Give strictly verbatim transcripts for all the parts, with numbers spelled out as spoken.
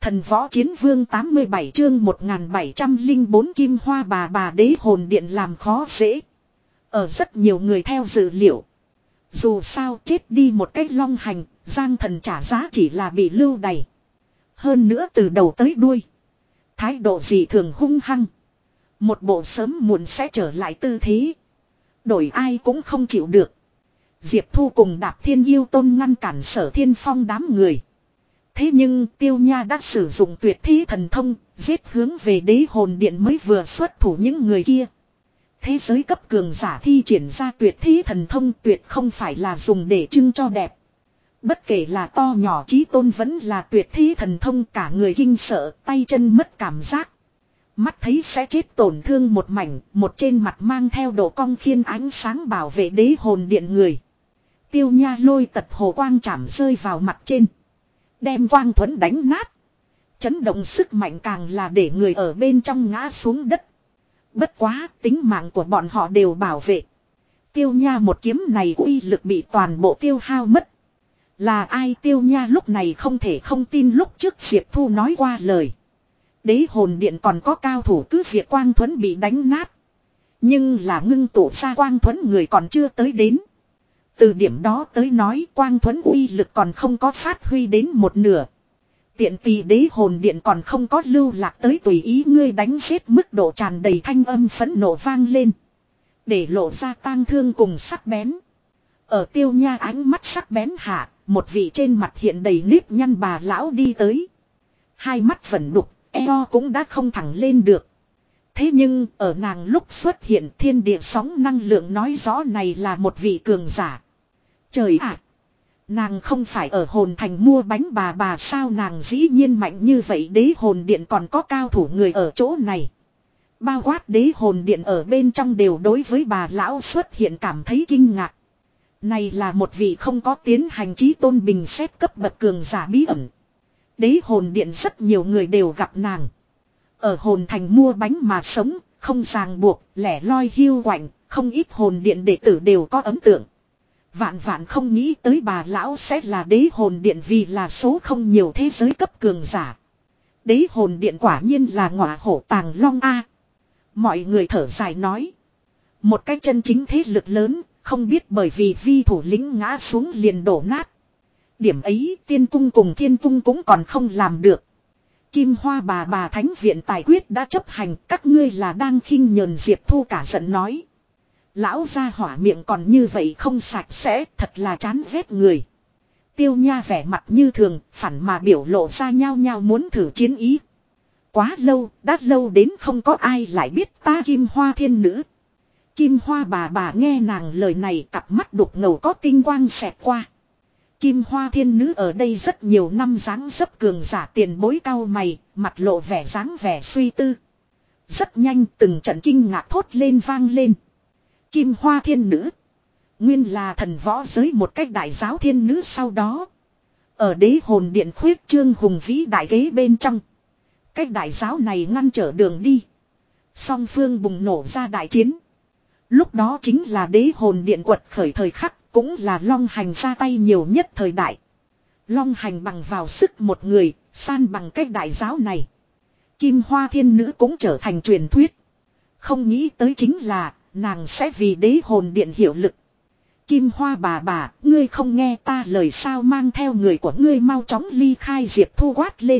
Thần võ chiến vương tám mươi bảy chương một nghìn bảy trăm lẻ bốn Kim Hoa bà bà đế hồn điện làm khó dễ. Ở rất nhiều người theo dự liệu. Dù sao chết đi một cách long hành, Giang Thần trả giá chỉ là bị lưu đày. Hơn nữa từ đầu tới đuôi. Thái độ gì thường hung hăng. Một bộ sớm muộn sẽ trở lại tư thế. Đổi ai cũng không chịu được. Diệp Thu cùng Đạp Thiên Yêu Tôn ngăn cản Sở Thiên Phong đám người. Thế nhưng Tiêu Nha đã sử dụng tuyệt thế thần thông, giết hướng về đế hồn điện mới vừa xuất thủ những người kia. Thế giới cấp cường giả thi triển ra tuyệt thế thần thông tuyệt không phải là dùng để trưng cho đẹp. Bất kể là to nhỏ chí tôn vẫn là tuyệt thế thần thông, cả người kinh sợ, tay chân mất cảm giác. Mắt thấy sẽ chết tổn thương một mảnh, một trên mặt mang theo độ cong khiên ánh sáng bảo vệ đế hồn điện người. Tiêu Nha lôi tật hồ quang chảm rơi vào mặt trên. Đem quang thuẫn đánh nát. Chấn động sức mạnh càng là để người ở bên trong ngã xuống đất. Bất quá tính mạng của bọn họ đều bảo vệ. Tiêu Nha một kiếm này uy lực bị toàn bộ tiêu hao mất. Là ai? Tiêu Nha lúc này không thể không tin lúc trước Diệp Thu nói qua lời. Đế hồn điện còn có cao thủ, cứ việc quang thuẫn bị đánh nát. Nhưng là ngưng tụ ra quang thuẫn người còn chưa tới đến. Từ điểm đó tới nói quang thuẫn uy lực còn không có phát huy đến một nửa. Tiện tì đế hồn điện còn không có lưu lạc tới tùy ý ngươi đánh giết mức độ tràn đầy thanh âm phẫn nộ vang lên. Để lộ ra tang thương cùng sắc bén. Ở Tiêu Nha ánh mắt sắc bén hạ, một vị trên mặt hiện đầy nếp nhăn bà lão đi tới. Hai mắt vẫn đục, eo cũng đã không thẳng lên được. Thế nhưng ở nàng lúc xuất hiện thiên địa sóng năng lượng nói rõ này là một vị cường giả. Trời ạ! Nàng không phải ở hồn thành mua bánh bà bà sao, nàng dĩ nhiên mạnh như vậy. Đế hồn điện còn có cao thủ người ở chỗ này. Bao quát đế hồn điện ở bên trong đều đối với bà lão xuất hiện cảm thấy kinh ngạc. Này là một vị không có tiến hành chí tôn bình xét cấp bậc cường giả bí ẩn. Đế hồn điện rất nhiều người đều gặp nàng. Ở hồn thành mua bánh mà sống, không ràng buộc, lẻ loi hiu quạnh, không ít hồn điện đệ tử đều có ấn tượng. Vạn vạn không nghĩ tới bà lão sẽ là đế hồn điện, vì là số không nhiều thế giới cấp cường giả. Đế hồn điện quả nhiên là ngọa hổ tàng long a. Mọi người thở dài nói. Một cái chân chính thế lực lớn, không biết bởi vì vi thủ lĩnh ngã xuống liền đổ nát. Điểm ấy tiên cung cùng thiên cung cũng còn không làm được. Kim Hoa bà bà thánh viện tài quyết đã chấp hành, các ngươi là đang khinh nhờn. Diệp Thu cả giận nói. Lão gia hỏa miệng còn như vậy không sạch sẽ, thật là chán ghét người. Tiêu Nha vẻ mặt như thường, phản mà biểu lộ ra nhao nhao muốn thử chiến ý. Quá lâu, đã lâu đến không có ai lại biết ta Kim Hoa thiên nữ. Kim Hoa bà bà nghe nàng lời này, cặp mắt đục ngầu có tinh quang xẹt qua. Kim Hoa thiên nữ ở đây rất nhiều năm dáng dấp cường giả tiền bối cao mày, mặt lộ vẻ dáng vẻ suy tư. Rất nhanh từng trận kinh ngạc thốt lên vang lên. Kim Hoa thiên nữ. Nguyên là thần võ giới một cách đại giáo thiên nữ, sau đó. Ở đế hồn điện khuyết trương hùng vĩ đại kế bên trong. Cách đại giáo này ngăn trở đường đi. Song phương bùng nổ ra đại chiến. Lúc đó chính là đế hồn điện quật khởi thời khắc, cũng là Long Hành ra tay nhiều nhất thời đại. Long Hành bằng vào sức một người, san bằng cách đại giáo này. Kim Hoa thiên nữ cũng trở thành truyền thuyết. Không nghĩ tới chính là, nàng sẽ vì đế hồn điện hiệu lực. Kim Hoa bà bà, ngươi không nghe ta lời sao, mang theo người của ngươi mau chóng ly khai. Diệp Thu quát lên.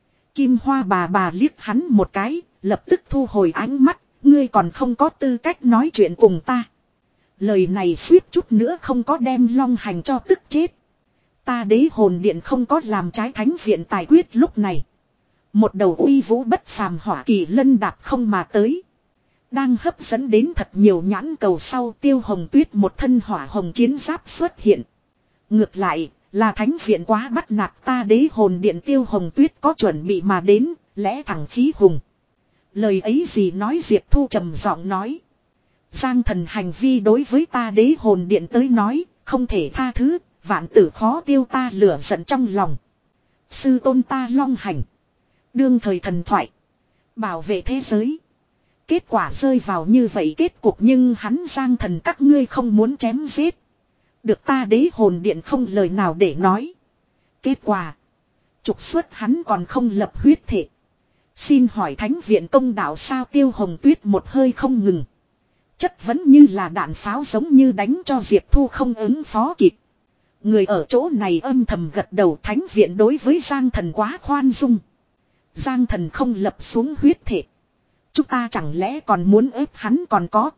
Kim Hoa bà bà liếc hắn một cái, lập tức thu hồi ánh mắt. Ngươi còn không có tư cách nói chuyện cùng ta. Lời này suýt chút nữa không có đem Long Hành cho tức chết. Ta đế hồn điện không có làm trái thánh viện tài quyết. Lúc này một đầu uy vũ bất phàm hỏa kỳ lân đạp không mà tới. Đang hấp dẫn đến thật nhiều nhãn cầu sau, Tiêu Hồng Tuyết một thân hỏa hồng chiến giáp xuất hiện. Ngược lại là thánh viện quá bắt nạt ta đế hồn điện. Tiêu Hồng Tuyết có chuẩn bị mà đến, lẽ thẳng khí hùng. Lời ấy gì nói? Diệp Thu trầm giọng nói. Giang Thần hành vi đối với ta đế hồn điện tới nói, không thể tha thứ, vạn tử khó tiêu ta lửa giận trong lòng. Sư tôn ta Long Hành. Đương thời thần thoại. Bảo vệ thế giới. Kết quả rơi vào như vậy kết cục, nhưng hắn Giang Thần các ngươi không muốn chém giết. Được ta đế hồn điện không lời nào để nói. Kết quả. Trục xuất hắn còn không lập huyết thể. Xin hỏi thánh viện công đạo sao? Tiêu Hồng Tuyết một hơi không ngừng. Chất vấn như là đạn pháo, giống như đánh cho Diệp Thu không ứng phó kịp. Người ở chỗ này âm thầm gật đầu, thánh viện đối với Giang Thần quá khoan dung. Giang Thần không lập xuống huyết thể. Chúng ta chẳng lẽ còn muốn ép hắn? Còn có.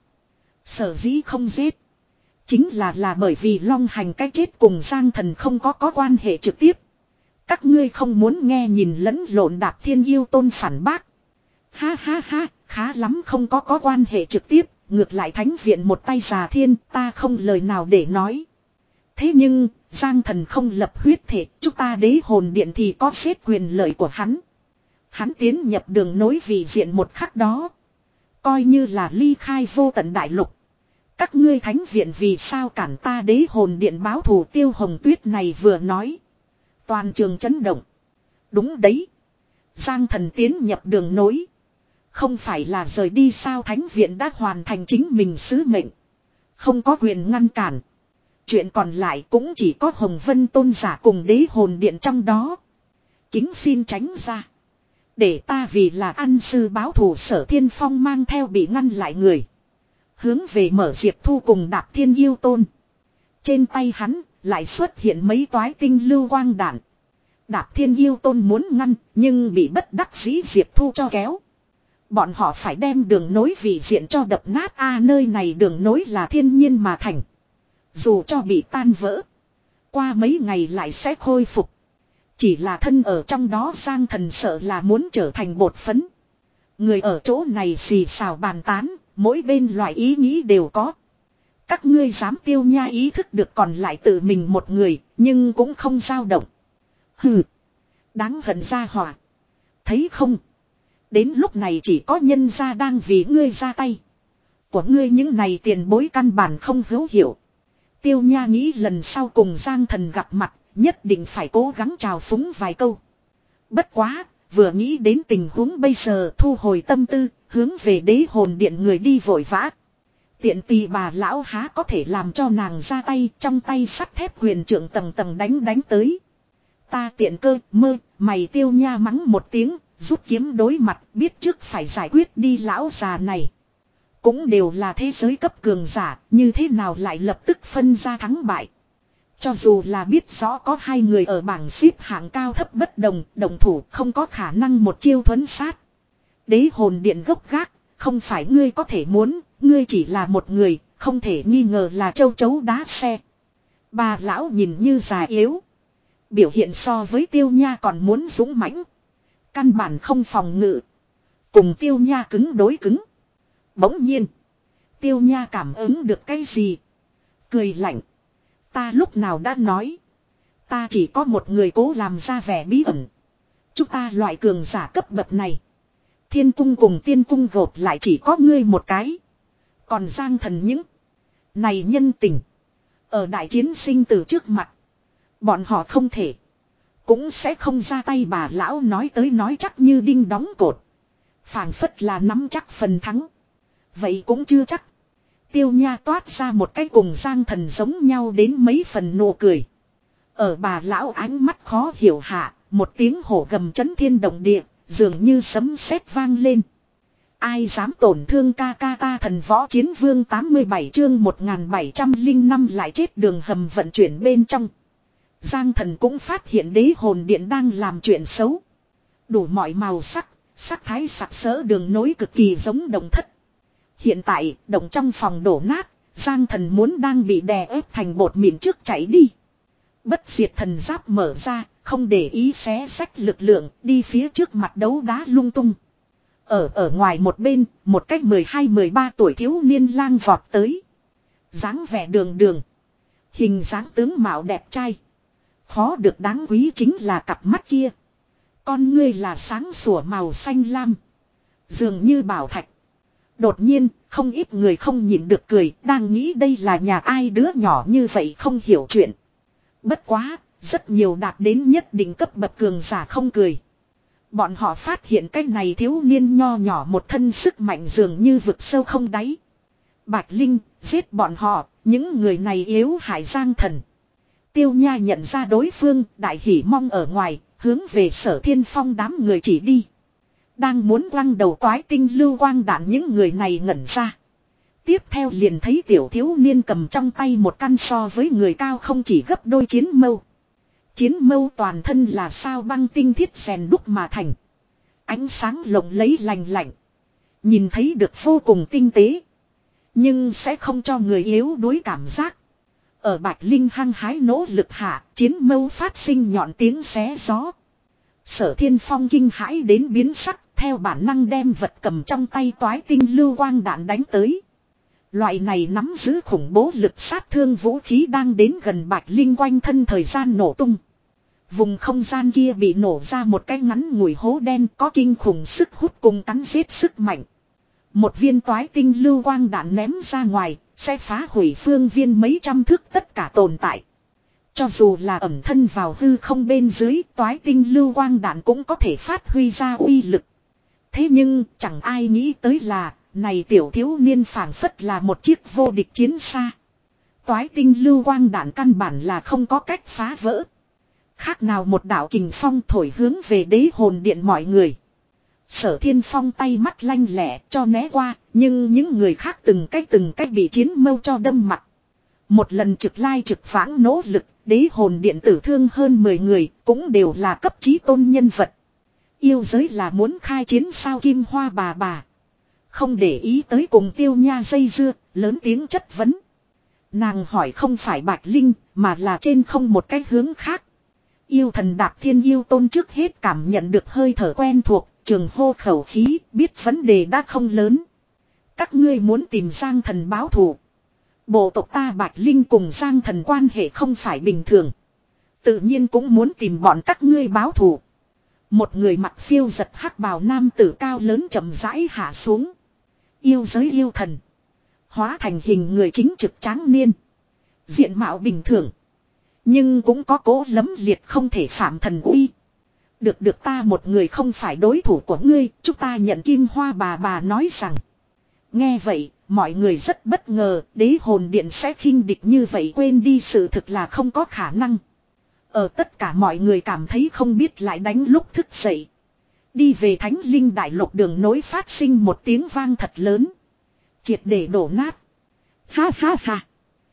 Sở dĩ không giết. Chính là là bởi vì Long Hành cái chết cùng Giang Thần không có có quan hệ trực tiếp. Các ngươi không muốn nghe nhìn lẫn lộn. Đạp Thiên Yêu Tôn phản bác. Ha ha ha, khá lắm, không có có quan hệ trực tiếp. Ngược lại thánh viện một tay già thiên, ta không lời nào để nói. Thế nhưng, Giang Thần không lập huyết thể, chúng ta đế hồn điện thì có xếp quyền lợi của hắn. Hắn tiến nhập đường nối vị diện một khắc đó. Coi như là ly khai vô tận đại lục. Các ngươi thánh viện vì sao cản ta đế hồn điện báo thù? Tiêu Hồng Tuyết này vừa nói. Toàn trường chấn động. Đúng đấy. Giang Thần tiến nhập đường nối. Không phải là rời đi sao? Thánh viện đã hoàn thành chính mình sứ mệnh. Không có quyền ngăn cản. Chuyện còn lại cũng chỉ có Hồng Vân Tôn giả cùng đế hồn điện trong đó. Kính xin tránh ra. Để ta vì là ăn sư báo thù. Sở Thiên Phong mang theo bị ngăn lại người. Hướng về mở Diệp Thu cùng Đạp Thiên Yêu Tôn. Trên tay hắn lại xuất hiện mấy toái tinh lưu quang đạn. Đạp Thiên Yêu Tôn muốn ngăn nhưng bị bất đắc dĩ Diệp Thu cho kéo. Bọn họ phải đem đường nối vị diện cho đập nát. A à, nơi này đường nối là thiên nhiên mà thành. Dù cho bị tan vỡ. Qua mấy ngày lại sẽ khôi phục. Chỉ là thân ở trong đó Giang Thần sợ là muốn trở thành bột phấn. Người ở chỗ này xì xào bàn tán. Mỗi bên loại ý nghĩ đều có. Các ngươi dám? Tiêu Nha ý thức được còn lại tự mình một người. Nhưng cũng không dao động. Hừ. Đáng hận ra hỏa. Thấy không? Đến lúc này chỉ có nhân gia đang vì ngươi ra tay. Của ngươi những này tiền bối căn bản không hữu hiệu. Tiêu Nha nghĩ lần sau cùng Giang Thần gặp mặt. Nhất định phải cố gắng chào phúng vài câu. Bất quá. Vừa nghĩ đến tình huống bây giờ, thu hồi tâm tư. Hướng về đế hồn điện người đi vội vã. Tiện tì bà lão há có thể làm cho nàng ra tay. Trong tay sắt thép huyền trượng tầng tầng đánh đánh tới. Ta tiện cơ mơ. Mày! Tiêu Nha mắng một tiếng. Rút kiếm đối mặt, biết trước phải giải quyết đi lão già này. Cũng đều là thế giới cấp cường giả, như thế nào lại lập tức phân ra thắng bại. Cho dù là biết rõ có hai người ở bảng xếp hạng cao thấp bất đồng, đồng thủ không có khả năng một chiêu thuấn sát. Đế hồn điện gốc gác, không phải ngươi có thể muốn, ngươi chỉ là một người, không thể nghi ngờ là châu chấu đá xe. Bà lão nhìn như già yếu. Biểu hiện so với Tiêu Nha còn muốn dũng mãnh. Căn bản không phòng ngự. Cùng Tiêu Nha cứng đối cứng. Bỗng nhiên. Tiêu Nha cảm ứng được cái gì? Cười lạnh. Ta lúc nào đã nói. Ta chỉ có một người cố làm ra vẻ bí ẩn. Chúng ta loại cường giả cấp bậc này. Thiên cung cùng tiên cung gộp lại chỉ có ngươi một cái. Còn Giang Thần những. Này nhân tình. Ở đại chiến sinh tử trước mặt. Bọn họ không thể. Cũng sẽ không ra tay. Bà lão nói tới nói chắc như đinh đóng cột. Phảng phất là nắm chắc phần thắng. Vậy cũng chưa chắc. Tiêu Nha toát ra một cái cùng Giang Thần giống nhau đến mấy phần nụ cười. Ở bà lão ánh mắt khó hiểu hạ. Một tiếng hổ gầm chấn thiên động địa. Dường như sấm sét vang lên. Ai dám tổn thương ca ca ta? Thần Võ Chiến Vương tám mươi bảy chương một nghìn bảy trăm lẻ năm lại chết đường hầm vận chuyển bên trong. Giang Thần cũng phát hiện đế hồn điện đang làm chuyện xấu. Đủ mọi màu sắc, sắc thái sặc sỡ đường nối cực kỳ giống động thất. Hiện tại, động trong phòng đổ nát, Giang Thần muốn đang bị đè ép thành bột mịn trước chạy đi. Bất diệt thần giáp mở ra, không để ý xé xách lực lượng, đi phía trước mặt đấu đá lung tung. Ở ở ngoài một bên, một cách mười hai mười ba tuổi thiếu niên lang vọt tới. Dáng vẻ đường đường. Hình dáng tướng mạo đẹp trai. Khó được đáng quý chính là cặp mắt kia. Con ngươi là sáng sủa màu xanh lam. Dường như bảo thạch. Đột nhiên, không ít người không nhịn được cười, đang nghĩ đây là nhà ai đứa nhỏ như vậy không hiểu chuyện. Bất quá, rất nhiều đạt đến nhất định cấp bậc cường giả không cười. Bọn họ phát hiện cái này thiếu niên nho nhỏ một thân sức mạnh dường như vực sâu không đáy. Bạch Linh, giết bọn họ, những người này yếu hại Giang Thần. Tiêu Nha nhận ra đối phương, đại hỉ mong ở ngoài, hướng về Sở Thiên Phong đám người chỉ đi. Đang muốn quăng đầu toái tinh lưu quang đạn những người này ngẩn ra. Tiếp theo liền thấy tiểu thiếu niên cầm trong tay một căn so với người cao không chỉ gấp đôi chiến mâu. Chiến mâu toàn thân là sao băng tinh thiết rèn đúc mà thành. Ánh sáng lộng lẫy lành lạnh. Nhìn thấy được vô cùng tinh tế. Nhưng sẽ không cho người yếu đuối cảm giác. Ở Bạch Linh hăng hái nỗ lực hạ, chiến mâu phát sinh nhọn tiếng xé gió. Sở Thiên Phong kinh hãi đến biến sắc, theo bản năng đem vật cầm trong tay toái tinh lưu quang đạn đánh tới. Loại này nắm giữ khủng bố lực sát thương vũ khí đang đến gần Bạch Linh quanh thân thời gian nổ tung. Vùng không gian kia bị nổ ra một cái ngắn ngủi hố đen có kinh khủng sức hút cùng cắn giết sức mạnh. Một viên toái tinh lưu quang đạn ném ra ngoài, sẽ phá hủy phương viên mấy trăm thước tất cả tồn tại. Cho dù là ẩn thân vào hư không bên dưới, toái tinh lưu quang đạn cũng có thể phát huy ra uy lực. Thế nhưng, chẳng ai nghĩ tới là, này tiểu thiếu niên phảng phất là một chiếc vô địch chiến xa. Toái tinh lưu quang đạn căn bản là không có cách phá vỡ. Khác nào một đạo kình phong thổi hướng về đế hồn điện mọi người. Sở Thiên Phong tay mắt lanh lẹ cho né qua, nhưng những người khác từng cách từng cách bị chiến mâu cho đâm mặt. Một lần trực lai trực vãng nỗ lực, đế hồn điện tử thương hơn mười người, cũng đều là cấp chí tôn nhân vật. Yêu giới là muốn khai chiến sao Kim Hoa bà bà. Không để ý tới cùng Tiêu Nha dây dưa, lớn tiếng chất vấn. Nàng hỏi không phải Bạch Linh, mà là trên không một cái hướng khác. Yêu thần Đạp Thiên Yêu Tôn trước hết cảm nhận được hơi thở quen thuộc, trường hô khẩu khí, biết vấn đề đã không lớn. Các ngươi muốn tìm Giang thần báo thù. Bộ tộc ta Bạch Linh cùng Giang thần quan hệ không phải bình thường. Tự nhiên cũng muốn tìm bọn các ngươi báo thù. Một người mặc phiêu giật hắc bào nam tử cao lớn chậm rãi hạ xuống. Yêu giới yêu thần. Hóa thành hình người chính trực tráng niên. Diện mạo bình thường. Nhưng cũng có cố lấm liệt không thể phạm thần uy. Được được ta một người không phải đối thủ của ngươi, chúng ta nhận Kim Hoa bà bà nói rằng. Nghe vậy, mọi người rất bất ngờ, đế hồn điện sẽ khinh địch như vậy quên đi sự thực là không có khả năng. Ở tất cả mọi người cảm thấy không biết lại đánh lúc thức dậy. Đi về Thánh Linh Đại Lục đường nối phát sinh một tiếng vang thật lớn. Triệt để đổ nát. Ha ha ha.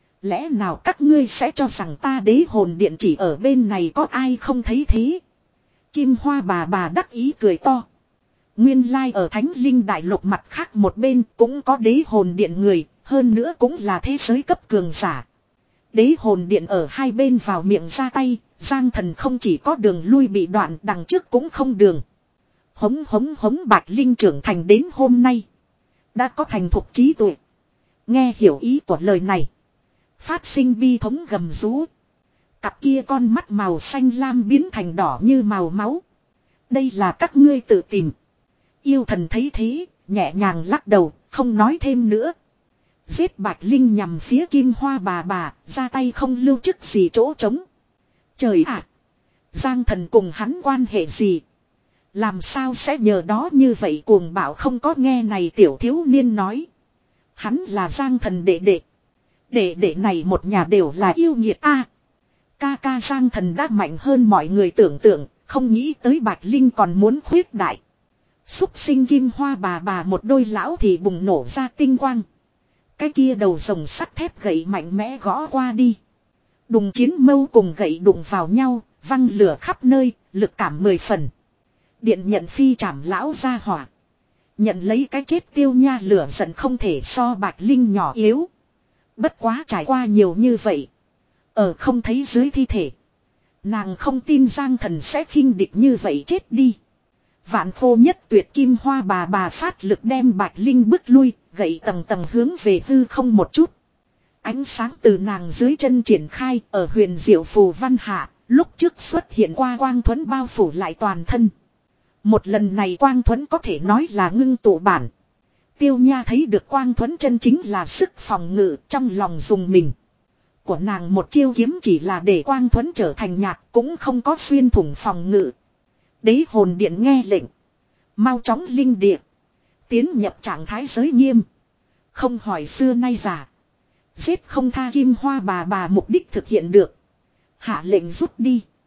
Lẽ nào các ngươi sẽ cho rằng ta đế hồn điện chỉ ở bên này có ai không thấy thế? Kim Hoa bà bà đắc ý cười to. Nguyên lai ở Thánh Linh Đại Lục mặt khác một bên cũng có đế hồn điện người, hơn nữa cũng là thế giới cấp cường giả. Đế hồn điện ở hai bên vào miệng ra tay, Giang thần không chỉ có đường lui bị đoạn, đằng trước cũng không đường. Hống hống hống Bạch Linh trưởng thành đến hôm nay. Đã có thành thục trí tuệ. Nghe hiểu ý của lời này. Phát sinh bi thống gầm rú. Cặp kia con mắt màu xanh lam biến thành đỏ như màu máu. Đây là các ngươi tự tìm. Yêu thần thấy thế, nhẹ nhàng lắc đầu, không nói thêm nữa. Giết Bạch Linh nhằm phía Kim Hoa bà bà, ra tay không lưu chức gì chỗ trống. Trời ạ! Giang thần cùng hắn quan hệ gì? Làm sao sẽ nhờ đó như vậy cuồng bảo không có nghe này tiểu thiếu niên nói. Hắn là Giang thần đệ đệ. Đệ đệ này một nhà đều là yêu nghiệt a. Ca ca Giang thần đã mạnh hơn mọi người tưởng tượng, không nghĩ tới Bạch Linh còn muốn khuyết đại. Xúc sinh Kim Hoa bà bà một đôi lão thì bùng nổ ra tinh quang. Cái kia đầu rồng sắt thép gậy mạnh mẽ gõ qua đi. Đùng chiến mâu cùng gậy đụng vào nhau, văng lửa khắp nơi, lực cảm mười phần. Điện nhận phi trảm lão ra hỏa. Nhận lấy cái chết Tiêu Nha lửa giận không thể so Bạch Linh nhỏ yếu. Bất quá trải qua nhiều như vậy. Ở không thấy dưới thi thể. Nàng không tin Giang thần sẽ khinh địch như vậy chết đi. Vạn khô nhất tuyệt Kim Hoa bà bà phát lực đem Bạch Linh bức lui, gậy tầng tầng hướng về hư không một chút. Ánh sáng từ nàng dưới chân triển khai ở huyền diệu phù văn hạ, lúc trước xuất hiện qua quang thuẫn bao phủ lại toàn thân. Một lần này quang thuẫn có thể nói là ngưng tụ bản. Tiêu Nha thấy được quang thuẫn chân chính là sức phòng ngự, trong lòng dùng mình. Của nàng một chiêu kiếm chỉ là để quang thuẫn trở thành nhạt, cũng không có xuyên thủng phòng ngự. Đế hồn điện nghe lệnh. Mau chóng linh địa. Tiến nhập trạng thái giới nghiêm. Không hỏi xưa nay già. Giết không tha Kim Hoa bà bà mục đích thực hiện được. Hạ lệnh rút đi.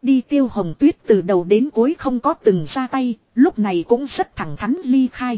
đi Tiêu Hồng Tuyết từ đầu đến cuối không có từng ra tay, lúc này cũng rất thẳng thắn ly khai.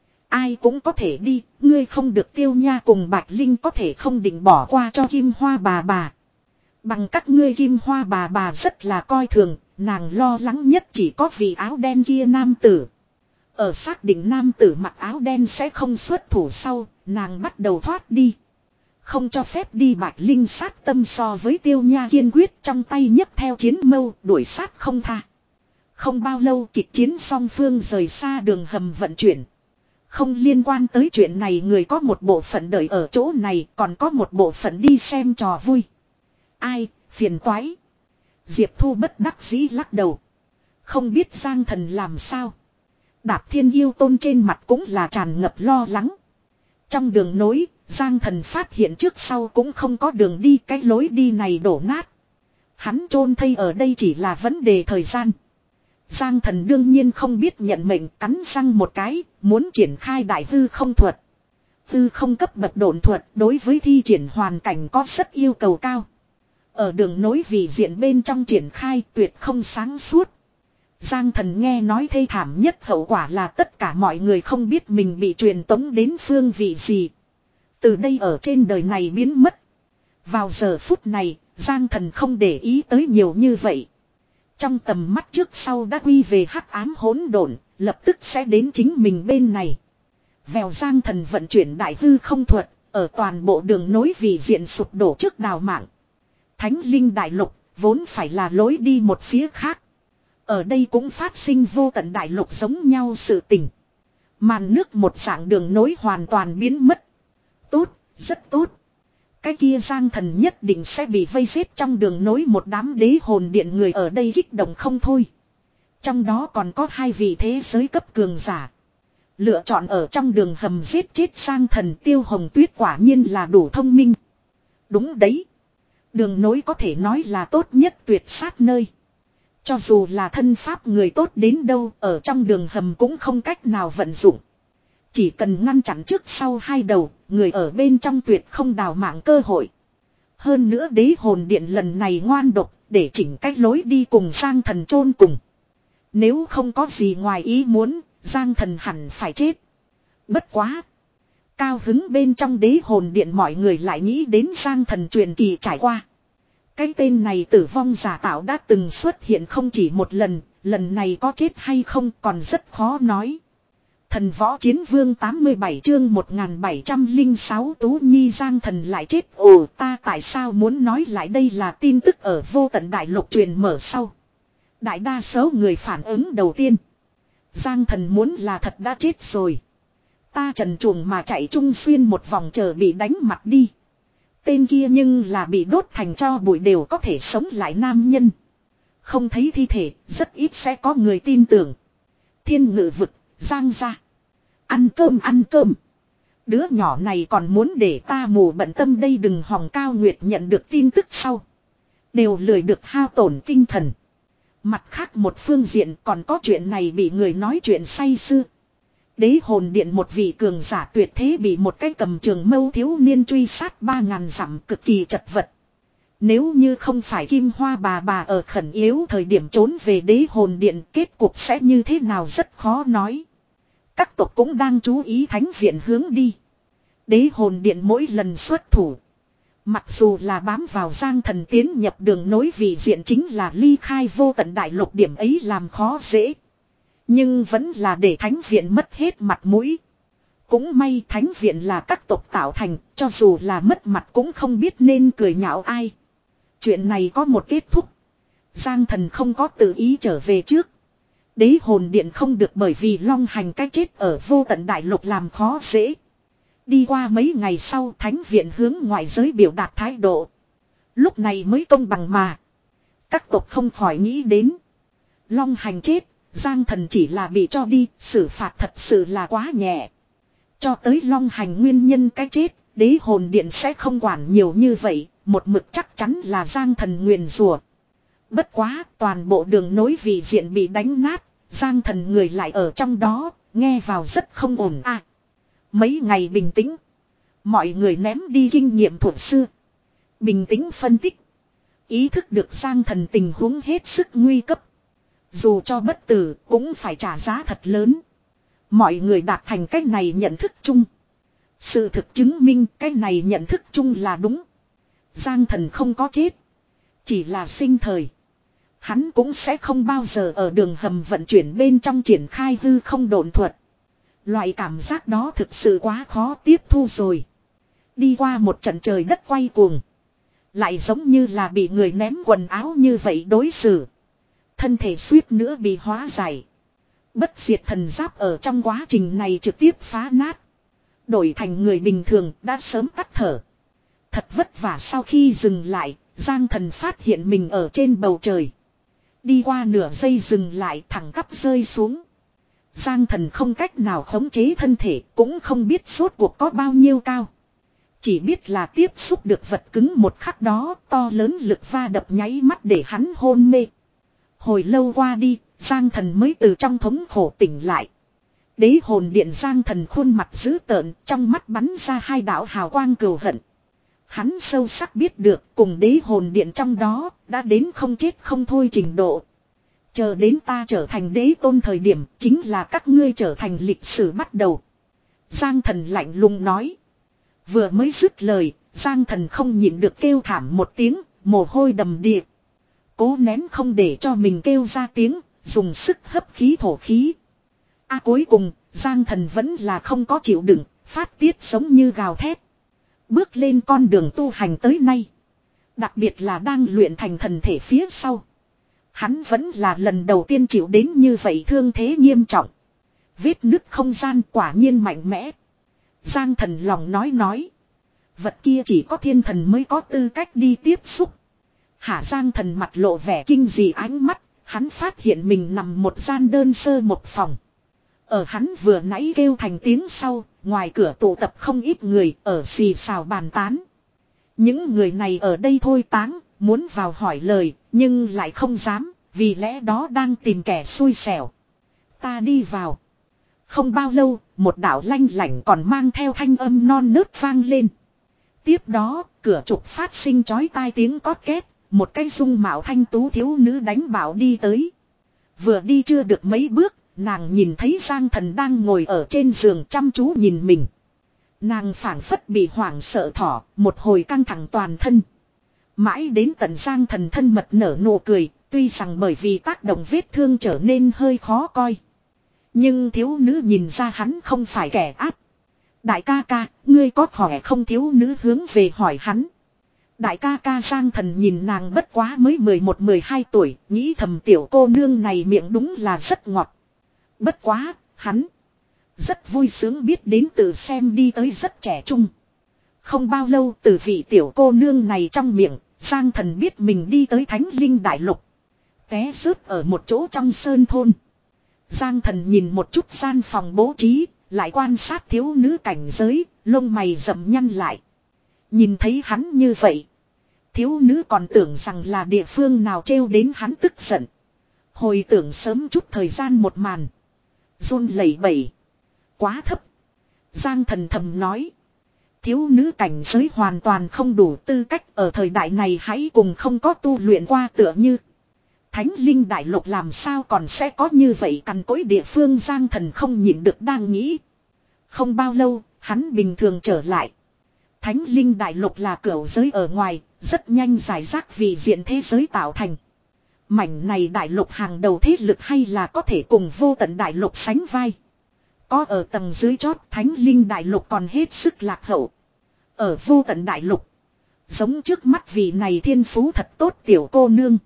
Ai cũng có thể đi, ngươi không được Tiêu Nha cùng Bạch Linh có thể không định bỏ qua cho Kim Hoa bà bà. Bằng các ngươi Kim Hoa bà bà rất là coi thường, nàng lo lắng nhất chỉ có vì áo đen kia nam tử. Ở xác định nam tử mặc áo đen sẽ không xuất thủ sau, nàng bắt đầu thoát đi. Không cho phép đi Bạch Linh sát tâm so với Tiêu Nha kiên quyết, trong tay nhấc theo chiến mâu đuổi sát không tha. Không bao lâu kịch chiến song phương rời xa đường hầm vận chuyển. Không liên quan tới chuyện này, người có một bộ phận đợi ở chỗ này, còn có một bộ phận đi xem trò vui. Ai, phiền toái. Diệp Thu bất đắc dĩ lắc đầu. Không biết Giang Thần làm sao. Đạp Thiên Yêu Tôn trên mặt cũng là tràn ngập lo lắng. Trong đường nối, Giang Thần phát hiện trước sau cũng không có đường đi, cái lối đi này đổ nát. Hắn chôn thây ở đây chỉ là vấn đề thời gian. Giang Thần đương nhiên không biết nhận mệnh, cắn răng một cái, muốn triển khai đại hư không thuật. Hư không cấp bậc độn thuật đối với thi triển hoàn cảnh có rất yêu cầu cao. Ở đường nối vì diện bên trong triển khai tuyệt không sáng suốt. Giang Thần nghe nói thê thảm nhất hậu quả là tất cả mọi người không biết mình bị truyền tống đến phương vị gì. Từ đây ở trên đời này biến mất. Vào giờ phút này, Giang Thần không để ý tới nhiều như vậy. Trong tầm mắt trước sau đã quy về hắc ám hỗn độn, lập tức sẽ đến chính mình bên này. Vèo Giang Thần vận chuyển đại hư không thuật, ở toàn bộ đường nối vì diện sụp đổ trước đào mạng. Thánh linh đại lục, vốn phải là lối đi một phía khác. Ở đây cũng phát sinh vô tận đại lục giống nhau sự tình. Màn nước một dạng đường nối hoàn toàn biến mất. Tốt, rất tốt. Cái kia Giang Thần nhất định sẽ bị vây xếp trong đường nối, một đám đế hồn điện người ở đây kích động không thôi. Trong đó còn có hai vị thế giới cấp cường giả. Lựa chọn ở trong đường hầm giết chết Giang Thần. Tiêu Hồng Tuyết quả nhiên là đủ thông minh. Đúng đấy. Đường nối có thể nói là tốt nhất tuyệt sát nơi. Cho dù là thân pháp người tốt đến đâu, ở trong đường hầm cũng không cách nào vận dụng. Chỉ cần ngăn chặn trước sau hai đầu, người ở bên trong tuyệt không đào mạng cơ hội. Hơn nữa đế hồn điện lần này ngoan độc, để chỉnh cách lối đi cùng Giang Thần chôn cùng. Nếu không có gì ngoài ý muốn, Giang Thần hẳn phải chết. Bất quá. Cao hứng bên trong đế hồn điện mọi người lại nghĩ đến Giang Thần truyền kỳ trải qua. Cái tên này tử vong giả tạo đã từng xuất hiện không chỉ một lần, lần này có chết hay không còn rất khó nói. Thần võ chiến vương tám mươi bảy chương một nghìn bảy trăm lẻ sáu Tú Nhi Giang Thần lại chết. Ồ, ta tại sao muốn nói lại, đây là tin tức ở vô tận đại lục truyền mở sau. Đại đa số người phản ứng đầu tiên. Giang Thần muốn là thật đã chết rồi. Ta trần truồng mà chạy trung xuyên một vòng chờ bị đánh mặt đi. Tên kia nhưng là bị đốt thành tro bụi đều có thể sống lại nam nhân. Không thấy thi thể, rất ít sẽ có người tin tưởng. Thiên ngự vực, Giang gia. Ăn cơm ăn cơm. Đứa nhỏ này còn muốn để ta mù bận tâm đây. Đừng hòng Cao Nguyệt nhận được tin tức sau. Đều lười được hao tổn tinh thần. Mặt khác một phương diện còn có chuyện này bị người nói chuyện say sưa. Đế hồn điện một vị cường giả tuyệt thế bị một cái cầm trường mâu thiếu niên truy sát ba ngàn dặm, cực kỳ chật vật. Nếu như không phải Kim Hoa bà bà ở khẩn yếu thời điểm trốn về đế hồn điện, kết cục sẽ như thế nào rất khó nói. Các tộc cũng đang chú ý thánh viện hướng đi. Đế hồn điện mỗi lần xuất thủ, mặc dù là bám vào Giang Thần tiến nhập đường nối vì diện chính là ly khai vô tận đại lục, điểm ấy làm khó dễ. Nhưng vẫn là để thánh viện mất hết mặt mũi. Cũng may thánh viện là các tộc tạo thành, cho dù là mất mặt cũng không biết nên cười nhạo ai. Chuyện này có một kết thúc. Giang Thần không có tự ý trở về trước. Đế hồn điện không được bởi vì long hành cái chết ở vô tận đại lục làm khó dễ. Đi qua mấy ngày sau, thánh viện hướng ngoại giới biểu đạt thái độ. Lúc này mới công bằng mà. Các tộc không khỏi nghĩ đến. Long hành chết, Giang Thần chỉ là bị cho đi, xử phạt thật sự là quá nhẹ. Cho tới long hành nguyên nhân cái chết, đế hồn điện sẽ không quản nhiều như vậy, một mực chắc chắn là Giang Thần nguyền rủa. Bất quá, toàn bộ đường nối vì diện bị đánh nát, Giang Thần người lại ở trong đó, nghe vào rất không ổn à. Mấy ngày bình tĩnh, mọi người ném đi kinh nghiệm thuộc xưa. Bình tĩnh phân tích. Ý thức được Giang Thần tình huống hết sức nguy cấp. Dù cho bất tử cũng phải trả giá thật lớn. Mọi người đạt thành cái này nhận thức chung. Sự thực chứng minh cái này nhận thức chung là đúng. Giang Thần không có chết. Chỉ là sinh thời. Hắn cũng sẽ không bao giờ ở đường hầm vận chuyển bên trong triển khai hư không độn thuật. Loại cảm giác đó thực sự quá khó tiếp thu rồi. Đi qua một trận trời đất quay cuồng. Lại giống như là bị người ném quần áo như vậy đối xử. Thân thể suýt nữa bị hóa giải. Bất diệt thần giáp ở trong quá trình này trực tiếp phá nát. Đổi thành người bình thường đã sớm tắt thở. Thật vất vả sau khi dừng lại, Giang Thần phát hiện mình ở trên bầu trời. Đi qua nửa giây dừng lại thẳng tắp rơi xuống. Giang Thần không cách nào khống chế thân thể, cũng không biết rốt cuộc có bao nhiêu cao. Chỉ biết là tiếp xúc được vật cứng một khắc đó, to lớn lực va đập nháy mắt để hắn hôn mê. Hồi lâu qua đi, Giang Thần mới từ trong thống khổ tỉnh lại. Đế hồn điện Giang Thần khuôn mặt dữ tợn, trong mắt bắn ra hai đạo hào quang cừu hận. Hắn sâu sắc biết được cùng đế hồn điện trong đó đã đến không chết không thôi trình độ. Chờ đến ta trở thành đế tôn thời điểm chính là các ngươi trở thành lịch sử bắt đầu. Giang Thần lạnh lùng nói. Vừa mới dứt lời, Giang Thần không nhịn được kêu thảm một tiếng, mồ hôi đầm đìa. Cố nén không để cho mình kêu ra tiếng, dùng sức hấp khí thổ khí. À cuối cùng, Giang Thần vẫn là không có chịu đựng, phát tiết giống như gào thét. Bước lên con đường tu hành tới nay. Đặc biệt là đang luyện thành thần thể phía sau. Hắn vẫn là lần đầu tiên chịu đến như vậy thương thế nghiêm trọng. Vết nứt không gian quả nhiên mạnh mẽ. Giang Thần lòng nói nói. Vật kia chỉ có thiên thần mới có tư cách đi tiếp xúc. Hả Giang Thần mặt lộ vẻ kinh dị ánh mắt. Hắn phát hiện mình nằm một gian đơn sơ một phòng. Ở hắn vừa nãy kêu thành tiếng sau, ngoài cửa tụ tập không ít người ở xì xào bàn tán. Những người này ở đây thôi táng, muốn vào hỏi lời, nhưng lại không dám, vì lẽ đó đang tìm kẻ xui xẻo. Ta đi vào. Không bao lâu, một đạo lanh lảnh còn mang theo thanh âm non nớt vang lên. Tiếp đó, cửa trục phát sinh chói tai tiếng cót két, một cái dung mạo thanh tú thiếu nữ đánh bảo đi tới. Vừa đi chưa được mấy bước, nàng nhìn thấy Giang Thần đang ngồi ở trên giường chăm chú nhìn mình. Nàng phảng phất bị hoảng sợ thỏ, một hồi căng thẳng toàn thân. Mãi đến tận Giang Thần thân mật nở nụ cười, tuy rằng bởi vì tác động vết thương trở nên hơi khó coi. Nhưng thiếu nữ nhìn ra hắn không phải kẻ ác. Đại ca ca, ngươi có khỏe không, thiếu nữ hướng về hỏi hắn. Đại ca ca Giang Thần nhìn nàng bất quá mới mười một mười hai tuổi, nghĩ thầm tiểu cô nương này miệng đúng là rất ngọt. Bất quá, hắn rất vui sướng biết đến từ xem đi tới rất trẻ trung. Không bao lâu từ vị tiểu cô nương này trong miệng, Giang Thần biết mình đi tới Thánh Linh Đại Lục. Té rớt ở một chỗ trong sơn thôn. Giang Thần nhìn một chút gian phòng bố trí, lại quan sát thiếu nữ cảnh giới, lông mày rậm nhăn lại. Nhìn thấy hắn như vậy, thiếu nữ còn tưởng rằng là địa phương nào trêu đến hắn tức giận. Hồi tưởng sớm chút thời gian một màn. Run lẩy bẩy. Quá thấp. Giang Thần thầm nói. Thiếu nữ cảnh giới hoàn toàn không đủ tư cách ở thời đại này, hãy cùng không có tu luyện qua tựa như. Thánh Linh Đại Lục làm sao còn sẽ có như vậy cằn cỗi địa phương, Giang Thần không nhịn được đang nghĩ. Không bao lâu, hắn bình thường trở lại. Thánh Linh Đại Lục là cửu giới ở ngoài, rất nhanh giải rác vì diện thế giới tạo thành. Mảnh này đại lục hàng đầu thế lực hay là có thể cùng vô tận đại lục sánh vai. Có ở tầng dưới chót Thánh Linh Đại Lục còn hết sức lạc hậu. Ở vô tận đại lục, giống trước mắt vị này thiên phú thật tốt tiểu cô nương,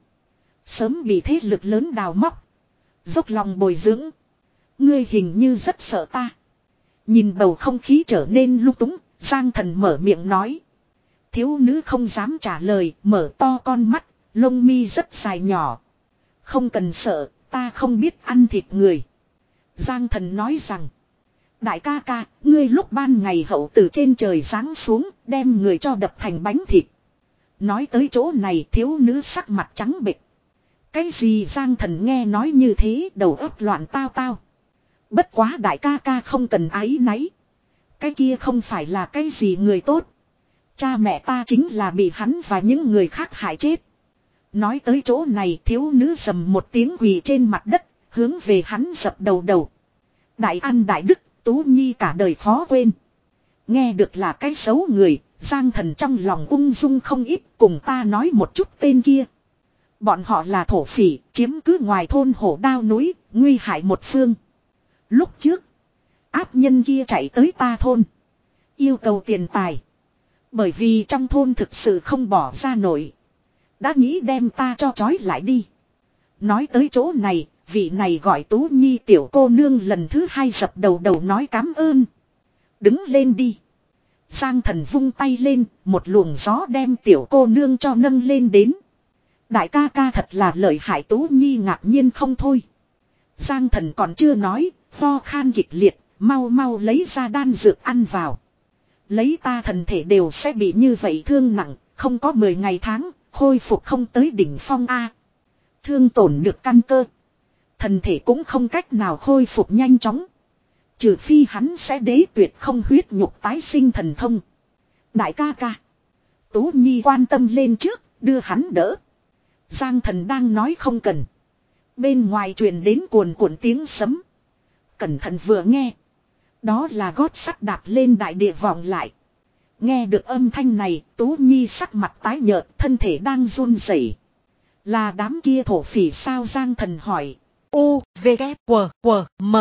sớm bị thế lực lớn đào móc, dốc lòng bồi dưỡng. Ngươi hình như rất sợ ta. Nhìn bầu không khí trở nên lung túng, Giang Thần mở miệng nói. Thiếu nữ không dám trả lời, mở to con mắt, lông mi rất dài nhỏ. Không cần sợ, ta không biết ăn thịt người. Giang Thần nói rằng. Đại ca ca, ngươi lúc ban ngày hậu từ trên trời giáng xuống, đem người cho đập thành bánh thịt. Nói tới chỗ này thiếu nữ sắc mặt trắng bệch. Cái gì? Giang Thần nghe nói như thế đầu óc loạn tao tao. Bất quá đại ca ca không cần áy náy. Cái kia không phải là cái gì người tốt. Cha mẹ ta chính là bị hắn và những người khác hại chết. Nói tới chỗ này thiếu nữ rầm một tiếng quỳ trên mặt đất, hướng về hắn dập đầu đầu. Đại ăn đại đức, Tú Nhi cả đời khó quên. Nghe được là cái xấu người, Giang Thần trong lòng ung dung không ít, cùng ta nói một chút tên kia. Bọn họ là thổ phỉ, chiếm cứ ngoài thôn Hổ Đao núi, nguy hại một phương. Lúc trước, áp nhân kia chạy tới ta thôn, yêu cầu tiền tài. Bởi vì trong thôn thực sự không bỏ ra nổi, đã nghĩ đem ta cho trói lại đi. Nói tới chỗ này, vị này gọi Tú Nhi tiểu cô nương lần thứ hai dập đầu đầu nói cám ơn. Đứng lên đi. Giang Thần vung tay lên, một luồng gió đem tiểu cô nương cho nâng lên đến. Đại ca ca thật là lợi hại. Tú Nhi ngạc nhiên không thôi. Giang Thần còn chưa nói, ho khan kịch liệt, mau mau lấy ra đan dược ăn vào. Lấy ta thần thể đều sẽ bị như vậy thương nặng, không có mười ngày tháng, khôi phục không tới đỉnh phong A. Thương tổn được căn cơ, thần thể cũng không cách nào khôi phục nhanh chóng. Trừ phi hắn sẽ đế tuyệt không huyết nhục tái sinh thần thông. Đại ca ca. Tú Nhi quan tâm lên trước, đưa hắn đỡ. Giang Thần đang nói không cần. Bên ngoài truyền đến cuồn cuộn tiếng sấm. Cẩn thận vừa nghe. Đó là gót sắt đạp lên đại địa vọng lại. Nghe được âm thanh này, Tú Nhi sắc mặt tái nhợt, thân thể đang run rẩy. Là đám kia thổ phỉ sao? Giang Thần hỏi. U, V, K, W, W, M.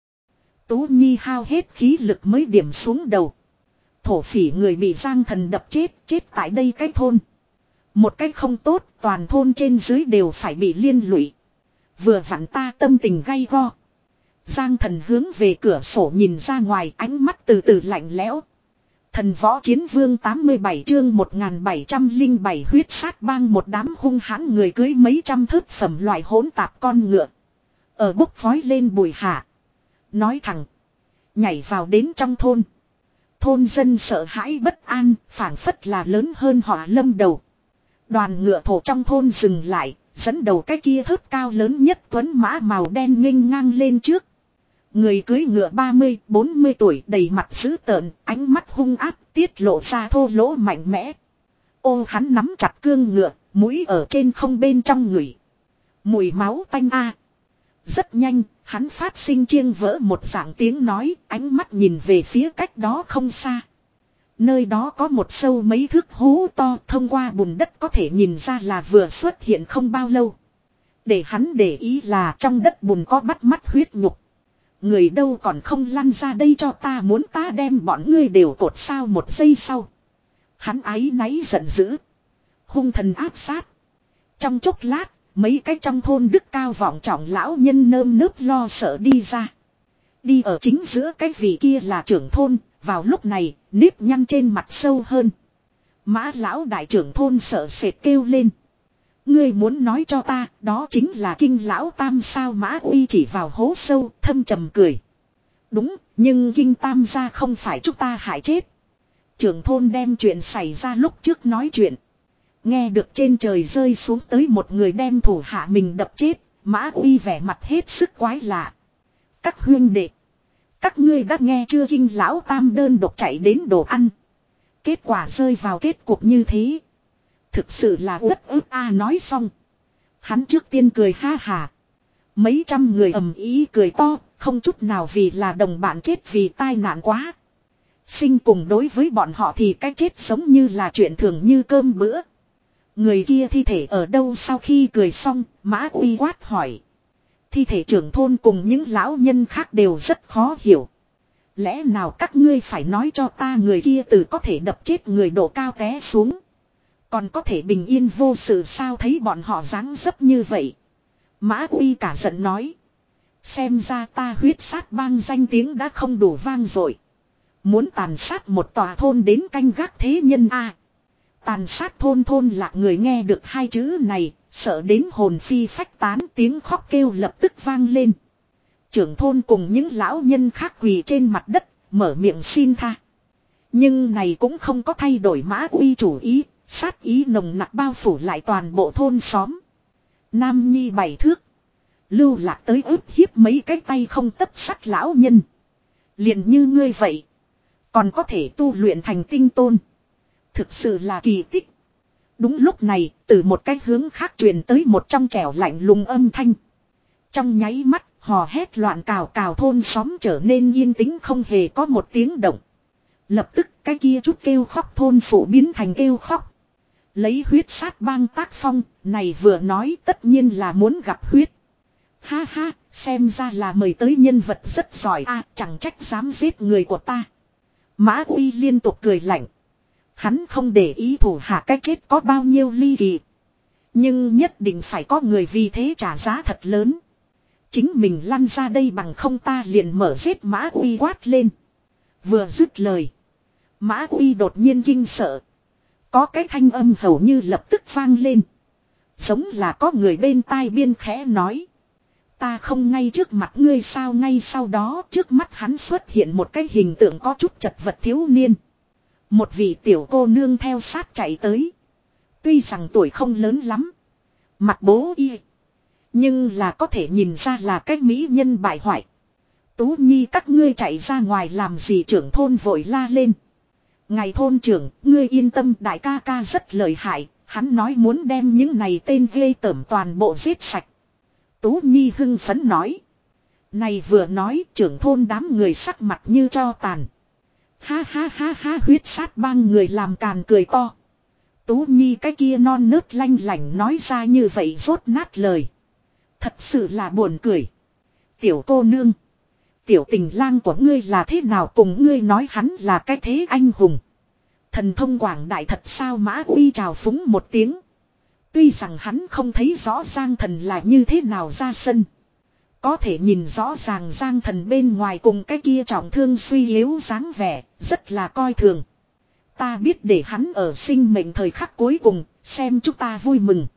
Tú Nhi hao hết khí lực mới điểm xuống đầu. Thổ phỉ người bị Giang Thần đập chết, chết tại đây cái thôn. Một cách không tốt, toàn thôn trên dưới đều phải bị liên lụy. Vừa vặn ta tâm tình gay go. Giang Thần hướng về cửa sổ nhìn ra ngoài, ánh mắt từ từ lạnh lẽo. Thần Võ Chiến Vương tám mươi bảy chương một nghìn bảy trăm lẻ bảy huyết sát bang. Một đám hung hãn người cưới mấy trăm thớt phẩm loại hỗn tạp con ngựa. Ở bốc khói lên bụi hạ. Nói thẳng. Nhảy vào đến trong thôn. Thôn dân sợ hãi bất an, phảng phất là lớn hơn họ lâm đầu. Đoàn ngựa thổ trong thôn dừng lại, dẫn đầu cái kia thớt cao lớn nhất tuấn mã màu đen nghênh ngang lên trước. Người cưới ngựa ba mươi, bốn mươi tuổi, đầy mặt dữ tợn, ánh mắt hung ác, tiết lộ ra thô lỗ mạnh mẽ. Ô, hắn nắm chặt cương ngựa, mũi ở trên không bên trong người. Mùi máu tanh a. Rất nhanh, hắn phát sinh chiêng vỡ một dạng tiếng nói, ánh mắt nhìn về phía cách đó không xa. Nơi đó có một sâu mấy thước hố to, thông qua bùn đất có thể nhìn ra là vừa xuất hiện không bao lâu. Để hắn để ý là trong đất bùn có bắt mắt huyết nhục. Người đâu còn không lăn ra đây cho ta, muốn ta đem bọn ngươi đều cột sao? Một giây sau, hắn áy náy giận dữ, hung thần áp sát. Trong chốc lát, mấy cái trong thôn đức cao vọng trọng lão nhân nơm nớp lo sợ đi ra. Đi ở chính giữa cái vị kia là trưởng thôn. Vào lúc này, nếp nhăn trên mặt sâu hơn. Mã lão đại trưởng thôn sợ sệt kêu lên. Ngươi muốn nói cho ta, đó chính là Kinh lão tam sao? Mã Uy chỉ vào hố sâu, thâm trầm cười. Đúng, nhưng Kinh tam gia không phải chúng ta hại chết. Trưởng thôn đem chuyện xảy ra lúc trước nói chuyện. Nghe được trên trời rơi xuống tới một người đem thủ hạ mình đập chết, Mã Uy vẻ mặt hết sức quái lạ. Các huynh đệ, các ngươi đã nghe chưa? Kinh lão tam đơn độc chạy đến đồ ăn, kết quả rơi vào kết cục như thế. Thực sự là uất ức a. Nói xong, hắn trước tiên cười ha hà. Mấy trăm người ầm ý cười to, không chút nào vì là đồng bạn chết vì tai nạn quá sinh cùng đối với bọn họ thì cái chết sống như là chuyện thường như cơm bữa. Người kia thi thể ở đâu? Sau khi cười xong, Mã Uy quát hỏi. Thi thể trưởng thôn cùng những lão nhân khác đều rất khó hiểu. Lẽ nào các ngươi phải nói cho ta người kia từ có thể đập chết người độ cao té xuống, còn có thể bình yên vô sự sao? Thấy bọn họ dáng dấp như vậy, Mã Uy cả giận nói. Xem ra ta huyết sát bang danh tiếng đã không đủ vang dội, muốn tàn sát một tòa thôn đến canh gác thế nhân a. Tàn sát thôn thôn lạc người nghe được hai chữ này, sợ đến hồn phi phách tán, tiếng khóc kêu lập tức vang lên. Trưởng thôn cùng những lão nhân khác quỳ trên mặt đất, mở miệng xin tha. Nhưng này cũng không có thay đổi Mã Uy chủ ý, sát ý nồng nặc bao phủ lại toàn bộ thôn xóm. Nam nhi bảy thước, lưu lạc tới ức hiếp mấy cái tay không tấc sắt lão nhân. Liền như ngươi vậy, còn có thể tu luyện thành tinh tôn, thực sự là kỳ tích. Đúng lúc này, từ một cái hướng khác truyền tới một trong trẻo lạnh lùng âm thanh. Trong nháy mắt, hò hét loạn cào cào thôn xóm trở nên yên tĩnh không hề có một tiếng động. Lập tức cái kia chút kêu khóc thôn phụ biến thành kêu khóc. Lấy huyết sát bang tác phong, này vừa nói tất nhiên là muốn gặp huyết. Ha ha, xem ra là mời tới nhân vật rất giỏi a, chẳng trách dám giết người của ta. Mã Uy liên tục cười lạnh. Hắn không để ý thủ hạ cái chết có bao nhiêu ly kỳ. Nhưng nhất định phải có người vì thế trả giá thật lớn. Chính mình lăn ra đây bằng không ta liền mở giết Mã Uy quát lên. Vừa dứt lời. Mã Uy đột nhiên kinh sợ. Có cái thanh âm hầu như lập tức vang lên. Giống là có người bên tai biên khẽ nói. Ta không ngay trước mặt ngươi sao, ngay sau đó trước mắt hắn xuất hiện một cái hình tượng có chút chật vật thiếu niên. Một vị tiểu cô nương theo sát chạy tới. Tuy rằng tuổi không lớn lắm. Mặt bố y. Nhưng là có thể nhìn ra là cái mỹ nhân bại hoại. Tú Nhi các ngươi chạy ra ngoài làm gì, trưởng thôn vội la lên. Ngài thôn trưởng, ngươi yên tâm, đại ca ca rất lợi hại. Hắn nói muốn đem những này tên ghê tởm toàn bộ giết sạch. Tú Nhi hưng phấn nói. Này vừa nói trưởng thôn đám người sắc mặt như tro tàn. Ha ha ha ha, huyết sát bang người làm càn cười to. Tú Nhi cái kia non nớt lanh lảnh nói ra như vậy rốt nát lời. Thật sự là buồn cười. Tiểu cô nương. Tiểu tình lang của ngươi là thế nào, cùng ngươi nói hắn là cái thế anh hùng. Thần thông quảng đại thật sao, Mã Uy trào phúng một tiếng. Tuy rằng hắn không thấy rõ Giang Thần là như thế nào ra sân. Có thể nhìn rõ ràng Giang Thần bên ngoài cùng cái kia trọng thương suy yếu dáng vẻ, rất là coi thường. Ta biết để hắn ở sinh mệnh thời khắc cuối cùng, xem chúng ta vui mừng.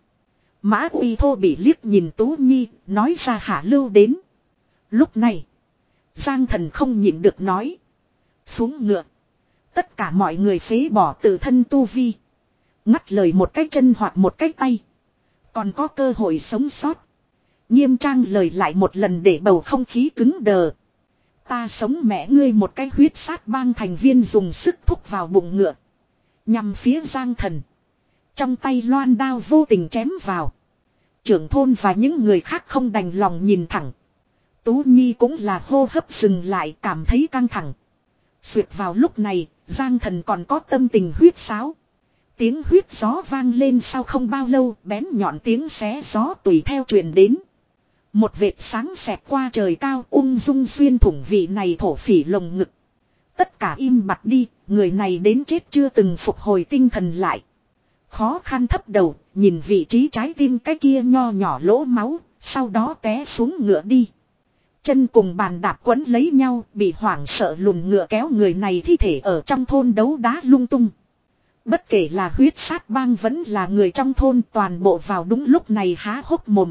Mã Uy thô bị liếc nhìn Tú Nhi, nói ra hạ lưu đến. Lúc này, Giang Thần không nhịn được nói. Xuống ngựa. Tất cả mọi người phế bỏ tự thân tu vi. Ngắt lời một cái chân hoặc một cái tay. Còn có cơ hội sống sót. Nghiêm trang lời lại một lần để bầu không khí cứng đờ. Ta sống mẹ ngươi, một cái huyết sát bang thành viên dùng sức thúc vào bụng ngựa. Nhằm phía Giang Thần. Trong tay loan đao vô tình chém vào. Trưởng thôn và những người khác không đành lòng nhìn thẳng. Tú Nhi cũng là hô hấp dừng lại, cảm thấy căng thẳng. Xuyệt vào lúc này, Giang Thần còn có tâm tình huyết sáo. Tiếng huyết gió vang lên, sau không bao lâu bén nhọn tiếng xé gió tùy theo truyền đến. Một vệt sáng xẹt qua trời cao, ung dung xuyên thủng vị này thổ phỉ lồng ngực. Tất cả im bặt đi, người này đến chết chưa từng phục hồi tinh thần lại. Khó khăn thấp đầu, nhìn vị trí trái tim cái kia nho nhỏ lỗ máu, sau đó té xuống ngựa đi. Chân cùng bàn đạp quấn lấy nhau, bị hoảng sợ lùn ngựa kéo người này thi thể ở trong thôn đấu đá lung tung. Bất kể là huyết sát bang vẫn là người trong thôn, toàn bộ vào đúng lúc này há hốc mồm.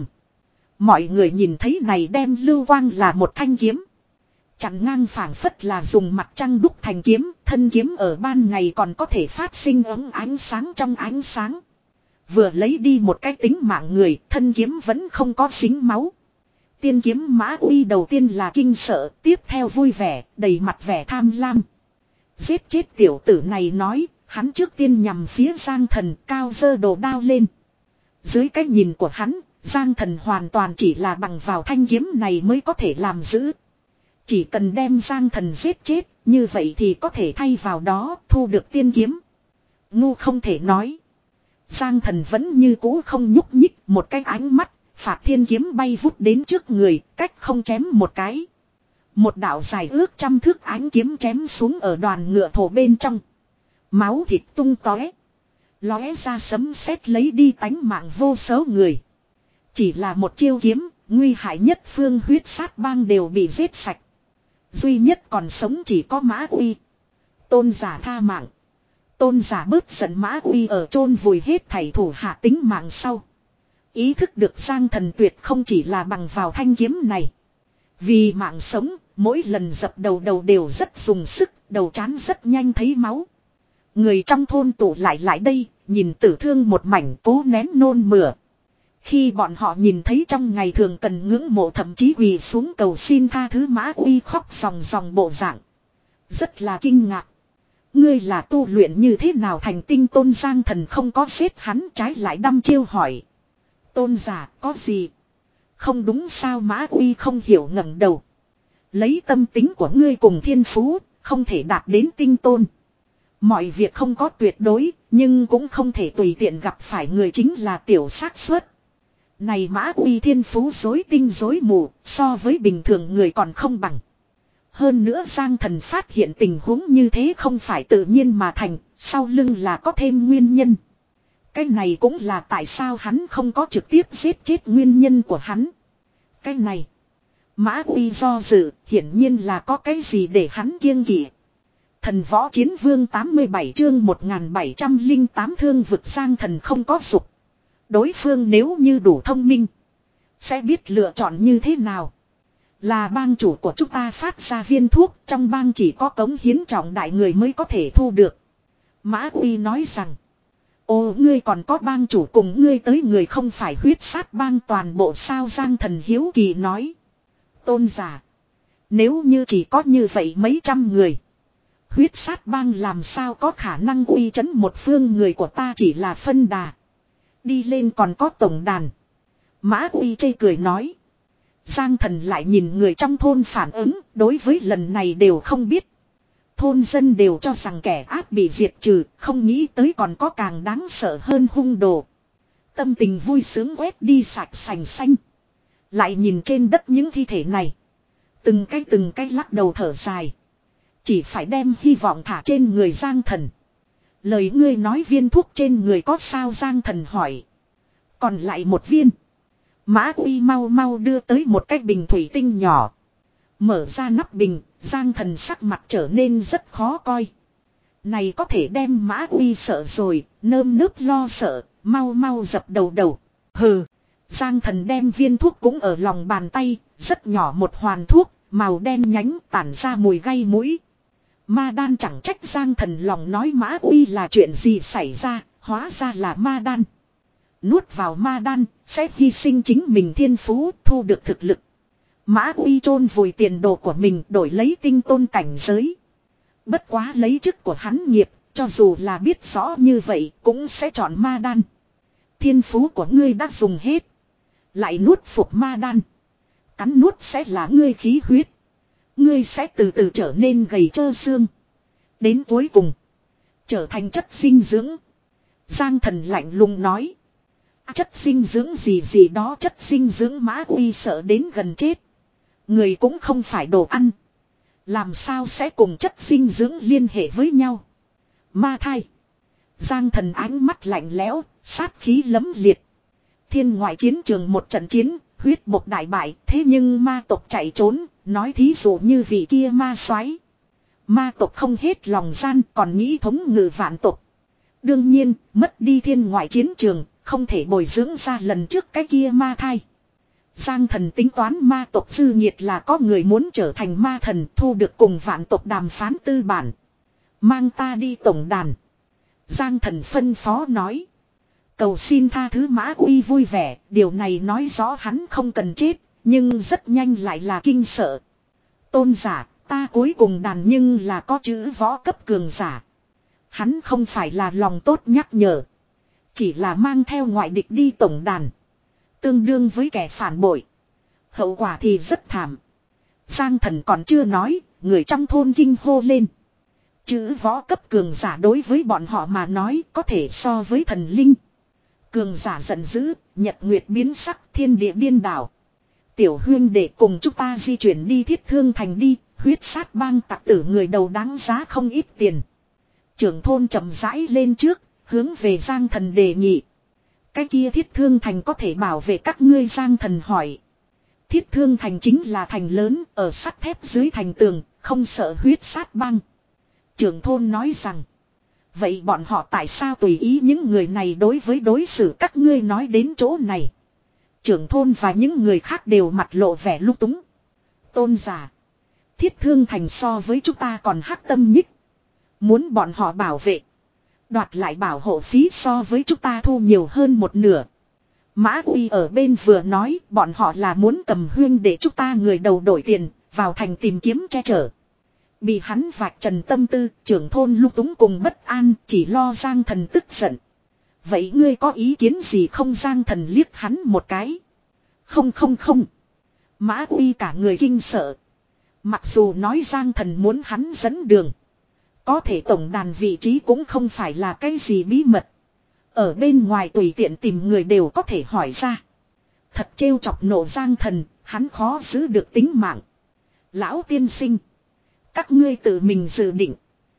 Mọi người nhìn thấy này đem lưu quang là một thanh kiếm. Chặn ngang phảng phất là dùng mặt trăng đúc thành kiếm, thân kiếm ở ban ngày còn có thể phát sinh ấm ánh sáng trong ánh sáng. Vừa lấy đi một cái tính mạng người, thân kiếm vẫn không có dính máu. Tiên kiếm Mã Uy đầu tiên là kinh sợ, tiếp theo vui vẻ, đầy mặt vẻ tham lam. Giết chết tiểu tử này nói, hắn trước tiên nhằm phía Giang Thần, cao giơ đồ đao lên. Dưới cái nhìn của hắn, Giang Thần hoàn toàn chỉ là bằng vào thanh kiếm này mới có thể làm giữ. Chỉ cần đem Giang Thần giết chết, như vậy thì có thể thay vào đó thu được tiên kiếm. Ngu không thể nói. Giang Thần vẫn như cũ không nhúc nhích, một cái ánh mắt, phạt thiên kiếm bay vút đến trước người, cách không chém một cái. Một đạo dài ước trăm thước ánh kiếm chém xuống ở đoàn ngựa thổ bên trong. Máu thịt tung tóe. Lóe ra sấm sét lấy đi tánh mạng vô số người. Chỉ là một chiêu kiếm, nguy hại nhất phương huyết sát bang đều bị giết sạch. Duy nhất còn sống chỉ có Mã Uy. Tôn giả tha mạng. Tôn giả bớt giận Mã Uy ở chôn vùi hết thảy thủ hạ tính mạng sau. Ý thức được Giang Thần tuyệt không chỉ là bằng vào thanh kiếm này. Vì mạng sống, mỗi lần dập đầu đầu đều rất dùng sức, đầu trán rất nhanh thấy máu. Người trong thôn tụ lại lại đây, nhìn tử thương một mảnh, cố nén nôn mửa. Khi bọn họ nhìn thấy trong ngày thường cần ngưỡng mộ thậm chí quỳ xuống cầu xin tha thứ Mã Uy khóc ròng ròng bộ dạng. Rất là kinh ngạc. Ngươi là tu luyện như thế nào thành tinh Tôn Giang Thần không có giết hắn, trái lại đăm chiêu hỏi. Tôn giả có gì? Không đúng sao? Mã Uy không hiểu ngẩng đầu. Lấy tâm tính của ngươi cùng thiên phú, không thể đạt đến tinh tôn. Mọi việc không có tuyệt đối, nhưng cũng không thể tùy tiện gặp phải người chính là tiểu xác suất. Này Mã Uy thiên phú rối tinh rối mù, so với bình thường người còn không bằng. Hơn nữa Giang Thần phát hiện tình huống như thế không phải tự nhiên mà thành, sau lưng là có thêm nguyên nhân. Cái này cũng là tại sao hắn không có trực tiếp giết chết nguyên nhân của hắn. Cái này, Mã Uy do dự, hiển nhiên là có cái gì để hắn kiêng kỵ. Thần võ chiến vương tám mươi bảy chương một nghìn bảy trăm lẻ tám thương vực Giang Thần không có dục. Đối phương nếu như đủ thông minh, sẽ biết lựa chọn như thế nào. Là bang chủ của chúng ta phát ra viên thuốc, trong bang chỉ có cống hiến trọng đại người mới có thể thu được. Mã Uy nói rằng, ồ, ngươi còn có bang chủ cùng ngươi tới người không phải huyết sát bang toàn bộ sao? Giang Thần hiếu kỳ nói. Tôn giả, nếu như chỉ có như vậy mấy trăm người, huyết sát bang làm sao có khả năng uy chấn một phương? Người của ta chỉ là phân đà, đi lên còn có tổng đàn. Mã Uy chê cười nói. Giang Thần lại nhìn người trong thôn phản ứng, đối với lần này đều không biết. Thôn dân đều cho rằng kẻ ác bị diệt trừ, không nghĩ tới còn có càng đáng sợ hơn hung đồ. Tâm tình vui sướng quét đi sạch sành xanh. Lại nhìn trên đất những thi thể này, từng cái từng cái lắc đầu thở dài. Chỉ phải đem hy vọng thả trên người Giang Thần. Lời ngươi nói viên thuốc trên người có sao? Giang Thần hỏi. Còn lại một viên. Mã Uy mau mau đưa tới một cái bình thủy tinh nhỏ. Mở ra nắp bình, Giang Thần sắc mặt trở nên rất khó coi. Này có thể đem Mã Uy sợ rồi, nơm nớp lo sợ, mau mau dập đầu đầu. Hừ, Giang Thần đem viên thuốc cũng ở lòng bàn tay, rất nhỏ một hoàn thuốc, màu đen nhánh tản ra mùi gây mũi. Ma đan, chẳng trách Giang Thần lòng nói Mã Uy là chuyện gì xảy ra, hóa ra là ma đan. Nuốt vào ma đan, sẽ hy sinh chính mình thiên phú, thu được thực lực. Mã Uy chôn vùi tiền đồ của mình đổi lấy tinh tôn cảnh giới. Bất quá lấy chức của hắn nghiệp, cho dù là biết rõ như vậy cũng sẽ chọn ma đan. Thiên phú của ngươi đã dùng hết, lại nuốt phục ma đan, cắn nuốt sẽ là ngươi khí huyết. Ngươi sẽ từ từ trở nên gầy trơ xương, đến cuối cùng trở thành chất dinh dưỡng. Giang Thần lạnh lùng nói. Chất dinh dưỡng gì gì đó, chất dinh dưỡng? Mã Uy sợ đến gần chết. Người cũng không phải đồ ăn, làm sao sẽ cùng chất dinh dưỡng liên hệ với nhau? Ma thai. Giang Thần ánh mắt lạnh lẽo, sát khí lẫm liệt. Thiên ngoại chiến trường một trận chiến, huyết bộc đại bại, thế nhưng ma tộc chạy trốn, nói thí dụ như vị kia ma soái. Ma tộc không hết lòng gian, còn nghĩ thống ngự vạn tộc. Đương nhiên, mất đi thiên ngoại chiến trường, không thể bồi dưỡng ra lần trước cái kia ma thai. Giang Thần tính toán ma tộc dư nhiệt là có người muốn trở thành ma thần, thu được cùng vạn tộc đàm phán tư bản. Mang ta đi tổng đàn. Giang Thần phân phó nói. Cầu xin tha thứ. Mã Uy vui vẻ, điều này nói rõ hắn không cần chết, nhưng rất nhanh lại là kinh sợ. Tôn giả, ta cuối cùng đàn nhưng là có chữ võ cấp cường giả. Hắn không phải là lòng tốt nhắc nhở, chỉ là mang theo ngoại địch đi tổng đàn, tương đương với kẻ phản bội. Hậu quả thì rất thảm. Giang Thần còn chưa nói, người trong thôn kinh hô lên. Chữ võ cấp cường giả đối với bọn họ mà nói có thể so với thần linh. Cường giả giận dữ, nhật nguyệt biến sắc, thiên địa điên đảo. Tiểu huyên để cùng chúng ta di chuyển đi Thiết Thương Thành đi, huyết sát bang tặc tử người đầu đáng giá không ít tiền. Trưởng thôn chậm rãi lên trước, hướng về Giang Thần đề nghị. Cái kia Thiết Thương Thành có thể bảo vệ các ngươi? Giang Thần hỏi. Thiết Thương Thành chính là thành lớn, ở sắt thép dưới thành tường, không sợ huyết sát bang. Trưởng thôn nói rằng. Vậy bọn họ tại sao tùy ý những người này đối với đối xử các ngươi? Nói đến chỗ này, trưởng thôn và những người khác đều mặt lộ vẻ lung túng. Tôn giả, Thiết Thương Thành so với chúng ta còn hắc tâm nhích. Muốn bọn họ bảo vệ, đoạt lại bảo hộ phí so với chúng ta thu nhiều hơn một nửa. Mã Uy ở bên vừa nói, bọn họ là muốn cầm huyên để chúng ta người đầu đổi tiền, vào thành tìm kiếm che chở. Bị hắn vạch trần tâm tư, trưởng thôn lung túng cùng bất an, chỉ lo Giang Thần tức giận. Vậy ngươi có ý kiến gì không? Giang Thần liếc hắn một cái. Không không không. Mã Uy cả người kinh sợ. Mặc dù nói Giang Thần muốn hắn dẫn đường. Có thể tổng đàn vị trí cũng không phải là cái gì bí mật. Ở bên ngoài tùy tiện tìm người đều có thể hỏi ra. Thật trêu chọc nộ Giang Thần, hắn khó giữ được tính mạng. Lão tiên sinh. Các ngươi tự mình dự định.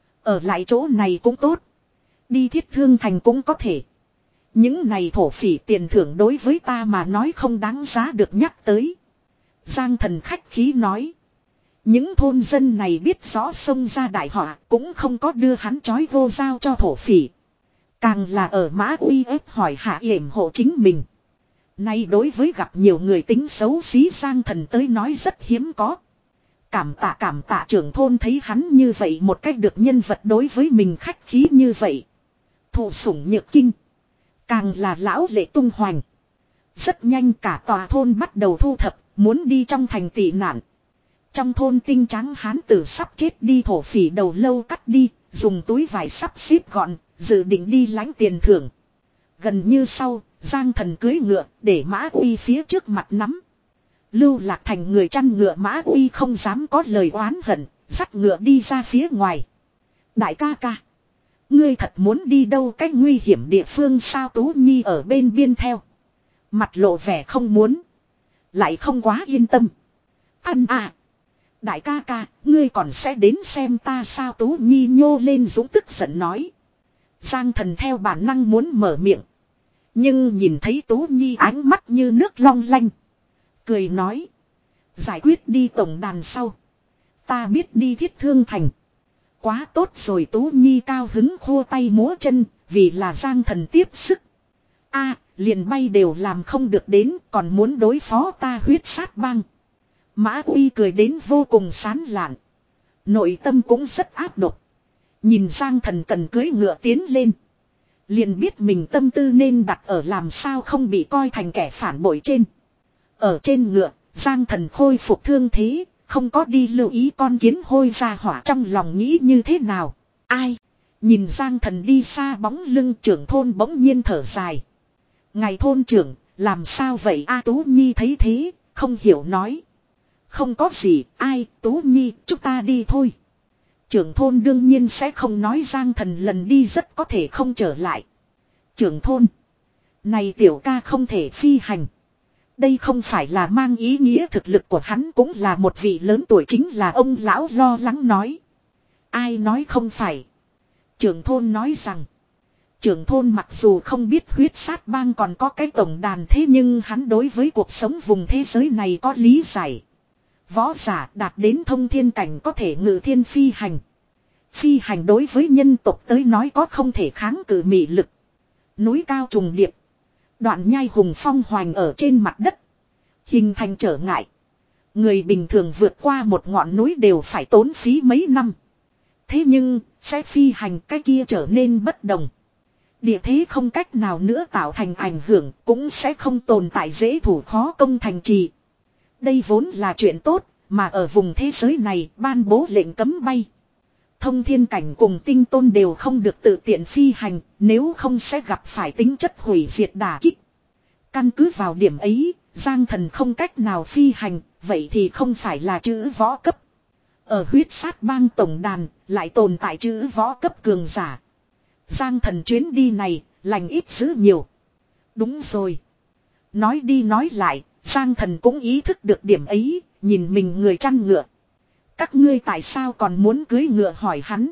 Ở lại chỗ này cũng tốt. Đi Thiết Thương Thành cũng có thể. Những này thổ phỉ tiền thưởng đối với ta mà nói không đáng giá được nhắc tới. Giang Thần khách khí nói. Những thôn dân này biết rõ xông ra đại họa cũng không có đưa hắn chói vô giao cho thổ phỉ. Càng là ở Mã Uy ép hỏi hạ yểm hộ chính mình. Nay đối với gặp nhiều người tính xấu xí Giang Thần tới nói rất hiếm có. Cảm tạ cảm tạ trưởng thôn thấy hắn như vậy một cách được nhân vật đối với mình khách khí như vậy. Thụ sủng nhược kinh. Càng là lão lệ tung hoành. Rất nhanh cả tòa thôn bắt đầu thu thập, muốn đi trong thành tị nạn. Trong thôn tinh trắng hán tử sắp chết đi thổ phỉ đầu lâu cắt đi, dùng túi vải sắp xếp gọn, dự định đi lãnh tiền thưởng. Gần như sau, Giang Thần cưới ngựa, để Mã Uy phía trước mặt nắm. Lưu Lạc Thành người chăn ngựa Mã Uy không dám có lời oán hận, dắt ngựa đi ra phía ngoài. Đại ca ca. Ngươi thật muốn đi đâu cách nguy hiểm địa phương sao? Tú Nhi ở bên biên theo. Mặt lộ vẻ không muốn. Lại không quá yên tâm. Ăn à. Đại ca ca, ngươi còn sẽ đến xem ta sao? Tú Nhi nhô lên dũng tức giận nói. Giang Thần theo bản năng muốn mở miệng. Nhưng nhìn thấy Tú Nhi ánh mắt như nước long lanh. Cười nói. Giải quyết đi tổng đàn sau. Ta biết đi Thiết Thương Thành. Quá tốt rồi. Tú Nhi cao hứng khua tay múa chân. Vì là Giang Thần tiếp sức. A liền bay đều làm không được đến. Còn muốn đối phó ta huyết sát bang. Mã Uy cười đến vô cùng sán lạn. Nội tâm cũng rất áp độc. Nhìn Giang Thần cần cưới ngựa tiến lên. Liền biết mình tâm tư nên đặt ở làm sao không bị coi thành kẻ phản bội trên. Ở trên ngựa, Giang Thần khôi phục thương thế, không có đi lưu ý con kiến hôi ra hỏa trong lòng nghĩ như thế nào. Ai? Nhìn Giang Thần đi xa bóng lưng trưởng thôn bỗng nhiên thở dài. Ngài thôn trưởng, làm sao vậy? A Tú Nhi thấy thế, không hiểu nói. Không có gì, ai, Tú Nhi, chúng ta đi thôi. Trưởng thôn đương nhiên sẽ không nói Giang Thần lần đi rất có thể không trở lại. Trưởng thôn. Này tiểu ca không thể phi hành. Đây không phải là mang ý nghĩa thực lực của hắn cũng là một vị lớn tuổi chính là ông lão lo lắng nói. Ai nói không phải. Trưởng thôn nói rằng. Trưởng thôn mặc dù không biết huyết sát bang còn có cái tổng đàn thế nhưng hắn đối với cuộc sống vùng thế giới này có lý giải. Võ giả đạt đến thông thiên cảnh có thể ngự thiên phi hành. Phi hành đối với nhân tộc tới nói có không thể kháng cự mị lực. Núi cao trùng điệp. Đoạn nhai hùng phong hoành ở trên mặt đất. Hình thành trở ngại. Người bình thường vượt qua một ngọn núi đều phải tốn phí mấy năm. Thế nhưng, sẽ phi hành cái kia trở nên bất đồng. Địa thế không cách nào nữa tạo thành ảnh hưởng cũng sẽ không tồn tại dễ thủ khó công thành trì. Đây vốn là chuyện tốt, mà ở vùng thế giới này ban bố lệnh cấm bay. Thông thiên cảnh cùng tinh tôn đều không được tự tiện phi hành, nếu không sẽ gặp phải tính chất hủy diệt đả kích. Căn cứ vào điểm ấy, Giang Thần không cách nào phi hành, vậy thì không phải là chữ võ cấp. Ở huyết sát bang tổng đàn, lại tồn tại chữ võ cấp cường giả. Giang Thần chuyến đi này, lành ít dữ nhiều. Đúng rồi. Nói đi nói lại, Giang Thần cũng ý thức được điểm ấy, nhìn mình người chăn ngựa. Các ngươi tại sao còn muốn cưới ngựa hỏi hắn.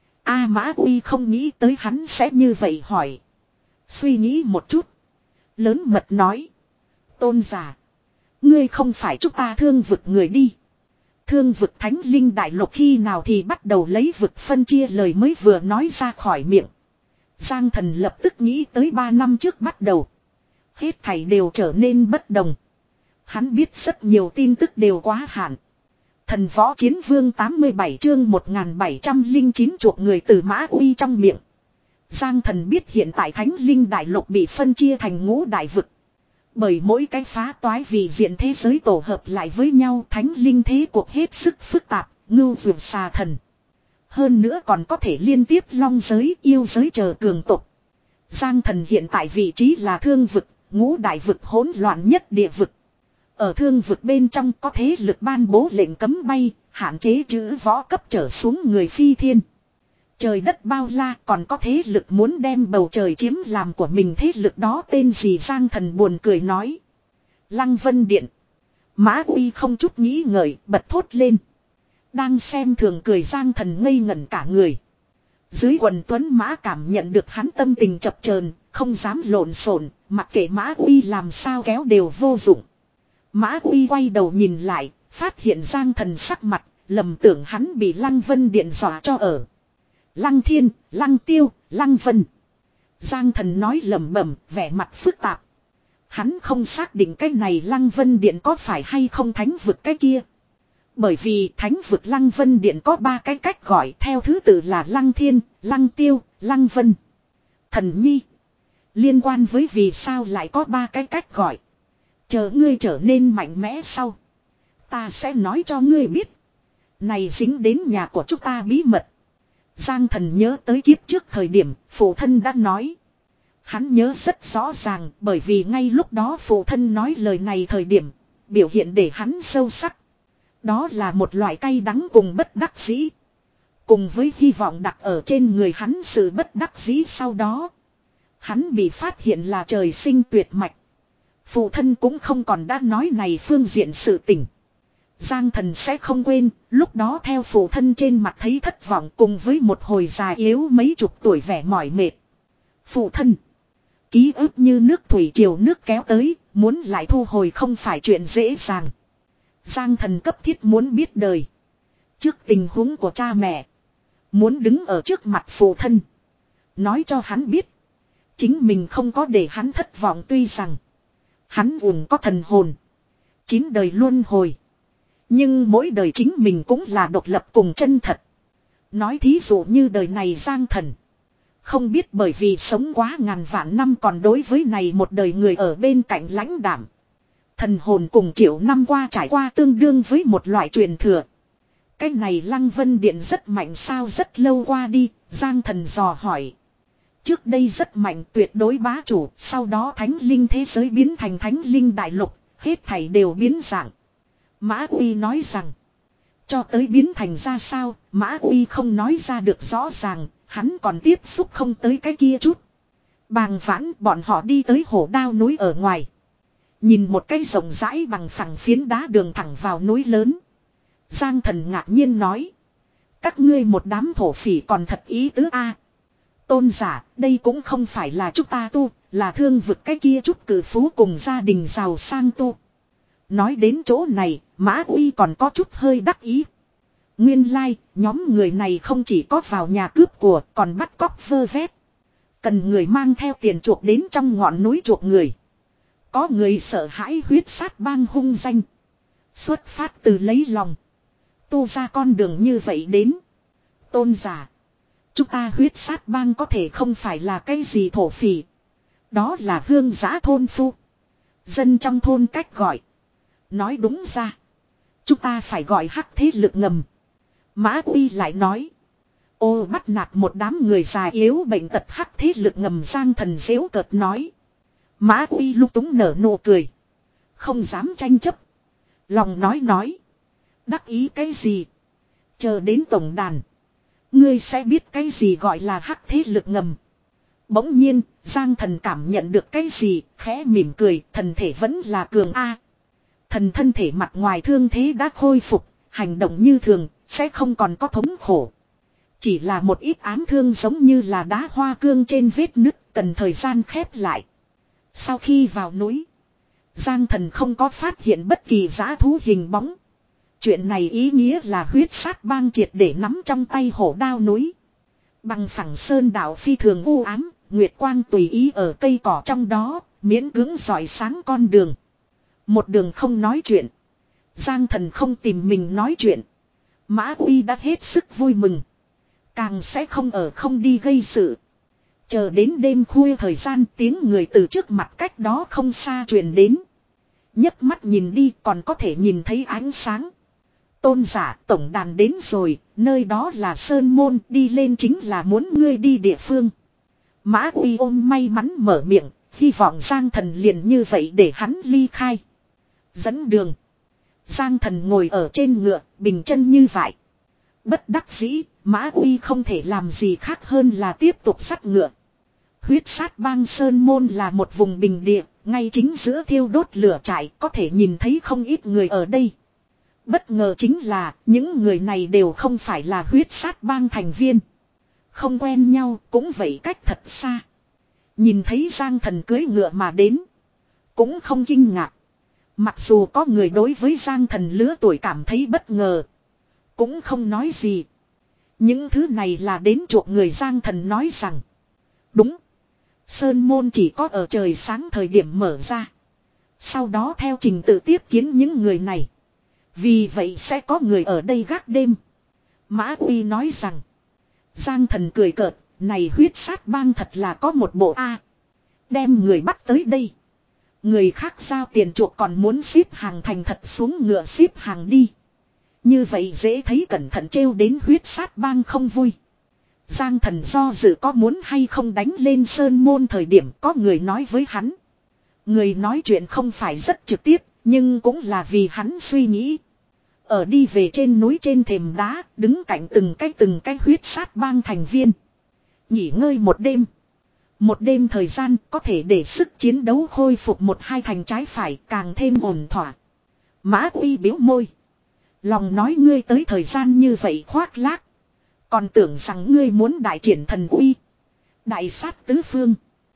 A Mã Uy không nghĩ tới hắn sẽ như vậy hỏi. Suy nghĩ một chút. Lớn mật nói. Tôn giả. Ngươi không phải chúng ta thương vực người đi. Thương vực thánh linh đại lục khi nào thì bắt đầu lấy vực phân chia lời mới vừa nói ra khỏi miệng. Giang Thần lập tức nghĩ tới ba năm trước bắt đầu. Hết thảy đều trở nên bất đồng. Hắn biết rất nhiều tin tức đều quá hạn. Thần võ chiến vương tám mươi bảy chương một nghìn bảy trăm lẻ chín chuộc người từ Mã Uy trong miệng. Giang Thần biết hiện tại thánh linh đại lục bị phân chia thành ngũ đại vực. Bởi mỗi cái phá toái vì diện thế giới tổ hợp lại với nhau thánh linh thế cuộc hết sức phức tạp, ngưu vượt xà thần. Hơn nữa còn có thể liên tiếp long giới, yêu giới chờ cường tộc. Giang thần hiện tại vị trí là thương vực, ngũ đại vực hỗn loạn nhất địa vực. Ở thương vực bên trong có thế lực ban bố lệnh cấm bay, hạn chế chữ võ cấp trở xuống người phi thiên. Trời đất bao la, còn có thế lực muốn đem bầu trời chiếm làm của mình, thế lực đó tên gì? Giang thần buồn cười nói. Lăng Vân Điện. Mã Uy không chút nghĩ ngợi, bật thốt lên. Đang xem thường cười Giang thần ngây ngẩn cả người. Dưới quần tuấn mã cảm nhận được hắn tâm tình chập chờn, không dám lộn xộn, mặc kệ Mã Uy làm sao kéo đều vô dụng. Mã Uy quay đầu nhìn lại, phát hiện Giang thần sắc mặt, lầm tưởng hắn bị Lăng Vân Điện dọa cho ở. Lăng Thiên, Lăng Tiêu, Lăng Vân. Giang thần nói lẩm bẩm, vẻ mặt phức tạp. Hắn không xác định cái này Lăng Vân Điện có phải hay không thánh vực cái kia. Bởi vì thánh vực Lăng Vân Điện có ba cái cách gọi, theo thứ tự là Lăng Thiên, Lăng Tiêu, Lăng Vân. Thần nhi. Liên quan với vì sao lại có ba cái cách gọi. Chờ ngươi trở nên mạnh mẽ sau. Ta sẽ nói cho ngươi biết. Này dính đến nhà của chúng ta bí mật. Giang thần nhớ tới kiếp trước thời điểm phụ thân đã nói. Hắn nhớ rất rõ ràng bởi vì ngay lúc đó phụ thân nói lời này thời điểm. Biểu hiện để hắn sâu sắc. Đó là một loại cay đắng cùng bất đắc dĩ. Cùng với hy vọng đặt ở trên người hắn sự bất đắc dĩ sau đó. Hắn bị phát hiện là trời sinh tuyệt mạch. Phụ thân cũng không còn đã nói này phương diện sự tình. Giang thần sẽ không quên, lúc đó theo phụ thân trên mặt thấy thất vọng cùng với một hồi già yếu mấy chục tuổi vẻ mỏi mệt. Phụ thân. Ký ức như nước thủy triều nước kéo tới, muốn lại thu hồi không phải chuyện dễ dàng. Giang thần cấp thiết muốn biết đời. Trước tình huống của cha mẹ. Muốn đứng ở trước mặt phụ thân. Nói cho hắn biết. Chính mình không có để hắn thất vọng, tuy rằng hắn vốn có thần hồn. Chín đời luân hồi. Nhưng mỗi đời chính mình cũng là độc lập cùng chân thật. Nói thí dụ như đời này Giang thần. Không biết bởi vì sống quá ngàn vạn năm còn đối với này một đời người ở bên cạnh lãnh đảm. Thần hồn cùng triệu năm qua trải qua tương đương với một loại truyền thừa. Cái này Lăng Vân Điện rất mạnh sao? Rất lâu qua đi, Giang thần dò hỏi. Trước đây rất mạnh, tuyệt đối bá chủ, sau đó thánh linh thế giới biến thành thánh linh đại lục, hết thảy đều biến dạng. Mã Uy nói rằng, cho tới biến thành ra sao, Mã Uy không nói ra được rõ ràng, hắn còn tiếp xúc không tới cái kia chút. Bàng vãn bọn họ đi tới hổ đao núi ở ngoài. Nhìn một cái rộng rãi bằng phẳng phiến đá đường thẳng vào núi lớn. Giang thần ngạc nhiên nói. Các ngươi một đám thổ phỉ còn thật ý tứ a. Tôn giả, đây cũng không phải là chúng ta tu, là thương vực cái kia chút cử phú cùng gia đình giàu sang tu. Nói đến chỗ này, Mã Uy còn có chút hơi đắc ý. Nguyên lai, like, nhóm người này không chỉ có vào nhà cướp của, còn bắt cóc vơ vét. Cần người mang theo tiền chuộc đến trong ngọn núi chuộc người. Có người sợ hãi huyết sát bang hung danh. Xuất phát từ lấy lòng. Tu ra con đường như vậy đến. Tôn giả. Chúng ta huyết sát bang có thể không phải là cái gì thổ phỉ. Đó là hương giã thôn phu. Dân trong thôn cách gọi. Nói đúng ra. Chúng ta phải gọi hắc thế lực ngầm. Mã Uy lại nói. Ô bắt nạt một đám người già yếu bệnh tật hắc thế lực ngầm. Giang thần dễu cợt nói. Mã Uy lúc túng nở nụ cười. Không dám tranh chấp. Lòng nói nói. Đắc ý cái gì. Chờ đến tổng đàn. Ngươi sẽ biết cái gì gọi là hắc thế lực ngầm. Bỗng nhiên, Giang thần cảm nhận được cái gì, khẽ mỉm cười, thần thể vẫn là cường A. Thần thân thể mặt ngoài thương thế đã khôi phục, hành động như thường, sẽ không còn có thống khổ. Chỉ là một ít ám thương giống như là đá hoa cương trên vết nứt, cần thời gian khép lại. Sau khi vào núi, Giang thần không có phát hiện bất kỳ dã thú hình bóng. Chuyện này ý nghĩa là huyết sát bang triệt để nắm trong tay hổ đao núi. Bằng phẳng sơn đảo phi thường u ám, nguyệt quang tùy ý ở cây cỏ trong đó, miễn cưỡng rọi sáng con đường. Một đường không nói chuyện. Giang thần không tìm mình nói chuyện. Mã Uy đã hết sức vui mừng. Càng sẽ không ở không đi gây sự. Chờ đến đêm khuya thời gian tiếng người từ trước mặt cách đó không xa truyền đến. Nhấc mắt nhìn đi còn có thể nhìn thấy ánh sáng. Tôn giả tổng đàn đến rồi, nơi đó là Sơn Môn, đi lên chính là muốn ngươi đi địa phương. Mã Uy ôm may mắn mở miệng, hy vọng Giang Thần liền như vậy để hắn ly khai. Dẫn đường. Giang Thần ngồi ở trên ngựa, bình chân như vậy. Bất đắc dĩ, Mã Uy không thể làm gì khác hơn là tiếp tục dắt ngựa. Huyết sát bang Sơn Môn là một vùng bình địa, ngay chính giữa thiêu đốt lửa trại, có thể nhìn thấy không ít người ở đây. Bất ngờ chính là, những người này đều không phải là huyết sát bang thành viên. Không quen nhau, cũng vậy cách thật xa. Nhìn thấy Giang Thần cưỡi ngựa mà đến. Cũng không kinh ngạc. Mặc dù có người đối với Giang Thần lứa tuổi cảm thấy bất ngờ. Cũng không nói gì. Những thứ này là đến chuộc người Giang Thần nói rằng. Đúng. Sơn Môn chỉ có ở trời sáng thời điểm mở ra. Sau đó theo trình tự tiếp kiến những người này. Vì vậy sẽ có người ở đây gác đêm. Mã Uy nói rằng. Giang Thần cười cợt. Này huyết sát bang thật là có một bộ A. Đem người bắt tới đây. Người khác giao tiền chuộc còn muốn xếp hàng thành thật xuống ngựa xếp hàng đi. Như vậy dễ thấy cẩn thận trêu đến huyết sát bang không vui. Giang Thần do dự có muốn hay không đánh lên Sơn Môn thời điểm có người nói với hắn. Người nói chuyện không phải rất trực tiếp, nhưng cũng là vì hắn suy nghĩ. Ở đi về trên núi trên thềm đá, đứng cạnh từng cái từng cái huyết sát bang thành viên. Nghỉ ngơi một đêm. Một đêm thời gian có thể để sức chiến đấu khôi phục một hai thành trái phải càng thêm ổn thỏa. Mã Uy biếu môi. Lòng nói ngươi tới thời gian như vậy khoác lác. Còn tưởng rằng ngươi muốn đại triển thần uy. Đại sát tứ phương.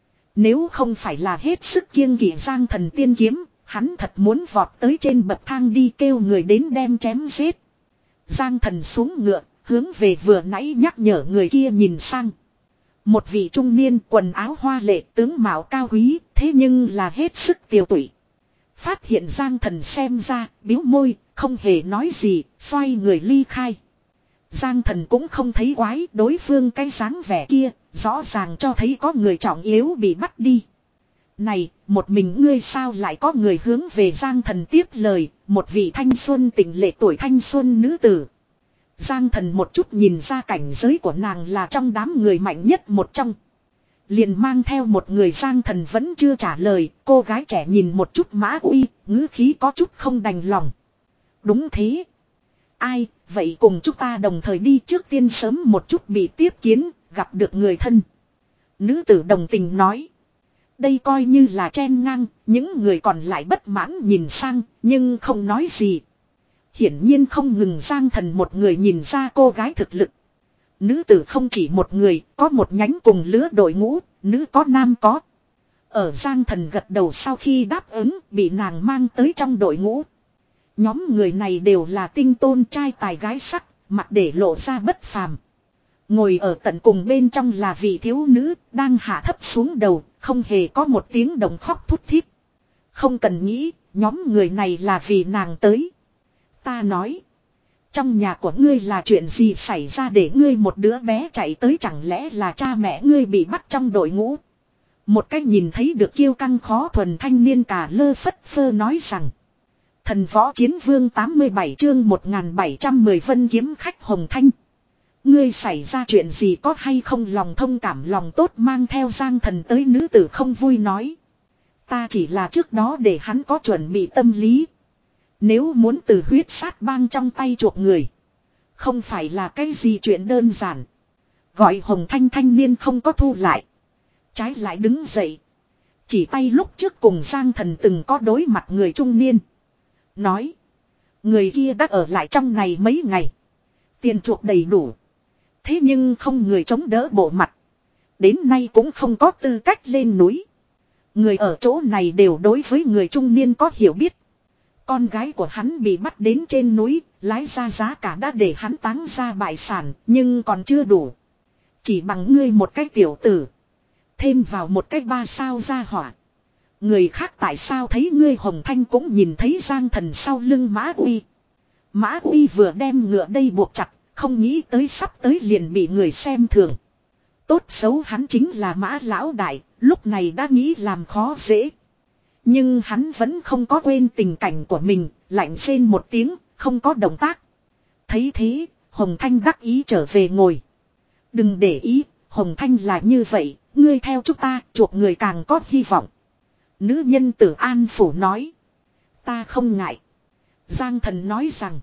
Nếu không phải là hết sức kiêng kỵ Giang Thần tiên kiếm. Hắn thật muốn vọt tới trên bậc thang đi kêu người đến đem chém giết. Giang Thần xuống ngựa. Hướng về vừa nãy nhắc nhở người kia nhìn sang. Một vị trung niên quần áo hoa lệ tướng mạo cao quý. Thế nhưng là hết sức tiêu tụy. Phát hiện Giang Thần xem ra biếu môi. Không hề nói gì. Xoay người ly khai. Giang Thần cũng không thấy quái đối phương cái dáng vẻ kia, rõ ràng cho thấy có người trọng yếu bị bắt đi. Này, một mình ngươi sao lại có người hướng về Giang Thần tiếp lời, một vị thanh xuân tỉnh lệ tuổi thanh xuân nữ tử. Giang Thần một chút nhìn ra cảnh giới của nàng là trong đám người mạnh nhất một trong. Liền mang theo một người Giang Thần vẫn chưa trả lời, cô gái trẻ nhìn một chút Mã Uy, ngữ khí có chút không đành lòng. Đúng thế. Ai, vậy cùng chúng ta đồng thời đi trước tiên sớm một chút bị tiếp kiến, gặp được người thân. Nữ tử đồng tình nói. Đây coi như là chen ngang, những người còn lại bất mãn nhìn sang, nhưng không nói gì. Hiển nhiên không ngừng Giang Thần một người nhìn ra cô gái thực lực. Nữ tử không chỉ một người, có một nhánh cùng lứa đội ngũ, nữ có nam có. Ở Giang Thần gật đầu sau khi đáp ứng, bị nàng mang tới trong đội ngũ. Nhóm người này đều là tinh tôn trai tài gái sắc, mặt để lộ ra bất phàm. Ngồi ở tận cùng bên trong là vị thiếu nữ, đang hạ thấp xuống đầu, không hề có một tiếng đồng khóc thút thít. Không cần nghĩ, nhóm người này là vì nàng tới. Ta nói, trong nhà của ngươi là chuyện gì xảy ra để ngươi một đứa bé chạy tới, chẳng lẽ là cha mẹ ngươi bị bắt trong đội ngũ. Một cách nhìn thấy được kiêu căng khó thuần thanh niên cả lơ phất phơ nói rằng. Thần võ chiến vương tám mươi bảy chương một nghìn bảy trăm mười vân kiếm khách Hồng Thanh. Ngươi xảy ra chuyện gì có hay không, lòng thông cảm lòng tốt mang theo Giang Thần tới. Nữ tử không vui nói. Ta chỉ là trước đó để hắn có chuẩn bị tâm lý. Nếu muốn từ huyết sát bang trong tay chuộc người. Không phải là cái gì chuyện đơn giản. Gọi Hồng Thanh thanh niên không có thu lại. Trái lại đứng dậy. Chỉ tay lúc trước cùng Giang Thần từng có đối mặt người trung niên. Nói. Người kia đã ở lại trong này mấy ngày. Tiền chuộc đầy đủ. Thế nhưng không người chống đỡ bộ mặt. Đến nay cũng không có tư cách lên núi. Người ở chỗ này đều đối với người trung niên có hiểu biết. Con gái của hắn bị bắt đến trên núi. Lái ra giá cả đã để hắn táng ra bại sản. Nhưng còn chưa đủ. Chỉ bằng ngươi một cái tiểu tử. Thêm vào một cái ba sao ra hỏa. Người khác tại sao thấy ngươi. Hồng Thanh cũng nhìn thấy Giang Thần sau lưng Mã Uy. Mã Uy vừa đem ngựa đây buộc chặt. Không nghĩ tới sắp tới liền bị người xem thường. Tốt xấu hắn chính là Mã lão đại. Lúc này đã nghĩ làm khó dễ. Nhưng hắn vẫn không có quên tình cảnh của mình. Lạnh rên một tiếng. Không có động tác. Thấy thế, Hồng Thanh đắc ý trở về ngồi. Đừng để ý, Hồng Thanh là như vậy, ngươi theo chúng ta, chuộc người càng có hy vọng. Nữ nhân tử An Phủ nói. Ta không ngại. Giang Thần nói rằng.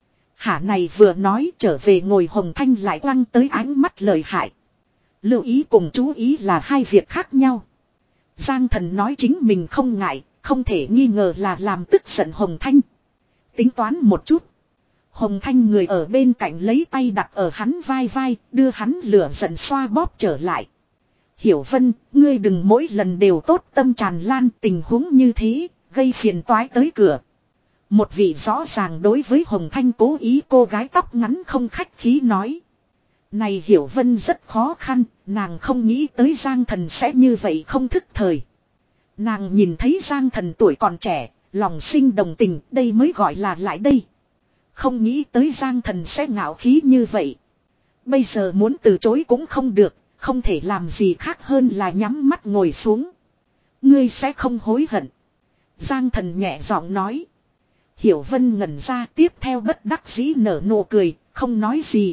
Hả này vừa nói trở về ngồi Hồng Thanh lại quăng tới ánh mắt lợi hại. Lưu ý cùng chú ý là hai việc khác nhau. Giang Thần nói chính mình không ngại, không thể nghi ngờ là làm tức giận Hồng Thanh. Tính toán một chút. Hồng Thanh người ở bên cạnh lấy tay đặt ở hắn vai vai, đưa hắn lửa giận xoa bóp trở lại. Hiểu Vân, ngươi đừng mỗi lần đều tốt tâm tràn lan tình huống như thế, gây phiền toái tới cửa. Một vị rõ ràng đối với Hồng Thanh cố ý cô gái tóc ngắn không khách khí nói. Này Hiểu Vân rất khó khăn, nàng không nghĩ tới Giang Thần sẽ như vậy không thức thời. Nàng nhìn thấy Giang Thần tuổi còn trẻ, lòng sinh đồng tình, đây mới gọi là lại đây. Không nghĩ tới Giang Thần sẽ ngạo khí như vậy. Bây giờ muốn từ chối cũng không được, không thể làm gì khác hơn là nhắm mắt ngồi xuống. Ngươi sẽ không hối hận. Giang Thần nhẹ giọng nói. Hiểu Vân ngẩn ra tiếp theo bất đắc dĩ nở nụ cười, không nói gì.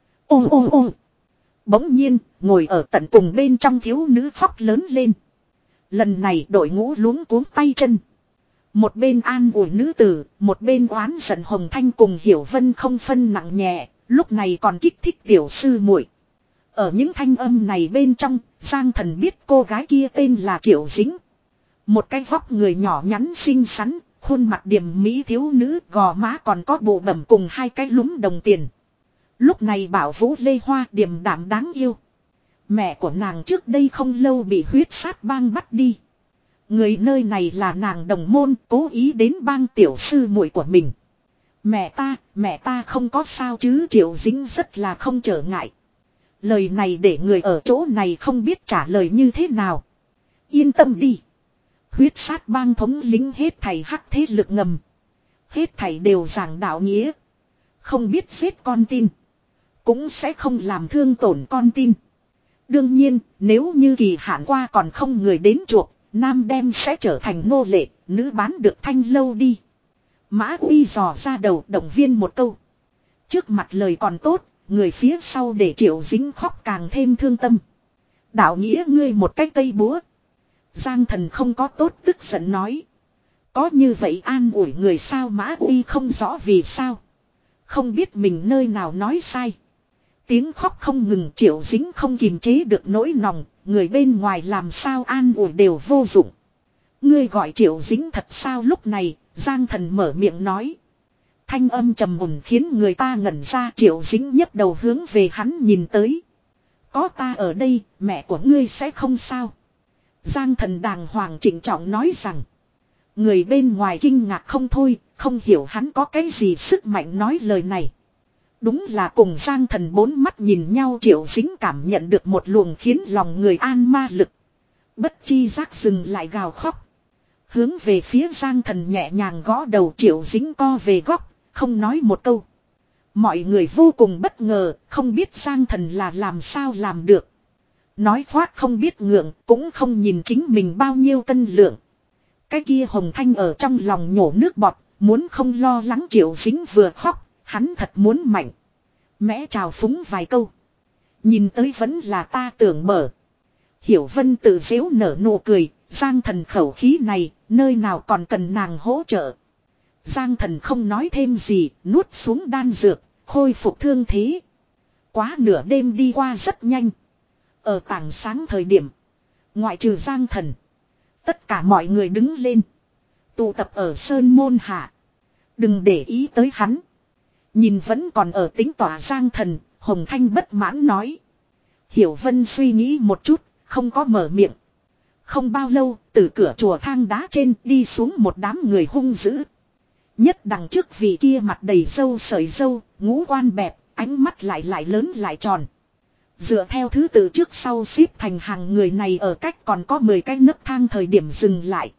Ô ô ô. Bỗng nhiên, ngồi ở tận cùng bên trong thiếu nữ khóc lớn lên. Lần này đội ngũ luống cuống tay chân. Một bên an ủi nữ tử, một bên oán giận Hồng Thanh cùng Hiểu Vân không phân nặng nhẹ, lúc này còn kích thích tiểu sư muội. Ở những thanh âm này bên trong, Giang Thần biết cô gái kia tên là Triệu Dính. Một cái vóc người nhỏ nhắn xinh xắn, khuôn mặt điềm mỹ thiếu nữ, gò má còn có bộ bẩm cùng hai cái lúm đồng tiền. Lúc này bảo Vũ Lê Hoa điềm đạm đáng yêu. Mẹ của nàng trước đây không lâu bị huyết sát bang bắt đi. Người nơi này là nàng đồng môn, cố ý đến bang tiểu sư muội của mình. Mẹ ta, mẹ ta không có sao chứ. Triệu Dính rất là không trở ngại. Lời này để người ở chỗ này không biết trả lời như thế nào. Yên tâm đi. Huyết sát bang thống lính hết thảy hắc thế lực ngầm. Hết thảy đều giảng đạo nghĩa. Không biết giết con tin. Cũng sẽ không làm thương tổn con tin. Đương nhiên, nếu như kỳ hạn qua còn không người đến chuộc, nam đem sẽ trở thành nô lệ, nữ bán được thanh lâu đi. Mã Uy dò ra đầu động viên một câu. Trước mặt lời còn tốt, người phía sau để Triệu Dính khóc càng thêm thương tâm. Đạo nghĩa ngươi một cái cây búa. Giang Thần không có tốt tức giận nói. Có như vậy an ủi người sao? Mã Uy không rõ vì sao. Không biết mình nơi nào nói sai. Tiếng khóc không ngừng, Triệu Dính không kiềm chế được nỗi lòng, người bên ngoài làm sao an ủi đều vô dụng. Ngươi gọi Triệu Dính thật sao? Lúc này, Giang Thần mở miệng nói. Thanh âm trầm ổn khiến người ta ngẩn ra. Triệu Dính nhấc đầu hướng về hắn nhìn tới. Có ta ở đây, mẹ của ngươi sẽ không sao. Giang Thần đàng hoàng trịnh trọng nói rằng. Người bên ngoài kinh ngạc không thôi, không hiểu hắn có cái gì sức mạnh nói lời này. Đúng là cùng Giang Thần bốn mắt nhìn nhau, Triệu Dính cảm nhận được một luồng khiến lòng người an ma lực. Bất chi giác dừng lại gào khóc. Hướng về phía Giang Thần nhẹ nhàng gõ đầu. Triệu Dính co về góc, không nói một câu. Mọi người vô cùng bất ngờ, không biết Giang Thần là làm sao làm được. Nói khoác không biết ngượng, cũng không nhìn chính mình bao nhiêu cân lượng. Cái kia Hồng Thanh ở trong lòng nhổ nước bọt, muốn không lo lắng Triệu Dính vừa khóc, hắn thật muốn mạnh. Mẽ trào phúng vài câu. Nhìn tới vẫn là ta tưởng mở. Hiểu Vân tự giễu nở nụ cười, Giang Thần khẩu khí này, nơi nào còn cần nàng hỗ trợ. Giang Thần không nói thêm gì, nuốt xuống đan dược, khôi phục thương thế. Quá nửa đêm đi qua rất nhanh. Ở tảng sáng thời điểm, ngoại trừ Giang Thần, tất cả mọi người đứng lên, tụ tập ở Sơn Môn Hạ. Đừng để ý tới hắn. Nhìn vẫn còn ở tính tỏa Giang Thần, Hồng Thanh bất mãn nói. Hiểu Vân suy nghĩ một chút, không có mở miệng. Không bao lâu, từ cửa chùa thang đá trên đi xuống một đám người hung dữ. Nhất đằng trước vị kia mặt đầy râu sợi râu, ngũ quan bẹp, ánh mắt lại lại lớn lại tròn. Dựa theo thứ tự trước sau xếp thành hàng, người này ở cách còn có mười cái nấc thang thời điểm dừng lại.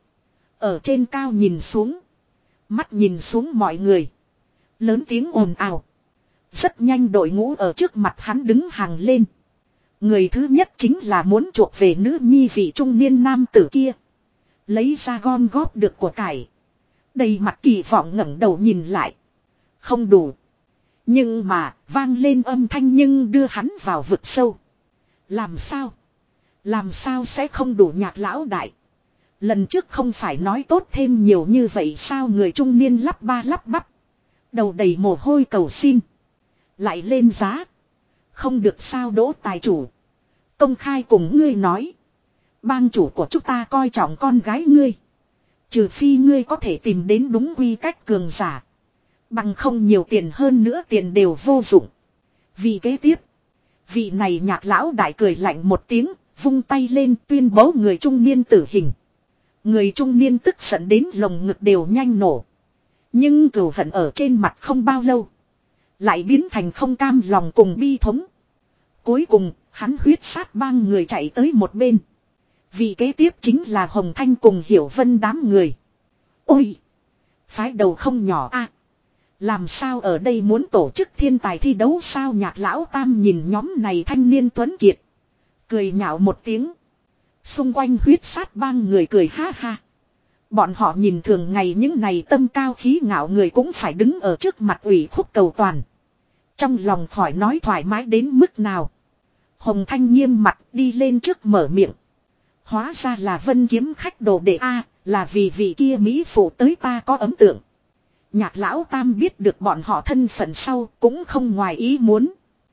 Ở trên cao nhìn xuống. Mắt nhìn xuống mọi người. Lớn tiếng ồn ào. Rất nhanh đội ngũ ở trước mặt hắn đứng hàng lên. Người thứ nhất chính là muốn chuộc về nữ nhi vị trung niên nam tử kia. Lấy ra gom góp được của cải. Đầy mặt kỳ vọng ngẩng đầu nhìn lại. Không đủ. Nhưng mà vang lên âm thanh nhưng đưa hắn vào vực sâu. Làm sao? Làm sao sẽ không đủ Nhạc lão đại? Lần trước không phải nói tốt thêm nhiều như vậy sao? Người trung niên lắp ba lắp bắp. Đầu đầy mồ hôi cầu xin. Lại lên giá. Không được sao Đỗ tài chủ. Công khai cùng ngươi nói. Bang chủ của chúng ta coi trọng con gái ngươi. Trừ phi ngươi có thể tìm đến đúng quy cách cường giả. Bằng không nhiều tiền hơn nữa tiền đều vô dụng. Vì kế tiếp. Vị này Nhạc lão đại cười lạnh một tiếng. Vung tay lên tuyên bố người trung niên tử hình. Người trung niên tức giận đến lồng ngực đều nhanh nổ. Nhưng cừu hận ở trên mặt không bao lâu. Lại biến thành không cam lòng cùng bi thống. Cuối cùng hắn huyết sát bang người chạy tới một bên. Vì kế tiếp chính là Hồng Thanh cùng Hiểu Vân đám người. Ôi! Phái đầu không nhỏ a. Làm sao ở đây muốn tổ chức thiên tài thi đấu sao? Nhạc lão tam nhìn nhóm này thanh niên tuấn kiệt. Cười nhạo một tiếng. Xung quanh huyết sát bang người cười ha ha. Bọn họ nhìn thường ngày những này tâm cao khí ngạo người cũng phải đứng ở trước mặt ủy khúc cầu toàn. Trong lòng khỏi nói thoải mái đến mức nào. Hồng Thanh nghiêm mặt đi lên trước mở miệng. Hóa ra là Vân Kiếm khách đồ đệ A, là vì vị kia Mỹ phụ tới ta có ấn tượng. Nhạc lão tam biết được bọn họ thân phận sau cũng không ngoài ý muốn.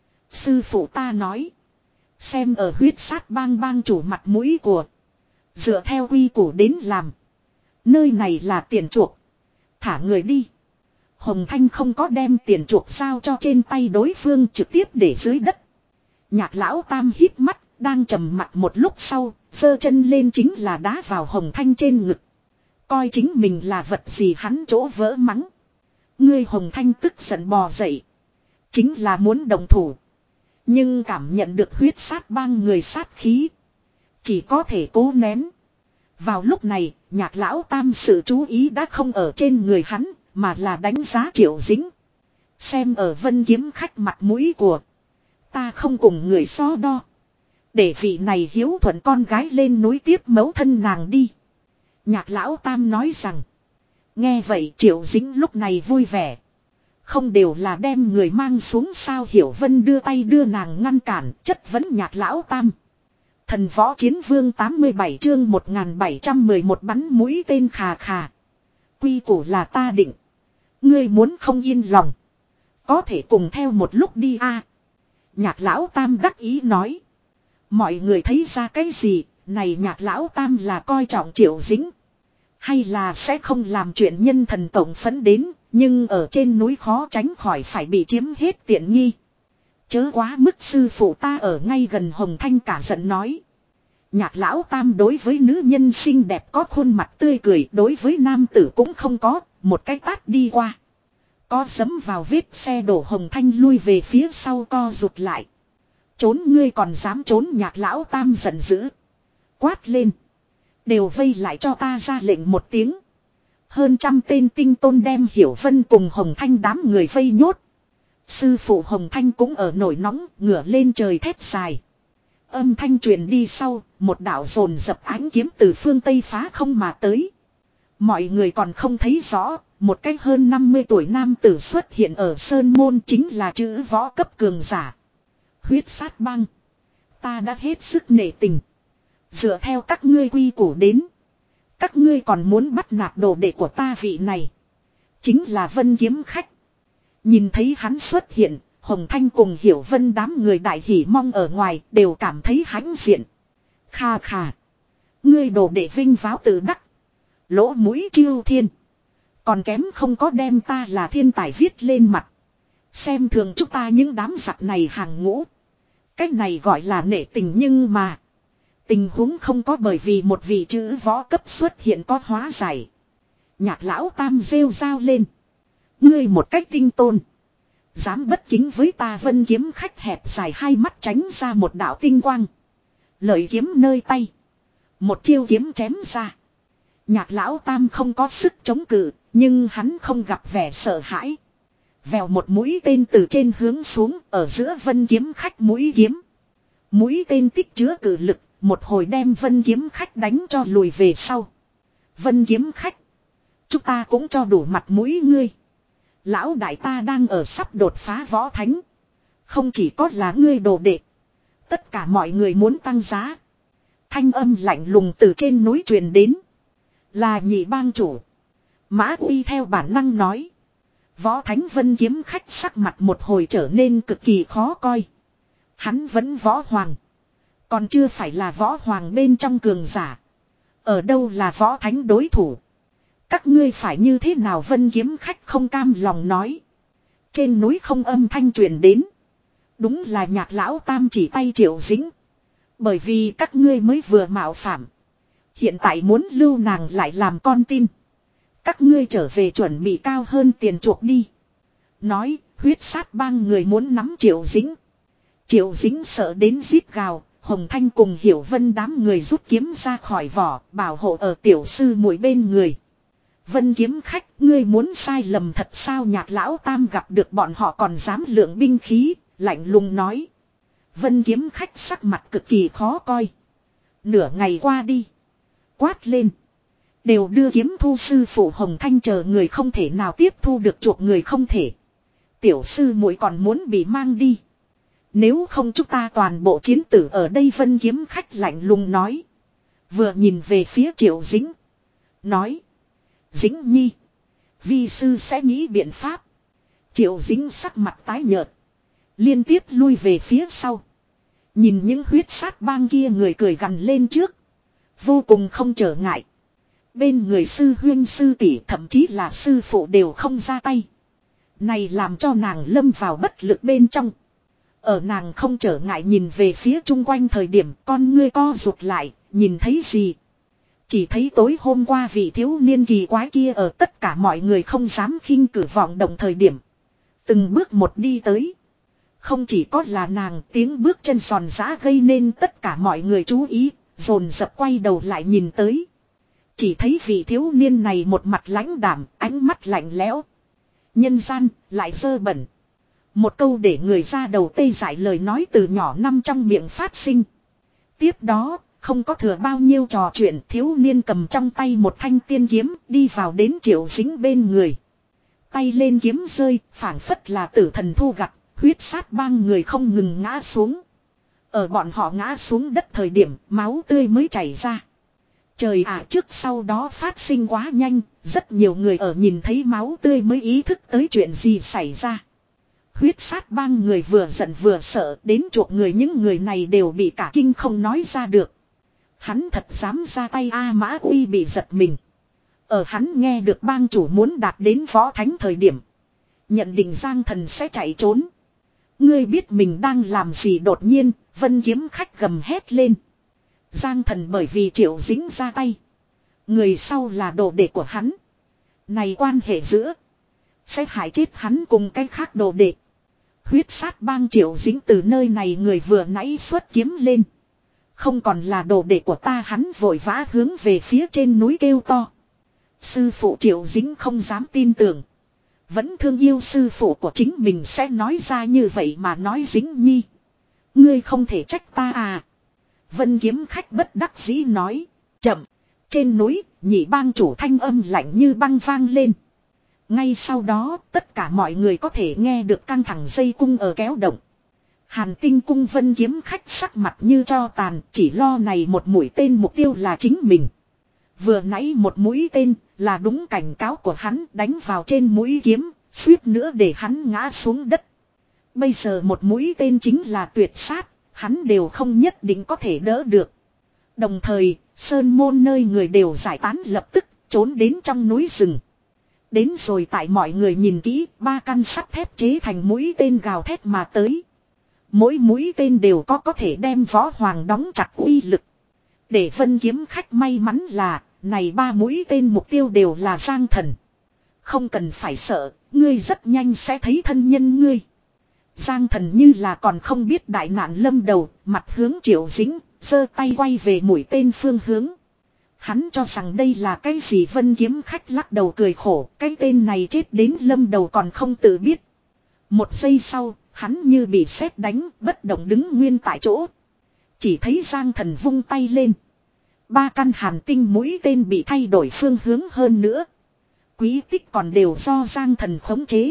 Sư phụ ta nói. Xem ở huyết sát bang bang chủ mặt mũi của. Dựa theo quy củ đến làm. Nơi này là tiền chuộc. Thả người đi. Hồng Thanh không có đem tiền chuộc giao cho trên tay đối phương trực tiếp để dưới đất. Nhạc lão tam hít mắt, đang trầm mặt một lúc sau, giơ chân lên chính là đá vào Hồng Thanh trên ngực. Coi chính mình là vật gì hắn chỗ vỡ mắng. Ngươi Hồng Thanh tức giận bò dậy. Chính là muốn đồng thủ. Nhưng cảm nhận được huyết sát bang người sát khí. Chỉ có thể cố nén. Vào lúc này, Nhạc lão tam sự chú ý đã không ở trên người hắn, mà là đánh giá Triệu Dính. Xem ở Vân Kiếm khách mặt mũi của. Ta không cùng người so đo. Để vị này hiếu thuận con gái lên núi tiếp mẫu thân nàng đi. Nhạc lão tam nói rằng. Nghe vậy Triệu Dính lúc này vui vẻ. Không đều là đem người mang xuống sao? Hiểu Vân đưa tay đưa nàng ngăn cản, chất vấn Nhạc lão tam. Thần võ chiến vương tám mươi bảy chương một nghìn bảy trăm mười một bắn mũi tên khà khà. Quy củ là ta định. Ngươi muốn không yên lòng. Có thể cùng theo một lúc đi a. Nhạc lão tam đắc ý nói. Mọi người thấy ra cái gì, này Nhạc lão tam là coi trọng Triệu Dính. Hay là sẽ không làm chuyện nhân thần tổng phấn đến, nhưng ở trên núi khó tránh khỏi phải bị chiếm hết tiện nghi. Chớ quá mức sư phụ ta ở ngay gần Hồng Thanh cả giận nói. Nhạc lão tam đối với nữ nhân xinh đẹp có khuôn mặt tươi cười, đối với nam tử cũng không có, một cái tát đi qua. Có dấm vào vết xe đổ Hồng Thanh lui về phía sau co rụt lại. Trốn ngươi còn dám trốn? Nhạc lão tam giận dữ. Quát lên. Đều vây lại cho ta, ra lệnh một tiếng. Hơn trăm tên tinh tôn đem Hiểu Vân cùng Hồng Thanh đám người vây nhốt. Sư phụ Hồng Thanh cũng ở nổi nóng, ngửa lên trời thét dài. Âm thanh truyền đi sau, một đạo dồn dập ánh kiếm từ phương Tây phá không mà tới. Mọi người còn không thấy rõ, một cách hơn năm mươi tuổi nam tử xuất hiện ở Sơn Môn, chính là chữ võ cấp cường giả. Huyết sát bang. Ta đã hết sức nể tình. Dựa theo các ngươi quy củ đến. Các ngươi còn muốn bắt nạt đồ đệ của ta vị này. Chính là Vân Kiếm khách. Nhìn thấy hắn xuất hiện, Hồng Thanh cùng Hiểu Vân đám người đại hỉ mong ở ngoài đều cảm thấy hãnh diện. Kha kha. Ngươi đồ đệ vinh váo tự đắc. Lỗ mũi chiêu thiên. Còn kém không có đem ta là thiên tài viết lên mặt. Xem thường chúng ta những đám giặc này hàng ngũ. Cách này gọi là nể tình, nhưng mà tình huống không có bởi vì một vị chữ võ cấp xuất hiện có hóa giải. Nhạc lão tam rêu rao lên. Ngươi một cách tinh tôn. Dám bất kính với ta Vân Kiếm khách, hẹp dài hai mắt tránh ra một đạo tinh quang. Lợi kiếm nơi tay. Một chiêu kiếm chém ra. Nhạc lão tam không có sức chống cự, nhưng hắn không gặp vẻ sợ hãi. Vèo một mũi tên từ trên hướng xuống, ở giữa Vân Kiếm khách mũi kiếm. Mũi tên tích chứa cự lực, một hồi đem Vân Kiếm khách đánh cho lùi về sau. Vân Kiếm khách. Chúng ta cũng cho đủ mặt mũi ngươi. Lão đại ta đang ở sắp đột phá võ thánh. Không chỉ có là ngươi đồ đệ. Tất cả mọi người muốn tăng giá. Thanh âm lạnh lùng từ trên núi truyền đến. Là nhị bang chủ. Mã Uy theo bản năng nói. Võ Thánh Vân Kiếm Khách sắc mặt một hồi trở nên cực kỳ khó coi. Hắn vẫn võ hoàng. Còn chưa phải là võ hoàng bên trong cường giả. Ở đâu là võ thánh đối thủ. Các ngươi phải như thế nào? Vân Kiếm Khách không cam lòng nói. Trên núi không âm thanh truyền đến. Đúng là Nhạc lão tam chỉ tay Triệu Dính. Bởi vì các ngươi mới vừa mạo phạm. Hiện tại muốn lưu nàng lại làm con tin. Các ngươi trở về chuẩn bị cao hơn tiền chuộc đi. Nói, huyết sát bang người muốn nắm Triệu Dính. Triệu Dính sợ đến rít gào. Hồng Thanh cùng Hiểu Vân đám người rút kiếm ra khỏi vỏ, bảo hộ ở tiểu sư muội bên người. Vân Kiếm Khách, ngươi muốn sai lầm thật sao? Nhạc lão tam gặp được bọn họ còn dám lượng binh khí, lạnh lùng nói. Vân Kiếm Khách sắc mặt cực kỳ khó coi. Nửa ngày qua đi. Quát lên. Đều đưa kiếm thu sư phụ. Hồng Thanh chờ người không thể nào tiếp thu được, chuộc người không thể. Tiểu sư muội còn muốn bị mang đi. Nếu không chúng ta toàn bộ chiến tử ở đây. Vân Kiếm Khách lạnh lùng nói. Vừa nhìn về phía Triệu Dính. Nói. Dính nhi. Vi sư sẽ nghĩ biện pháp. Triệu Dính sắc mặt tái nhợt. Liên tiếp lui về phía sau. Nhìn những huyết sát bang kia người cười gằn lên trước. Vô cùng không trở ngại. Bên người sư huyên sư tỷ thậm chí là sư phụ đều không ra tay. Này làm cho nàng lâm vào bất lực bên trong. Ở nàng không trở ngại nhìn về phía chung quanh thời điểm con ngươi co rụt lại, nhìn thấy gì? Chỉ thấy tối hôm qua vị thiếu niên kỳ quái kia ở tất cả mọi người không dám khinh cử vọng động thời điểm. Từng bước một đi tới. Không chỉ có là nàng, tiếng bước chân giòn giã gây nên tất cả mọi người chú ý, dồn dập quay đầu lại nhìn tới. Chỉ thấy vị thiếu niên này một mặt lãnh đảm, ánh mắt lạnh lẽo. Nhân gian, lại dơ bẩn. Một câu để người ra đầu tê dại lời nói từ nhỏ năm trong miệng phát sinh. Tiếp đó, không có thừa bao nhiêu trò chuyện, thiếu niên cầm trong tay một thanh tiên kiếm đi vào đến Triệu Dính bên người. Tay lên kiếm rơi, phảng phất là tử thần thu gặt, huyết sát bang người không ngừng ngã xuống. Ở bọn họ ngã xuống đất thời điểm, máu tươi mới chảy ra. Trời ạ, trước sau đó phát sinh quá nhanh, rất nhiều người ở nhìn thấy máu tươi mới ý thức tới chuyện gì xảy ra. Huyết sát bang người vừa giận vừa sợ, đến chuộc người những người này đều bị cả kinh không nói ra được. Hắn thật dám ra tay. A Mã Uy bị giật mình. Ở hắn nghe được bang chủ muốn đạt đến võ thánh thời điểm, nhận định Giang Thần sẽ chạy trốn. Ngươi biết mình đang làm gì? Đột nhiên, Vân Kiếm Khách gầm hét lên. Giang Thần bởi vì Triệu Dính ra tay. Người sau là đồ đệ của hắn. Này quan hệ giữa sẽ hại chết hắn cùng cái khác đồ đệ. Huyết sát bang Triệu Dính từ nơi này người vừa nãy xuất kiếm lên. Không còn là đồ đệ của ta. Hắn vội vã hướng về phía trên núi kêu to. Sư phụ Triệu Dính không dám tin tưởng. Vẫn thương yêu sư phụ của chính mình sẽ nói ra như vậy mà nói. Dính nhi, ngươi không thể trách ta à? Vân Kiếm Khách bất đắc dĩ nói. Chậm. Trên núi, nhị bang chủ thanh âm lạnh như băng vang lên. Ngay sau đó, tất cả mọi người có thể nghe được căng thẳng dây cung ở kéo động. Hàn Tinh cung Vân Kiếm Khách sắc mặt như tro tàn, chỉ lo này một mũi tên mục tiêu là chính mình. Vừa nãy một mũi tên là đúng cảnh cáo của hắn, đánh vào trên mũi kiếm, suýt nữa để hắn ngã xuống đất. Bây giờ một mũi tên chính là tuyệt sát, hắn đều không nhất định có thể đỡ được. Đồng thời, sơn môn nơi người đều giải tán lập tức trốn đến trong núi rừng. Đến rồi tại mọi người nhìn kỹ, ba căn sắt thép chế thành mũi tên gào thét mà tới. Mỗi mũi tên đều có có thể đem võ hoàng đóng chặt uy lực. Để Vân Kiếm Khách may mắn là, này ba mũi tên mục tiêu đều là Giang Thần. Không cần phải sợ, ngươi rất nhanh sẽ thấy thân nhân ngươi. Giang Thần như là còn không biết đại nạn lâm đầu, mặt hướng Triệu Dính, giơ tay quay về mũi tên phương hướng. Hắn cho rằng đây là cái gì? Vân Kiếm Khách lắc đầu cười khổ, cái tên này chết đến lâm đầu còn không tự biết. Một giây sau, hắn như bị sét đánh, bất động đứng nguyên tại chỗ. Chỉ thấy Giang Thần vung tay lên. Ba căn hàn tinh mũi tên bị thay đổi phương hướng hơn nữa. Quý tích còn đều do Giang Thần khống chế.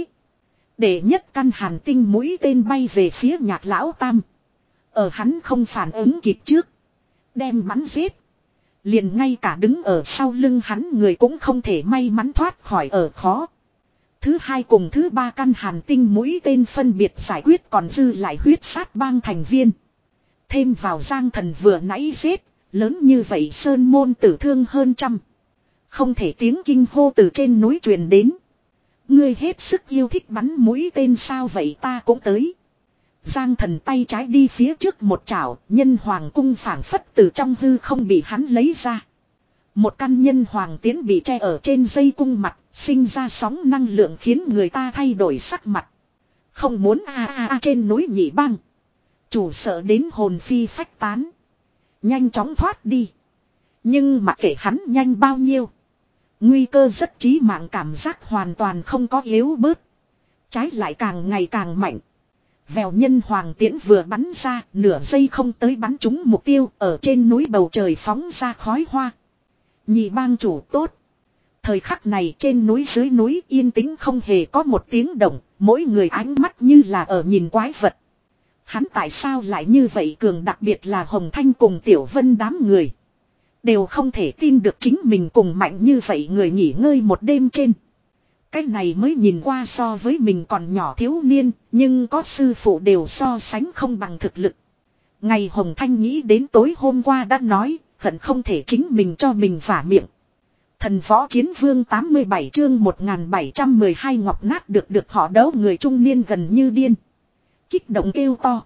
Để nhất căn hàn tinh mũi tên bay về phía Nhạc Lão Tam. Ở hắn không phản ứng kịp trước. Đem bắn giết. Liền ngay cả đứng ở sau lưng hắn người cũng không thể may mắn thoát khỏi ở khó. Thứ hai cùng thứ ba căn hàn tinh mũi tên phân biệt giải quyết còn dư lại huyết sát bang thành viên. Thêm vào Giang Thần vừa nãy giết, lớn như vậy sơn môn tử thương hơn trăm. Không thể tiếng kinh hô từ trên núi truyền đến. Ngươi hết sức yêu thích bắn mũi tên sao vậy ta cũng tới. Giang Thần tay trái đi phía trước một chảo, nhân hoàng cung phảng phất từ trong hư không bị hắn lấy ra. Một căn nhân hoàng tiến bị che ở trên dây cung mặt, sinh ra sóng năng lượng khiến người ta thay đổi sắc mặt. Không muốn a a a trên núi Nhị Bang. Chủ sợ đến hồn phi phách tán. Nhanh chóng thoát đi. Nhưng mặc kệ hắn nhanh bao nhiêu. Nguy cơ rất chí mạng cảm giác hoàn toàn không có yếu bớt. Trái lại càng ngày càng mạnh. Vèo nhân hoàng tiễn vừa bắn ra, nửa giây không tới bắn trúng mục tiêu, ở trên núi bầu trời phóng ra khói hoa. Nhị Bang chủ tốt. Thời khắc này trên núi dưới núi yên tĩnh không hề có một tiếng động, mỗi người ánh mắt như là ở nhìn quái vật. Hắn tại sao lại như vậy cường, đặc biệt là Hồng Thanh cùng Tiểu Vân đám người. Đều không thể tin được chính mình cùng mạnh như vậy người nghỉ ngơi một đêm trên. Cái này mới nhìn qua so với mình còn nhỏ thiếu niên, nhưng có sư phụ đều so sánh không bằng thực lực. Ngày Hồng Thanh nghĩ đến tối hôm qua đã nói, hận không thể chính mình cho mình vả miệng. Thần Võ Chiến Vương tám mươi bảy chương một nghìn bảy trăm mười hai ngọc nát được được họ đấu người trung niên gần như điên. Kích động kêu to.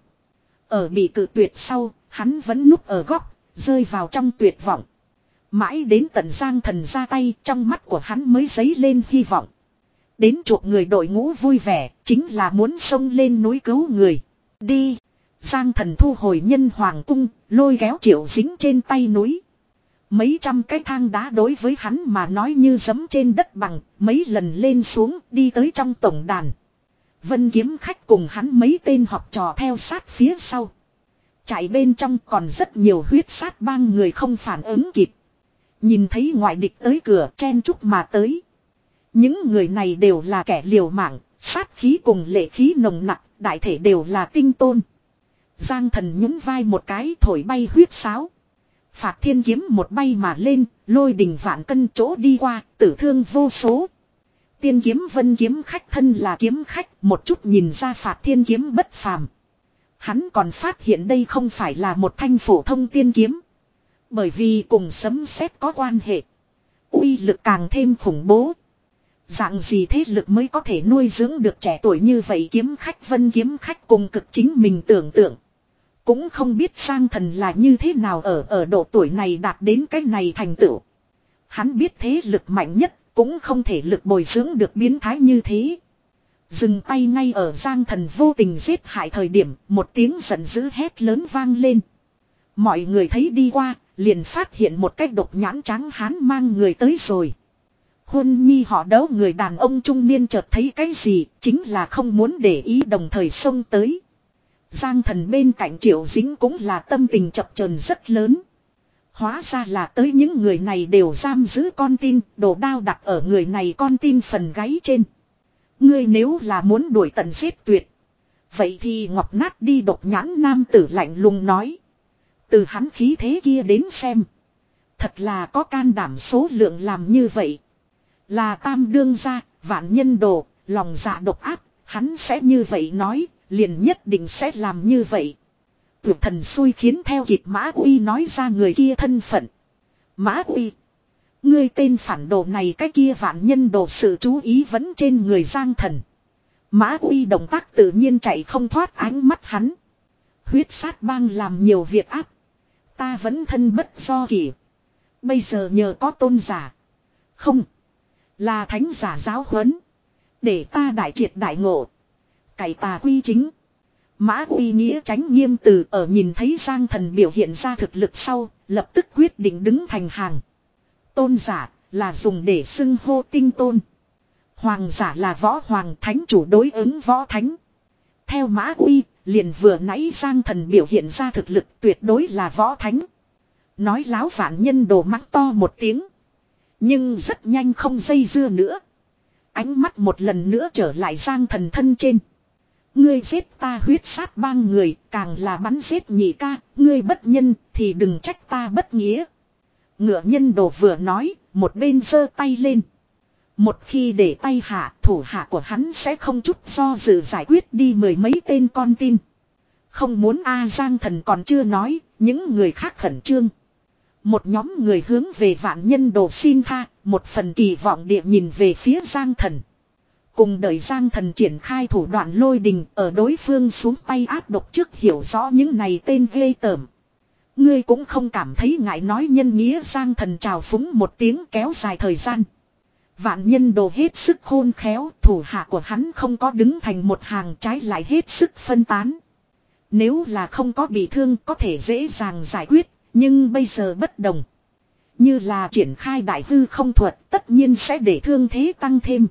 Ở bị cự tuyệt sau, hắn vẫn núp ở góc, rơi vào trong tuyệt vọng. Mãi đến tận Giang Thần ra tay, trong mắt của hắn mới dấy lên hy vọng. Đến chuộc người đội ngũ vui vẻ, chính là muốn xông lên núi cứu người. Đi! Giang Thần thu hồi nhân hoàng cung, lôi kéo Triệu Dính trên tay núi. Mấy trăm cái thang đá đối với hắn mà nói như giẫm trên đất bằng, mấy lần lên xuống, đi tới trong tổng đàn. Vân Kiếm Khách cùng hắn mấy tên học trò theo sát phía sau. Chạy bên trong còn rất nhiều huyết sát bang người không phản ứng kịp. Nhìn thấy ngoại địch tới cửa chen chúc mà tới. Những người này đều là kẻ liều mạng, sát khí cùng lệ khí nồng nặc, đại thể đều là tinh tôn. Giang Thần nhún vai một cái thổi bay huyết sáo. Phạt Thiên Kiếm một bay mà lên, lôi đình vạn cân chỗ đi qua, tử thương vô số. Tiên Kiếm Vân Kiếm Khách thân là kiếm khách, một chút nhìn ra Phạt Thiên Kiếm bất phàm. Hắn còn phát hiện đây không phải là một thanh phổ thông tiên kiếm. Bởi vì cùng sấm sét có quan hệ. Uy lực càng thêm khủng bố. Dạng gì thế lực mới có thể nuôi dưỡng được trẻ tuổi như vậy kiếm khách Vân Kiếm Khách cùng cực chính mình tưởng tượng. Cũng không biết Giang Thần là như thế nào ở ở độ tuổi này đạt đến cái này thành tựu. Hắn biết thế lực mạnh nhất cũng không thể lực bồi dưỡng được biến thái như thế. Dừng tay ngay ở Giang Thần vô tình giết hại thời điểm, một tiếng giận dữ hét lớn vang lên. Mọi người thấy đi qua, liền phát hiện một cái độc nhãn trắng hán mang người tới rồi. Hôn nhi họ đấu người đàn ông trung niên chợt thấy cái gì, chính là không muốn để ý đồng thời xông tới. Giang Thần bên cạnh Triệu Dính cũng là tâm tình chập chờn rất lớn. Hóa ra là tới những người này đều giam giữ con tin, đồ đao đặt ở người này con tin phần gáy trên. Ngươi nếu là muốn đuổi tận giết tuyệt. Vậy thì ngọc nát đi, độc nhãn nam tử lạnh lùng nói. Từ hắn khí thế kia đến xem. Thật là có can đảm số lượng làm như vậy. Là tam đương gia, vạn nhân đồ, lòng dạ độc ác, hắn sẽ như vậy nói, liền nhất định sẽ làm như vậy. Tuyệt thần xui khiến theo kịp Mã Uy nói ra người kia thân phận. Mã Uy. Ngươi tên phản đồ này, cái kia vạn nhân đồ sự chú ý vẫn trên người Giang Thần. Mã Uy động tác tự nhiên chạy không thoát ánh mắt hắn. Huyết sát bang làm nhiều việc ác. Ta vẫn thân bất do kỷ. Bây giờ nhờ có tôn giả. Không. Là thánh giả giáo huấn. Để ta đại triệt đại ngộ. Cải tà quy chính. Mã Uy nghĩa tránh nghiêm từ ở nhìn thấy Giang Thần biểu hiện ra thực lực sau, lập tức quyết định đứng thành hàng. Tôn giả là dùng để xưng hô tinh tôn. Hoàng giả là võ hoàng, thánh chủ đối ứng võ thánh. Theo Mã Uy, liền vừa nãy Giang Thần biểu hiện ra thực lực tuyệt đối là võ thánh. Nói láo vạn nhân đồ mắng to một tiếng. Nhưng rất nhanh không dây dưa nữa. Ánh mắt một lần nữa trở lại Giang Thần thân trên. Ngươi giết ta huyết sát bang người, càng là bắn giết nhị ca, ngươi bất nhân thì đừng trách ta bất nghĩa. Ngựa nhân đồ vừa nói, một bên giơ tay lên. Một khi để tay hạ, thủ hạ của hắn sẽ không chút do dự giải quyết đi mười mấy tên con tin. Không muốn A Giang Thần còn chưa nói, những người khác khẩn trương. Một nhóm người hướng về vạn nhân đồ xin tha, một phần kỳ vọng địa nhìn về phía Giang Thần. Cùng đợi Giang Thần triển khai thủ đoạn lôi đình ở đối phương xuống tay áp độc trước hiểu rõ những này tên ghê tởm. Ngươi cũng không cảm thấy ngại nói nhân nghĩa. Giang Thần trào phúng một tiếng kéo dài thời gian. Vạn nhân đồ hết sức khôn khéo, thủ hạ của hắn không có đứng thành một hàng, trái lại hết sức phân tán. Nếu là không có bị thương có thể dễ dàng giải quyết, nhưng bây giờ bất đồng. Như là triển khai đại hư không thuật, tất nhiên sẽ để thương thế tăng thêm.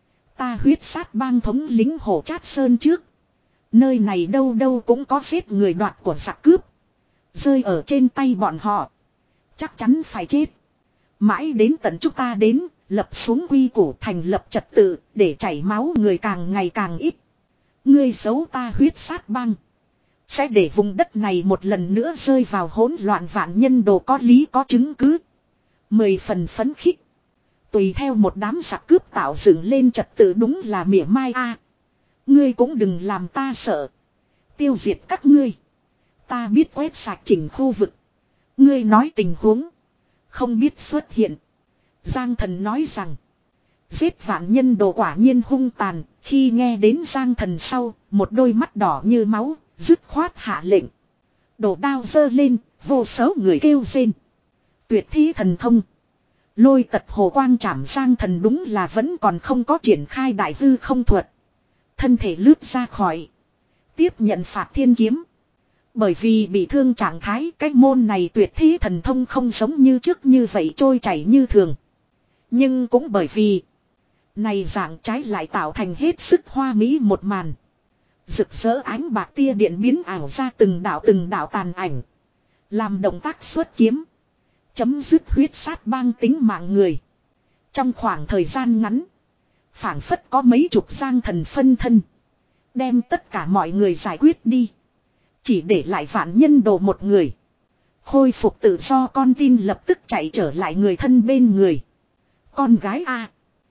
Ta huyết sát bang thống lính Hổ Chát Sơn trước. Nơi này đâu đâu cũng có giết người đoạt của giặc cướp. Rơi ở trên tay bọn họ, chắc chắn phải chết. Mãi đến tận chúng ta đến, lập xuống quy củ thành lập trật tự, để chảy máu người càng ngày càng ít. Ngươi giấu ta huyết sát bang, sẽ để vùng đất này một lần nữa rơi vào hỗn loạn. Vạn nhân đồ có lý có chứng cứ, mười phần phấn khích. Tùy theo một đám giặc cướp tạo dựng lên trật tự đúng là mỉa mai a. Ngươi cũng đừng làm ta sợ. Tiêu diệt các ngươi. Ta biết quét sạch chỉnh khu vực. Ngươi nói tình huống không biết xuất hiện. Giang Thần nói rằng giết vạn nhân đồ quả nhiên hung tàn. Khi nghe đến Giang Thần sau, một đôi mắt đỏ như máu, dứt khoát hạ lệnh. Đồ đao giơ lên, vô số người kêu rên. Tuyệt thi thần thông, lôi tật hồ quang chảm. Giang Thần đúng là vẫn còn không có triển khai đại hư không thuật. Thân thể lướt ra khỏi, tiếp nhận phạt thiên kiếm. Bởi vì bị thương trạng thái, cái môn này tuyệt thi thần thông không giống như trước như vậy trôi chảy như thường. Nhưng cũng bởi vì này dạng trái lại tạo thành hết sức hoa mỹ một màn. Rực rỡ ánh bạc tia điện biến ảo ra từng đạo từng đạo tàn ảnh. Làm động tác xuất kiếm, chấm dứt huyết sát bang tính mạng người. Trong khoảng thời gian ngắn, phảng phất có mấy chục Giang Thần phân thân, đem tất cả mọi người giải quyết đi. Chỉ để lại vạn nhân đồ một người. Khôi phục tự do con tin lập tức chạy trở lại người thân bên người. Con gái a.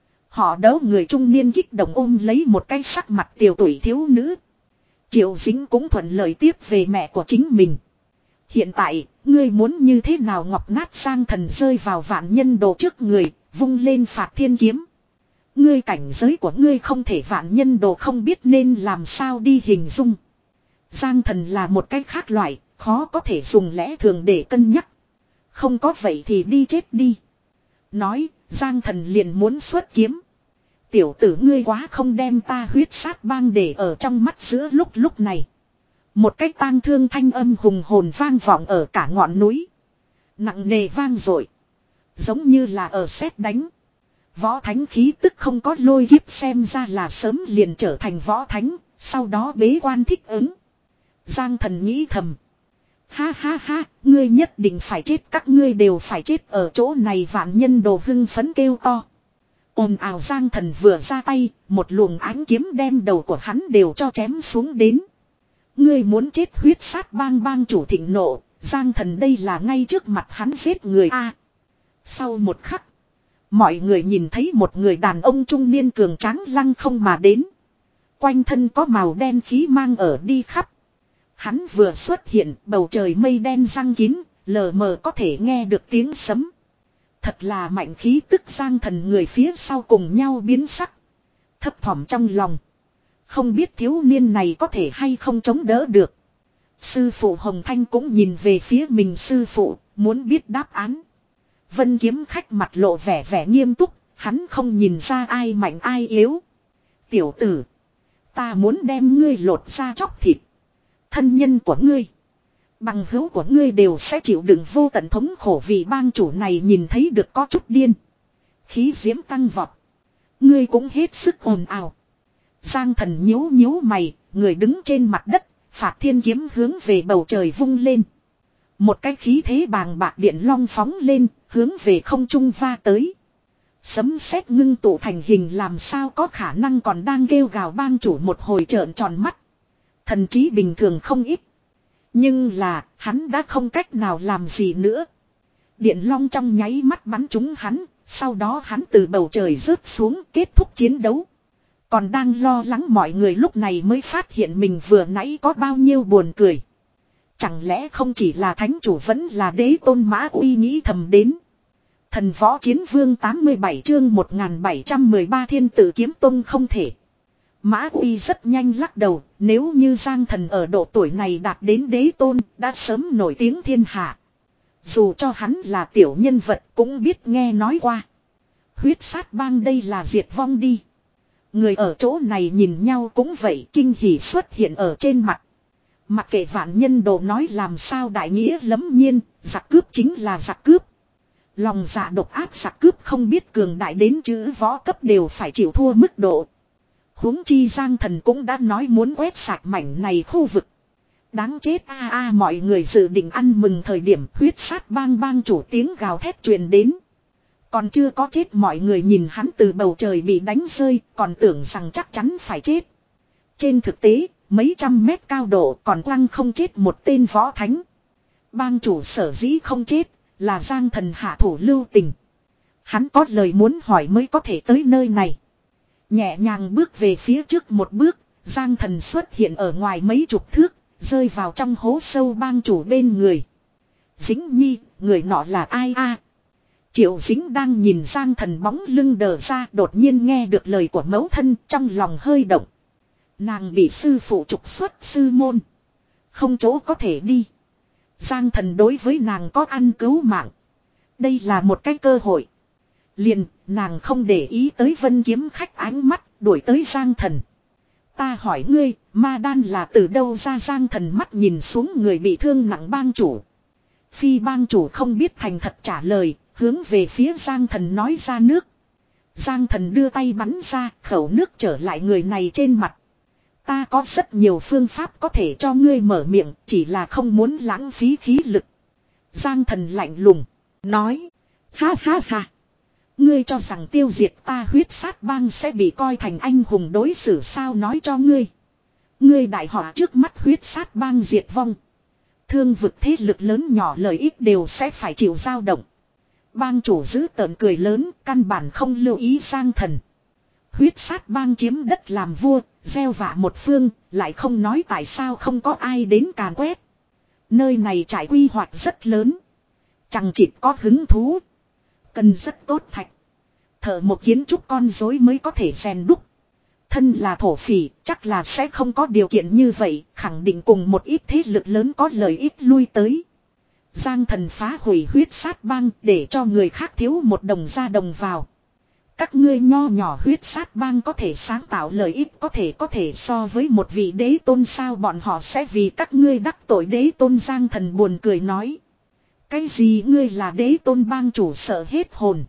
Họ đấu người trung niên kích động ôm lấy một cái sắc mặt tiều tụy thiếu nữ. Triệu Dính cũng thuận lời tiếp về mẹ của chính mình. Hiện tại, ngươi muốn như thế nào? Ngọc nát Giang Thần rơi vào vạn nhân đồ trước người, vung lên phạt thiên kiếm. Ngươi cảnh giới của ngươi không thể. Vạn nhân đồ không biết nên làm sao đi hình dung. Giang Thần là một cái khác loại, khó có thể dùng lẽ thường để cân nhắc. Không có vậy thì đi chết đi. Nói, Giang Thần liền muốn xuất kiếm. Tiểu tử ngươi quá không đem ta huyết sát bang để ở trong mắt. Giữa lúc lúc này, một cái tang thương thanh âm hùng hồn vang vọng ở cả ngọn núi. Nặng nề vang dội, giống như là ở sét đánh. Võ thánh khí tức không có lôi kiếp, xem ra là sớm liền trở thành võ thánh, sau đó bế quan thích ứng. Giang Thần nghĩ thầm. Ha ha ha, ngươi nhất định phải chết, các ngươi đều phải chết ở chỗ này. Vạn nhân đồ hưng phấn kêu to. Ồn ào. Giang Thần vừa ra tay, một luồng ánh kiếm đem đầu của hắn đều cho chém xuống đến. Ngươi muốn chết? Huyết sát bang bang chủ thịnh nộ. Giang Thần đây là ngay trước mặt hắn giết người a. À, sau một khắc, mọi người nhìn thấy một người đàn ông trung niên cường tráng lăng không mà đến. Quanh thân có màu đen khí mang ở đi khắp. Hắn vừa xuất hiện, bầu trời mây đen giăng kín, lờ mờ có thể nghe được tiếng sấm. Thật là mạnh khí tức. Giang Thần người phía sau cùng nhau biến sắc, thấp thỏm trong lòng. Không biết thiếu niên này có thể hay không chống đỡ được. Sư phụ Hồng Thanh cũng nhìn về phía mình sư phụ, muốn biết đáp án. Vân Kiếm Khách mặt lộ vẻ vẻ nghiêm túc, hắn không nhìn ra ai mạnh ai yếu. Tiểu tử, ta muốn đem ngươi lột ra chóc thịt. Thân nhân của ngươi, bằng hữu của ngươi đều sẽ chịu đựng vô tận thống khổ. Vì bang chủ này nhìn thấy được có chút điên, khí diễm tăng vọt. Ngươi cũng hết sức ồn ào. Giang Thần nhíu nhíu mày, người đứng trên mặt đất, phạt thiên kiếm hướng về bầu trời vung lên. Một cái khí thế bàng bạc điện long phóng lên, hướng về không trung va tới. Sấm sét ngưng tụ thành hình làm sao có khả năng còn đang kêu gào bang chủ một hồi trợn tròn mắt. Thần trí bình thường không ít. Nhưng là hắn đã không cách nào làm gì nữa. Điện long trong nháy mắt bắn trúng hắn. Sau đó hắn từ bầu trời rớt xuống kết thúc chiến đấu. Còn đang lo lắng mọi người lúc này mới phát hiện mình vừa nãy có bao nhiêu buồn cười. Chẳng lẽ không chỉ là thánh chủ vẫn là đế tôn Mã Uy nghĩ thầm đến. Thần võ chiến vương tám mươi bảy chương một nghìn bảy trăm mười ba thiên tử kiếm tông không thể. Mã Uy rất nhanh lắc đầu, nếu như Giang Thần ở độ tuổi này đạt đến đế tôn, đã sớm nổi tiếng thiên hạ. Dù cho hắn là tiểu nhân vật cũng biết nghe nói qua. Huyết sát bang đây là diệt vong đi. Người ở chỗ này nhìn nhau cũng vậy, kinh hỉ xuất hiện ở trên mặt. Mặc kệ vạn nhân đồ nói làm sao đại nghĩa lẫm nhiên, giặc cướp chính là giặc cướp. Lòng dạ độc ác giặc cướp không biết cường đại đến chữ võ cấp đều phải chịu thua mức độ. Huống chi Giang Thần cũng đã nói muốn quét sạch mảnh này khu vực. Đáng chết a a mọi người dự định ăn mừng thời điểm huyết sát bang bang chủ tiếng gào thét truyền đến. Còn chưa có chết mọi người nhìn hắn từ bầu trời bị đánh rơi còn tưởng rằng chắc chắn phải chết. Trên thực tế mấy trăm mét cao độ còn quăng không chết một tên võ thánh. Bang chủ sở dĩ không chết là Giang Thần hạ thủ lưu tình. Hắn có lời muốn hỏi mới có thể tới nơi này. Nhẹ nhàng bước về phía trước một bước, Giang Thần xuất hiện ở ngoài mấy chục thước, rơi vào trong hố sâu bang chủ bên người. Dính Nhi, người nọ là ai a? Triệu Dính đang nhìn Giang Thần bóng lưng đờ ra, đột nhiên nghe được lời của mẫu thân, trong lòng hơi động. Nàng bị sư phụ trục xuất sư môn, không chỗ có thể đi. Giang Thần đối với nàng có ăn cứu mạng. Đây là một cái cơ hội. Liền, nàng không để ý tới Vân Kiếm Khách ánh mắt, đuổi tới Giang Thần. Ta hỏi ngươi, ma đan là từ đâu ra? Giang Thần mắt nhìn xuống người bị thương nặng bang chủ. Phi bang chủ không biết thành thật trả lời, hướng về phía Giang Thần nói ra nước. Giang Thần đưa tay bắn ra, khẩu nước trở lại người này trên mặt. Ta có rất nhiều phương pháp có thể cho ngươi mở miệng, chỉ là không muốn lãng phí khí lực. Giang Thần lạnh lùng, nói. Ha ha ha. Ngươi cho rằng tiêu diệt ta huyết sát bang sẽ bị coi thành anh hùng đối xử sao? Nói cho ngươi. Ngươi đại họa trước mắt huyết sát bang diệt vong. Thương vực thế lực lớn nhỏ lợi ích đều sẽ phải chịu dao động. Bang chủ giữ tợn cười lớn, căn bản không lưu ý Giang Thần. Huyết sát bang chiếm đất làm vua, gieo vạ một phương, lại không nói tại sao không có ai đến càn quét. Nơi này trải quy hoạch rất lớn. Chẳng chỉ có hứng thú. Cần rất tốt thạch. Thợ một kiến trúc con rối mới có thể rèn đúc. Thân là thổ phỉ, chắc là sẽ không có điều kiện như vậy, khẳng định cùng một ít thế lực lớn có lợi ích lui tới. Giang Thần phá hủy huyết sát bang để cho người khác thiếu một đồng ra đồng vào. Các ngươi nho nhỏ huyết sát bang có thể sáng tạo lợi ích có thể có thể so với một vị đế tôn sao? Bọn họ sẽ vì các ngươi đắc tội đế tôn. Giang Thần buồn cười nói. Cái gì ngươi là đế tôn? Bang chủ sợ hết hồn.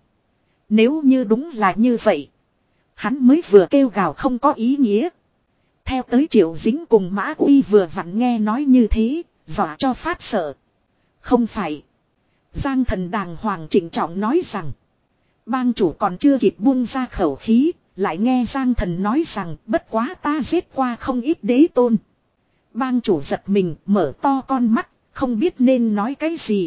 Nếu như đúng là như vậy, hắn mới vừa kêu gào không có ý nghĩa. Theo tới Triệu Dính cùng Mã Uy vừa vặn nghe nói như thế, dọa cho phát sợ. Không phải. Giang Thần đàng hoàng trịnh trọng nói rằng. Bang chủ còn chưa kịp buông ra khẩu khí, lại nghe Giang Thần nói rằng bất quá ta giết qua không ít đế tôn. Bang chủ giật mình, mở to con mắt, không biết nên nói cái gì.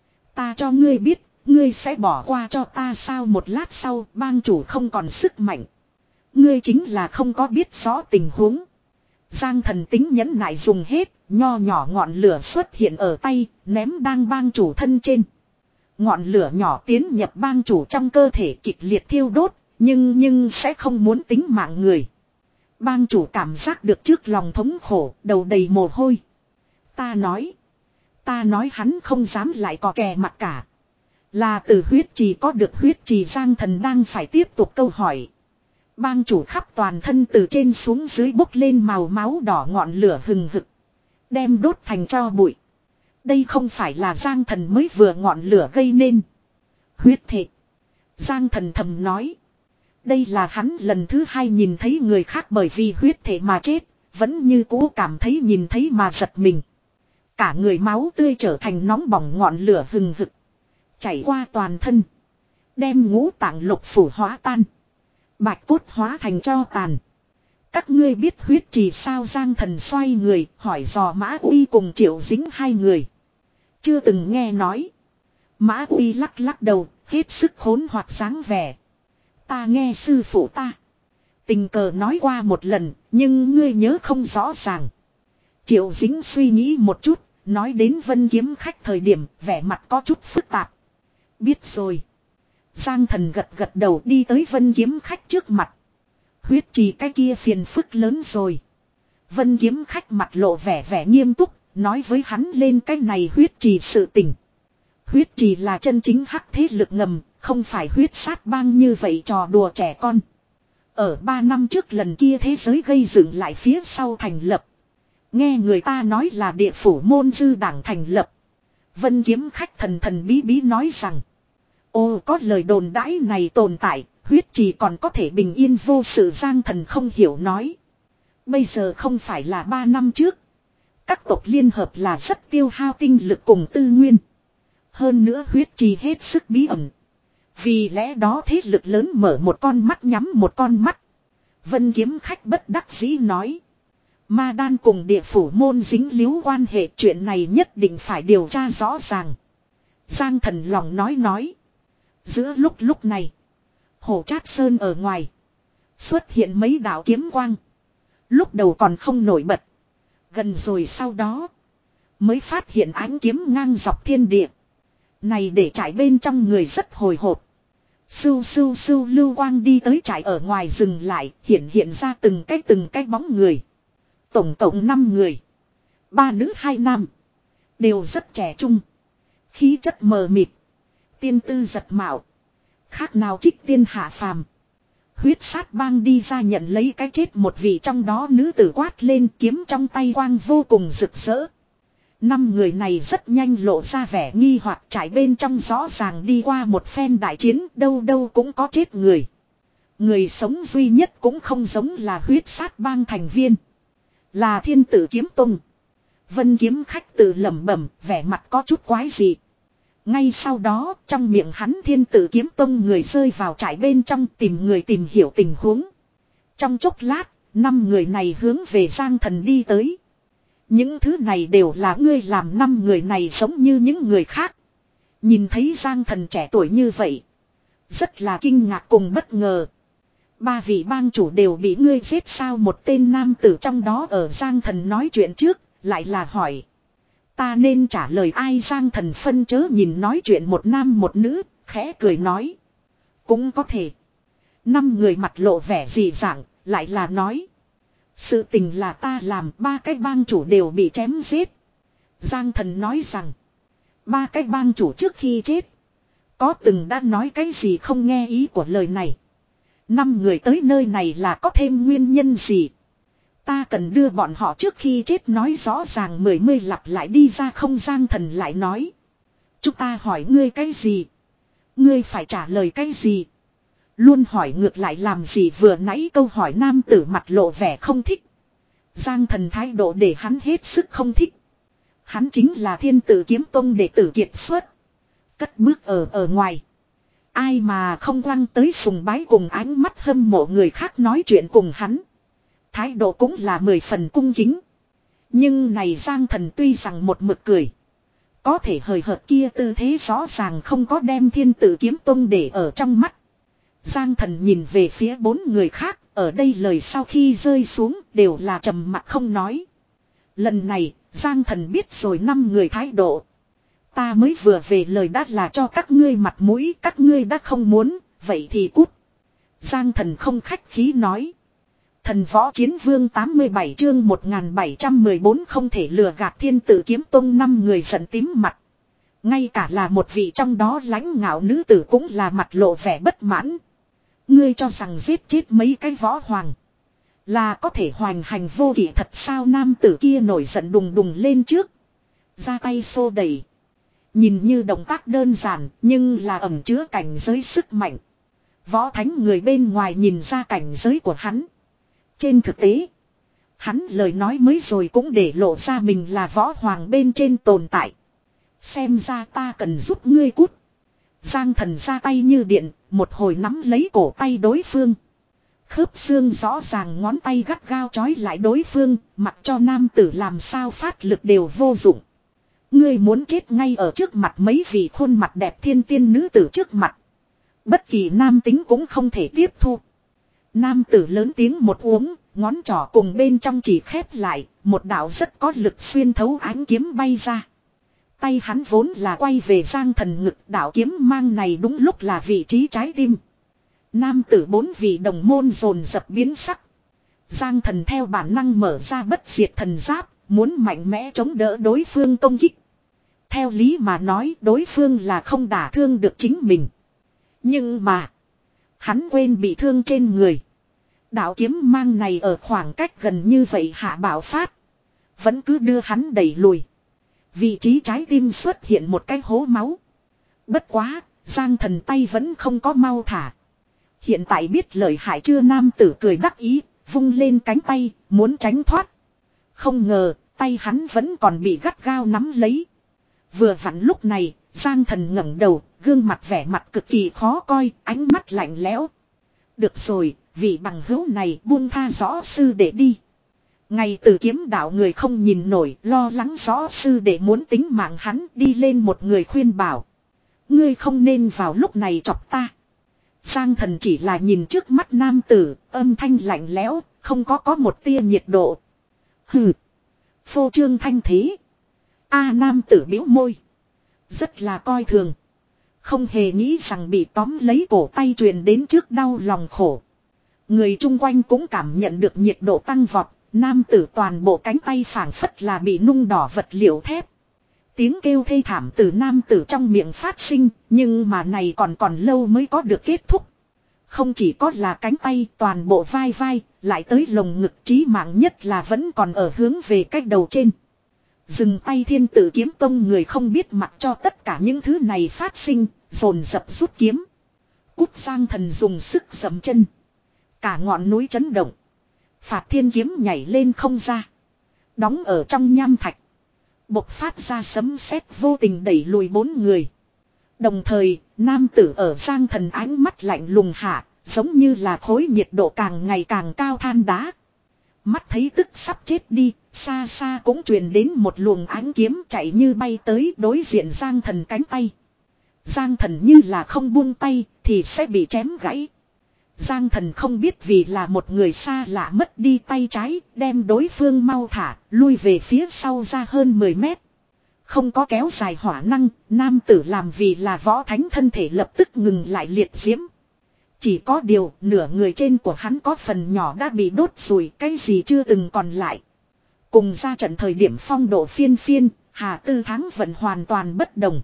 Ta cho ngươi biết, ngươi sẽ bỏ qua cho ta sao? Một lát sau, bang chủ không còn sức mạnh. Ngươi chính là không có biết rõ tình huống. Giang Thần tính nhẫn nại dùng hết, nho nhỏ ngọn lửa xuất hiện ở tay, ném đang bang chủ thân trên. Ngọn lửa nhỏ tiến nhập bang chủ trong cơ thể kịch liệt thiêu đốt, nhưng nhưng sẽ không muốn tính mạng người. Bang chủ cảm giác được trước lòng thống khổ, đầu đầy mồ hôi. Ta nói, ta nói hắn không dám lại cò kè mặt cả. Là từ huyết trì có được huyết trì. Giang Thần đang phải tiếp tục câu hỏi. Bang chủ khắp toàn thân từ trên xuống dưới bốc lên màu máu đỏ, ngọn lửa hừng hực, đem đốt thành tro bụi. Đây không phải là Giang Thần mới vừa ngọn lửa gây nên. Huyết thể. Giang Thần thầm nói. Đây là hắn lần thứ hai nhìn thấy người khác bởi vì huyết thể mà chết, vẫn như cũ cảm thấy nhìn thấy mà giật mình. Cả người máu tươi trở thành nóng bỏng, ngọn lửa hừng hực chảy qua toàn thân. Đem ngũ tạng lục phủ hóa tan. Bạch cốt hóa thành tro tàn. Các ngươi biết huyết trì sao? Giang Thần xoay người hỏi dò Mã Uy cùng Triệu Dính hai người. Chưa từng nghe nói. Mã Uy lắc lắc đầu, hết sức hỗn hoặc dáng vẻ. Ta nghe sư phụ ta tình cờ nói qua một lần, nhưng ngươi nhớ không rõ ràng. Triệu Dính suy nghĩ một chút, nói đến Vân Kiếm Khách thời điểm, vẻ mặt có chút phức tạp. Biết rồi. Giang Thần gật gật đầu đi tới Vân Kiếm Khách trước mặt. Huyết trì cái kia phiền phức lớn rồi. Vân Kiếm Khách mặt lộ vẻ vẻ nghiêm túc, nói với hắn lên cái này huyết trì sự tình. Huyết trì là chân chính hắc thế lực ngầm, không phải huyết sát bang như vậy trò đùa trẻ con. Ở ba năm trước lần kia thế giới gây dựng lại phía sau thành lập. Nghe người ta nói là địa phủ môn dư đảng thành lập. Vân Kiếm Khách thần thần bí bí nói rằng. Ô, có lời đồn đãi này tồn tại, huyết trì còn có thể bình yên vô sự. Giang Thần không hiểu nói. Bây giờ không phải là ba năm trước. Các tộc liên hợp là rất tiêu hao tinh lực cùng tư nguyên. Hơn nữa huyết trì hết sức bí ẩn. Vì lẽ đó thế lực lớn mở một con mắt nhắm một con mắt. Vân Kiếm Khách bất đắc dĩ nói. Ma đan cùng địa phủ môn dính líu quan hệ, chuyện này nhất định phải điều tra rõ ràng. Giang Thần lòng nói nói. Giữa lúc lúc này. Hổ Trát Sơn ở ngoài. Xuất hiện mấy đạo kiếm quang. Lúc đầu còn không nổi bật. Gần rồi sau đó. Mới phát hiện ánh kiếm ngang dọc thiên địa. Này để trải bên trong người rất hồi hộp. Sưu sưu sưu lưu quang đi tới trại ở ngoài dừng lại, hiện hiện ra từng cái từng cái bóng người. Tổng cộng năm người. Ba nữ hai nam. Đều rất trẻ trung. Khí chất mờ mịt. Tiên tư giật mạo. Khác nào trích tiên hạ phàm. Huyết sát bang đi ra nhận lấy cái chết một vị trong đó nữ tử quát lên, kiếm trong tay quang vô cùng rực rỡ. Năm người này rất nhanh lộ ra vẻ nghi hoặc, trải bên trong rõ ràng đi qua một phen đại chiến, đâu đâu cũng có chết người. Người sống duy nhất cũng không giống là huyết sát bang thành viên. Là Thiên Tử Kiếm Tông. Vân Kiếm Khách tự lẩm bẩm, vẻ mặt có chút quái dị. Ngay sau đó, trong miệng hắn Thiên Tử Kiếm Tông người rơi vào trại bên trong tìm người tìm hiểu tình huống. Trong chốc lát, năm người này hướng về Giang Thần đi tới. Những thứ này đều là ngươi làm. Năm người này giống như những người khác. Nhìn thấy Giang Thần trẻ tuổi như vậy. Rất là kinh ngạc cùng bất ngờ. Ba vị bang chủ đều bị ngươi giết sao? Một tên nam tử trong đó ở Giang Thần nói chuyện trước, lại là hỏi. Ta nên trả lời ai? Giang Thần phân chớ nhìn nói chuyện một nam một nữ, khẽ cười nói. Cũng có thể. Năm người mặt lộ vẻ dị dạng, lại là nói. Sự tình là ta làm, ba cái bang chủ đều bị chém giết. Giang Thần nói rằng. Ba cái bang chủ trước khi chết. Có từng đã nói cái gì không? Nghe ý của lời này. Năm người tới nơi này là có thêm nguyên nhân gì? Ta cần đưa bọn họ trước khi chết nói rõ ràng. Mười mươi lặp lại đi ra không? Giang Thần lại nói. Chúng ta hỏi ngươi cái gì? Ngươi phải trả lời cái gì? Luôn hỏi ngược lại làm gì? Vừa nãy câu hỏi nam tử mặt lộ vẻ không thích. Giang Thần thái độ để hắn hết sức không thích. Hắn chính là Thiên Tử Kiếm Tông đệ tử kiệt xuất. Cất bước ở ở ngoài. Ai mà không quăng tới sùng bái cùng ánh mắt hâm mộ người khác nói chuyện cùng hắn. Thái độ cũng là mười phần cung kính. Nhưng này Giang Thần tuy rằng một mực cười. Có thể hời hợt kia tư thế rõ ràng không có đem Thiên Tử Kiếm Tông để ở trong mắt. Giang Thần nhìn về phía bốn người khác, ở đây lời sau khi rơi xuống đều là trầm mặc không nói. Lần này, Giang Thần biết rồi năm người thái độ. Ta mới vừa về lời đã là cho các ngươi mặt mũi, các ngươi đã không muốn, vậy thì cút. Giang Thần không khách khí nói. Thần Võ Chiến Vương tám mươi bảy chương một nghìn bảy trăm mười bốn không thể lừa gạt Thiên Tử Kiếm Tông. Năm người giận tím mặt. Ngay cả là một vị trong đó lãnh ngạo nữ tử cũng là mặt lộ vẻ bất mãn. Ngươi cho rằng giết chết mấy cái võ hoàng là có thể hoành hành vô kỷ thật sao? Nam tử kia nổi giận đùng đùng lên trước. Ra tay xô đẩy. Nhìn như động tác đơn giản nhưng là ẩn chứa cảnh giới sức mạnh. Võ thánh người bên ngoài nhìn ra cảnh giới của hắn. Trên thực tế, hắn lời nói mới rồi cũng để lộ ra mình là võ hoàng bên trên tồn tại. Xem ra ta cần giúp ngươi cút. Giang Thần ra tay như điện, một hồi nắm lấy cổ tay đối phương. Khớp xương rõ ràng, ngón tay gắt gao trói lại đối phương, mặc cho nam tử làm sao phát lực đều vô dụng. Ngươi muốn chết ngay ở trước mặt mấy vị khuôn mặt đẹp thiên tiên nữ tử trước mặt. Bất kỳ nam tính cũng không thể tiếp thu. Nam tử lớn tiếng một uống, ngón trỏ cùng bên trong chỉ khép lại, một đạo rất có lực xuyên thấu ánh kiếm bay ra. Tay hắn vốn là quay về Giang Thần ngực, đạo kiếm mang này đúng lúc là vị trí trái tim. Nam tử bốn vị đồng môn dồn dập biến sắc. Giang Thần theo bản năng mở ra bất diệt thần giáp, muốn mạnh mẽ chống đỡ đối phương công kích. Theo lý mà nói đối phương là không đả thương được chính mình. Nhưng mà, hắn quên bị thương trên người. Đạo kiếm mang này ở khoảng cách gần như vậy hạ bạo phát, vẫn cứ đưa hắn đẩy lùi. Vị trí trái tim xuất hiện một cái hố máu. Bất quá, Giang Thần tay vẫn không có mau thả. Hiện tại biết lợi hại chưa, nam tử cười đắc ý, vung lên cánh tay, muốn tránh thoát. Không ngờ, tay hắn vẫn còn bị gắt gao nắm lấy. Vừa vặn lúc này, Giang Thần ngẩng đầu, gương mặt vẻ mặt cực kỳ khó coi, ánh mắt lạnh lẽo. Được rồi, vị bằng hữu này buông tha rõ sư đệ đi. Ngày từ kiếm đạo người không nhìn nổi, lo lắng rõ sư đệ muốn tính mạng hắn, đi lên một người khuyên bảo. Ngươi không nên vào lúc này chọc ta. Giang Thần chỉ là nhìn trước mắt nam tử, âm thanh lạnh lẽo, không có có một tia nhiệt độ. Hừ, phô trương thanh thế. A nam tử bĩu môi, rất là coi thường. Không hề nghĩ rằng bị tóm lấy cổ tay truyền đến trước đau lòng khổ. Người chung quanh cũng cảm nhận được nhiệt độ tăng vọt. Nam tử toàn bộ cánh tay phảng phất là bị nung đỏ vật liệu thép. Tiếng kêu thê thảm từ nam tử trong miệng phát sinh, nhưng mà này còn còn lâu mới có được kết thúc. Không chỉ có là cánh tay, toàn bộ vai vai, lại tới lồng ngực, chí mạng nhất là vẫn còn ở hướng về cách đầu trên. Dừng tay, Thiên Tử Kiếm Tông người không biết mặc cho tất cả những thứ này phát sinh, dồn dập rút kiếm. Cút. Giang Thần dùng sức giẫm chân. Cả ngọn núi chấn động. Phạt thiên kiếm nhảy lên không ra. Đóng ở trong nham thạch. Bộc phát ra sấm sét vô tình đẩy lùi bốn người. Đồng thời, nam tử ở Giang Thần ánh mắt lạnh lùng hạ, giống như là khối nhiệt độ càng ngày càng cao than đá. Mắt thấy tức sắp chết đi, xa xa cũng truyền đến một luồng ánh kiếm chạy như bay tới đối diện Giang Thần cánh tay. Giang Thần như là không buông tay thì sẽ bị chém gãy. Giang Thần không biết vì là một người xa lạ mất đi tay trái, đem đối phương mau thả, lui về phía sau ra hơn mười mét. Không có kéo dài hỏa năng, nam tử làm vì là võ thánh thân thể lập tức ngừng lại liệt diễm. Chỉ có điều, nửa người trên của hắn có phần nhỏ đã bị đốt rùi, cái gì chưa từng còn lại. Cùng ra trận thời điểm phong độ phiên phiên, Hà Tư Thắng vẫn hoàn toàn bất đồng.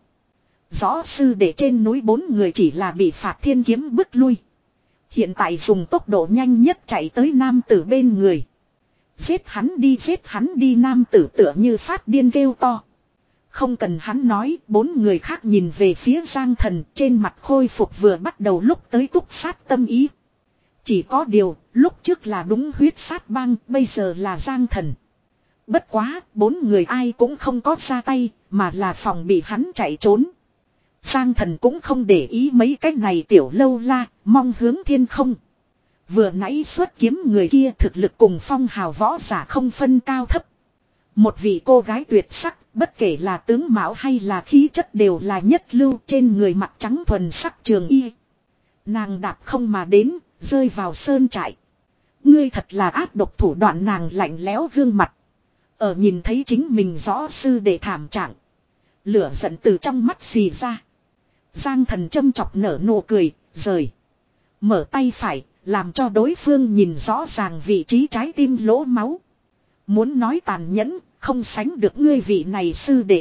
Rõ sư để trên núi bốn người chỉ là bị Phạt Thiên kiếm bức lui. Hiện tại dùng tốc độ nhanh nhất chạy tới nam tử bên người. Giết hắn đi, giết hắn đi, nam tử tựa như phát điên kêu to. Không cần hắn nói, bốn người khác nhìn về phía Giang Thần, trên mặt khôi phục vừa bắt đầu lúc tới túc sát tâm ý. Chỉ có điều, lúc trước là đúng huyết sát bang, bây giờ là Giang Thần. Bất quá, bốn người ai cũng không có ra tay, mà là phòng bị hắn chạy trốn. Giang Thần cũng không để ý mấy cái này tiểu lâu la, mong hướng thiên không. Vừa nãy xuất kiếm người kia thực lực cùng phong hào võ giả không phân cao thấp. Một vị cô gái tuyệt sắc, bất kể là tướng mạo hay là khí chất đều là nhất lưu, trên người mặc trắng thuần sắc trường y. Nàng đạp không mà đến, rơi vào sơn trại. Ngươi thật là ác độc thủ đoạn, nàng lạnh lẽo gương mặt. Ở nhìn thấy chính mình rõ sư để thảm trạng. Lửa giận từ trong mắt xì ra. Giang Thần châm chọc nở nụ cười, rời. Mở tay phải, làm cho đối phương nhìn rõ ràng vị trí trái tim lỗ máu. Muốn nói tàn nhẫn, không sánh được ngươi vị này sư đệ.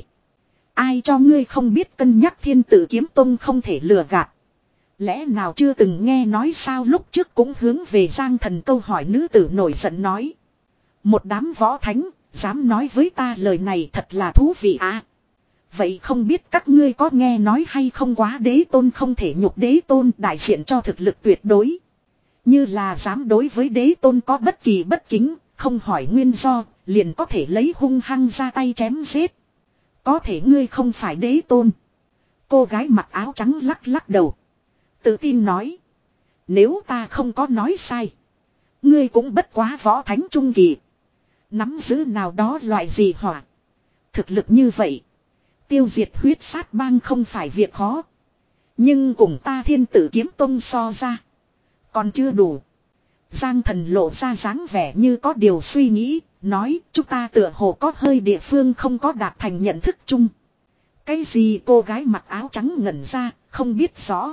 Ai cho ngươi không biết cân nhắc, Thiên Tử Kiếm Tông không thể lừa gạt. Lẽ nào chưa từng nghe nói sao? Lúc trước cũng hướng về Giang Thần câu hỏi, nữ tử nổi giận nói. Một đám võ thánh, dám nói với ta lời này thật là thú vị à. Vậy không biết các ngươi có nghe nói hay không, quá đế tôn không thể nhục đế tôn, đại diện cho thực lực tuyệt đối. Như là dám đối với đế tôn có bất kỳ bất kính, không hỏi nguyên do, liền có thể lấy hung hăng ra tay chém giết. Có thể ngươi không phải đế tôn. Cô gái mặc áo trắng lắc lắc đầu. Tự tin nói. Nếu ta không có nói sai. Ngươi cũng bất quá võ thánh trung kỳ. Nắm giữ nào đó loại gì hỏa. Thực lực như vậy. Tiêu diệt huyết sát bang không phải việc khó. Nhưng cùng ta thiên tử kiếm tông so ra. Còn chưa đủ. Giang thần lộ ra dáng vẻ như có điều suy nghĩ. Nói chúng ta tựa hồ có hơi địa phương không có đạt thành nhận thức chung. Cái gì cô gái mặc áo trắng ngẩn ra. Không biết rõ.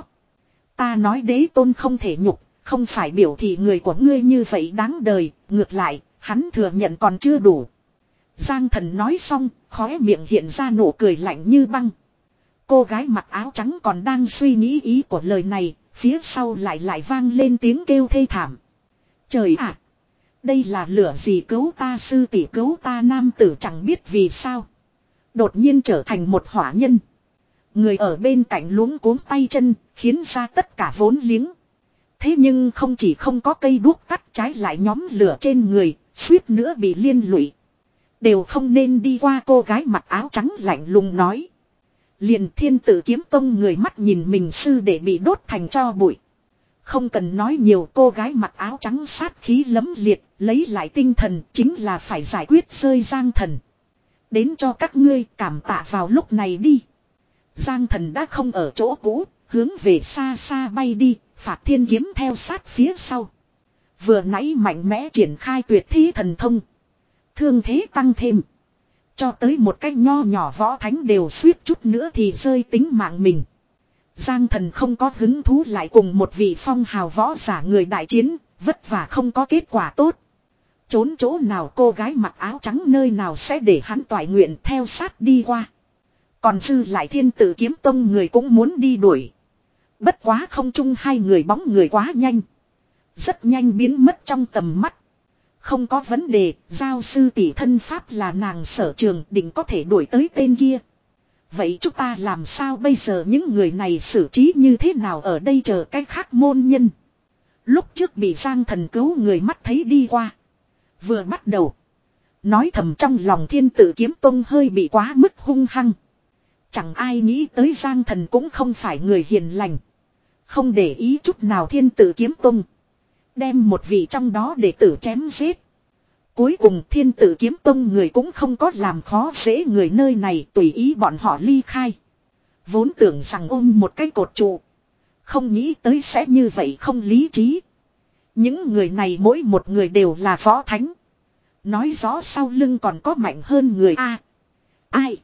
Ta nói đế tôn không thể nhục. Không phải biểu thị người của ngươi như vậy đáng đời. Ngược lại hắn thừa nhận còn chưa đủ. Giang thần nói xong, khóe miệng hiện ra nụ cười lạnh như băng. Cô gái mặc áo trắng còn đang suy nghĩ ý của lời này, phía sau lại lại vang lên tiếng kêu thê thảm. Trời ạ! Đây là lửa gì cứu ta sư tỷ cứu ta nam tử chẳng biết vì sao. Đột nhiên trở thành một hỏa nhân. Người ở bên cạnh luống cuống tay chân, khiến ra tất cả vốn liếng. Thế nhưng không chỉ không có cây đuốc tắt trái lại nhóm lửa trên người, suýt nữa bị liên lụy. Đều không nên đi qua cô gái mặc áo trắng lạnh lùng nói. Liền thiên tử kiếm tông người mắt nhìn mình sư để bị đốt thành tro bụi. Không cần nói nhiều cô gái mặc áo trắng sát khí lấm liệt, lấy lại tinh thần chính là phải giải quyết rơi Giang thần. Đến cho các ngươi cảm tạ vào lúc này đi. Giang thần đã không ở chỗ cũ, hướng về xa xa bay đi, phạt thiên kiếm theo sát phía sau. Vừa nãy mạnh mẽ triển khai tuyệt thi thần thông. Thương thế tăng thêm. Cho tới một cái nho nhỏ võ thánh đều suýt chút nữa thì rơi tính mạng mình. Giang thần không có hứng thú lại cùng một vị phong hào võ giả người đại chiến, vất vả không có kết quả tốt. Trốn chỗ nào cô gái mặc áo trắng nơi nào sẽ để hắn toại nguyện theo sát đi qua. Còn dư lại thiên tử kiếm tông người cũng muốn đi đuổi. Bất quá không chung hai người bóng người quá nhanh. Rất nhanh biến mất trong tầm mắt. Không có vấn đề, giao sư tỷ thân pháp là nàng sở trường định có thể đuổi tới tên kia. Vậy chúng ta làm sao bây giờ những người này xử trí như thế nào ở đây chờ cái khác môn nhân. Lúc trước bị Giang thần cứu người mắt thấy đi qua. Vừa bắt đầu. Nói thầm trong lòng thiên tử kiếm tông hơi bị quá mức hung hăng. Chẳng ai nghĩ tới Giang thần cũng không phải người hiền lành. Không để ý chút nào thiên tử kiếm tông. Đem một vị trong đó đệ tử chém giết. Cuối cùng thiên tử kiếm tông người cũng không có làm khó dễ người nơi này tùy ý bọn họ ly khai. Vốn tưởng rằng ôm một cái cột trụ. Không nghĩ tới sẽ như vậy không lý trí. Những người này mỗi một người đều là võ thánh. Nói rõ sau lưng còn có mạnh hơn người a. Ai?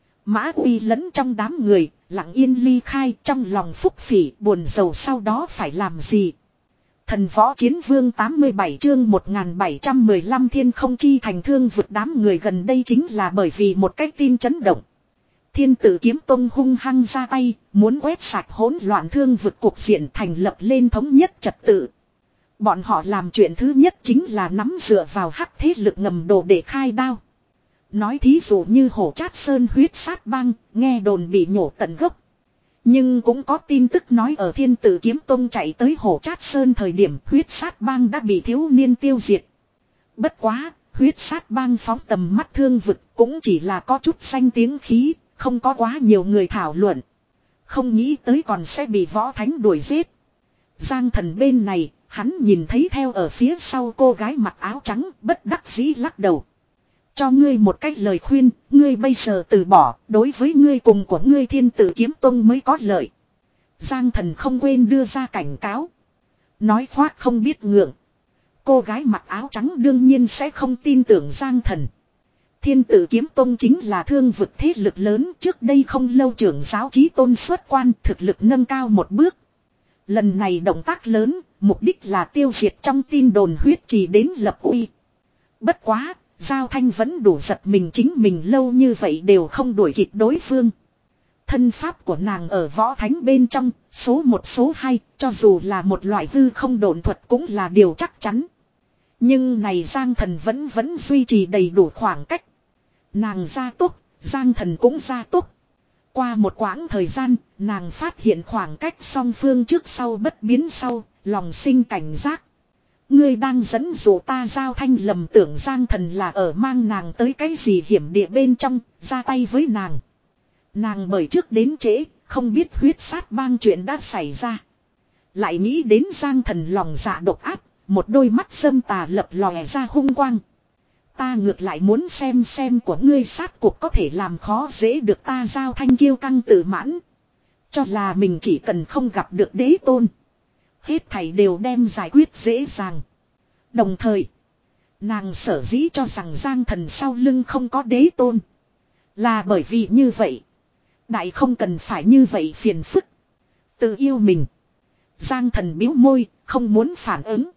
Mã Uy lẫn trong đám người, lặng yên ly khai trong lòng phúc phỉ buồn rầu sau đó phải làm gì. Thần võ chiến vương tám mươi bảy chương một nghìn bảy trăm mười lăm thiên không chi thành thương vực đám người gần đây chính là bởi vì một cái tin chấn động. Thiên tử kiếm tông hung hăng ra tay, muốn quét sạch hỗn loạn thương vực cuộc diện thành lập lên thống nhất trật tự. Bọn họ làm chuyện thứ nhất chính là nắm dựa vào hắc thế lực ngầm đồ để khai đao. Nói thí dụ như hổ Trát Sơn huyết sát bang, nghe đồn bị nhổ tận gốc. Nhưng cũng có tin tức nói ở thiên tử kiếm tông chạy tới hổ Trát Sơn thời điểm huyết sát bang đã bị thiếu niên tiêu diệt. Bất quá, huyết sát bang phóng tầm mắt thương vực cũng chỉ là có chút danh tiếng khí, không có quá nhiều người thảo luận. Không nghĩ tới còn sẽ bị võ thánh đuổi giết. Giang thần bên này, hắn nhìn thấy theo ở phía sau cô gái mặc áo trắng bất đắc dĩ lắc đầu. Cho ngươi một cách lời khuyên, ngươi bây giờ từ bỏ, đối với ngươi cùng của ngươi thiên tử kiếm tông mới có lợi. Giang thần không quên đưa ra cảnh cáo. Nói khoác không biết ngượng. Cô gái mặc áo trắng đương nhiên sẽ không tin tưởng Giang thần. Thiên tử kiếm tông chính là thương vực thế lực lớn, trước đây không lâu trưởng giáo chí tôn xuất quan thực lực nâng cao một bước. Lần này động tác lớn, mục đích là tiêu diệt trong tin đồn huyết trì đến lập uy. Bất quá, Giao Thanh vẫn đủ giật mình chính mình lâu như vậy đều không đuổi kịp đối phương. Thân pháp của nàng ở võ thánh bên trong, số một số hai, cho dù là một loại hư không độn thuật cũng là điều chắc chắn. Nhưng này Giang thần vẫn vẫn duy trì đầy đủ khoảng cách. Nàng gia tốc, Giang thần cũng gia tốc. Qua một quãng thời gian, nàng phát hiện khoảng cách song phương trước sau bất biến sau, lòng sinh cảnh giác. Ngươi đang dẫn dụ ta. Giao Thanh lầm tưởng Giang thần là ở mang nàng tới cái gì hiểm địa bên trong, ra tay với nàng. Nàng bởi trước đến trễ, Không biết huyết sát bang chuyện đã xảy ra. Lại nghĩ đến Giang Thần lòng dạ độc ác, một đôi mắt dâm tà lập lòe ra hung quang. Ta ngược lại muốn xem xem của ngươi sát cuộc có thể làm khó dễ được ta. Giao Thanh kiêu căng tự mãn. Cho là mình chỉ cần không gặp được đế tôn. Hết thảy đều đem giải quyết dễ dàng. Đồng thời, nàng sở dĩ cho rằng Giang Thần sau lưng không có đế tôn. Là bởi vì như vậy. Đại không cần phải như vậy phiền phức. Tự yêu mình. Giang Thần biếu môi, không muốn phản ứng.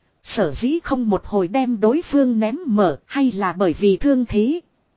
Sở dĩ không một hồi đem đối phương ném mở hay là bởi vì thương thế.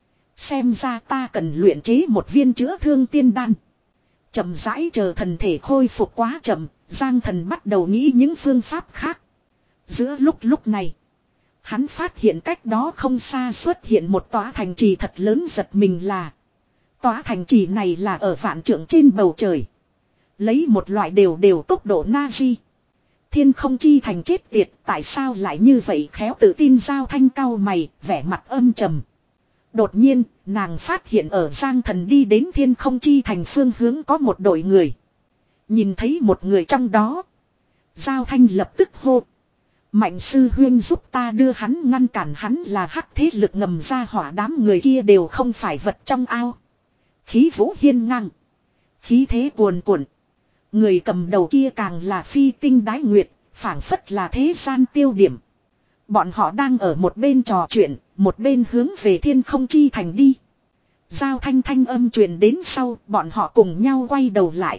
Xem ra ta cần luyện chế một viên chữa thương tiên đan. Chậm rãi chờ thần thể khôi phục quá chậm, Giang Thần bắt đầu nghĩ những phương pháp khác. Giữa lúc lúc này, hắn phát hiện cách đó không xa xuất hiện một tòa thành trì thật lớn. Giật mình là tòa thành trì này là ở vạn trượng trên bầu trời. Lấy một loại đều đều tốc độ Nazi. Thiên không chi thành chết tiệt, tại sao lại như vậy? Khéo tự tin Giao Thanh cau mày, vẻ mặt âm trầm. Đột nhiên, nàng phát hiện ở Giang Thần đi đến thiên không chi thành phương hướng có một đội người. Nhìn thấy một người trong đó, Giao Thanh lập tức hô. Mạnh sư huyên giúp ta đưa hắn ngăn cản, hắn là hắc thế lực ngầm ra hỏa. Đám người kia đều không phải vật trong ao. Khí vũ hiên ngang, khí thế cuồn cuộn. Người cầm đầu kia càng là phi tinh đái nguyệt, phảng phất là thế gian tiêu điểm. Bọn họ đang ở một bên trò chuyện, một bên hướng về thiên không chi thành đi. Giao Thanh thanh âm truyền đến sau, bọn họ cùng nhau quay đầu lại.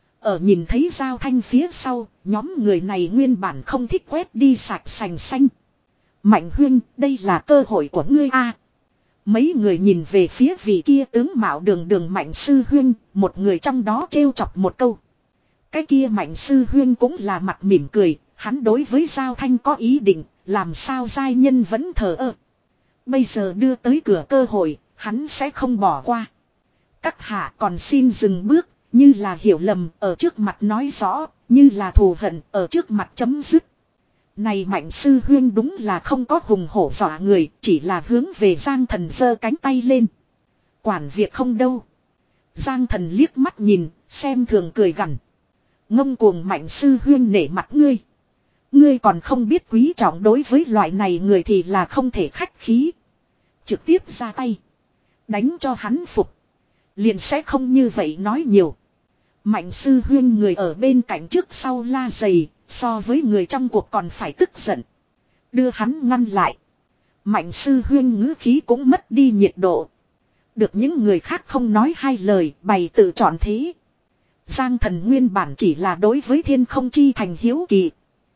Ở nhìn thấy Giao Thanh phía sau, nhóm người này nguyên bản không thích quét đi sạch sành xanh. Mạnh huyên, đây là cơ hội của ngươi a. Mấy người nhìn về phía vị kia tướng mạo đường đường Mạnh sư huyên, một người trong đó trêu chọc một câu. Cái kia Mạnh sư huyên cũng là mặt mỉm cười, hắn đối với Giao Thanh có ý định, làm sao giai nhân vẫn thờ ơ. Bây giờ đưa tới cửa cơ hội, hắn sẽ không bỏ qua. Các hạ còn xin dừng bước, như là hiểu lầm, ở trước mặt nói rõ, như là thù hận, ở trước mặt chấm dứt. Này Mạnh sư huyên đúng là không có hùng hổ dọa người, chỉ là hướng về Giang Thần giơ cánh tay lên. Quản việc không đâu. Giang Thần liếc mắt nhìn, xem thường cười gằn. Ngông cuồng Mạnh sư huyên nể mặt ngươi. Ngươi còn không biết quý trọng, đối với loại này người thì là không thể khách khí. Trực tiếp ra tay. Đánh cho hắn phục. Liền sẽ không như vậy nói nhiều. Mạnh sư huyên người ở bên cạnh trước sau la dày, so với người trong cuộc còn phải tức giận. Đưa hắn ngăn lại. Mạnh sư huyên ngữ khí cũng mất đi nhiệt độ. Được những người khác không nói hai lời, bày tự chọn thế. Giang Thần nguyên bản chỉ là đối với thiên không chi thành hiếu kỳ.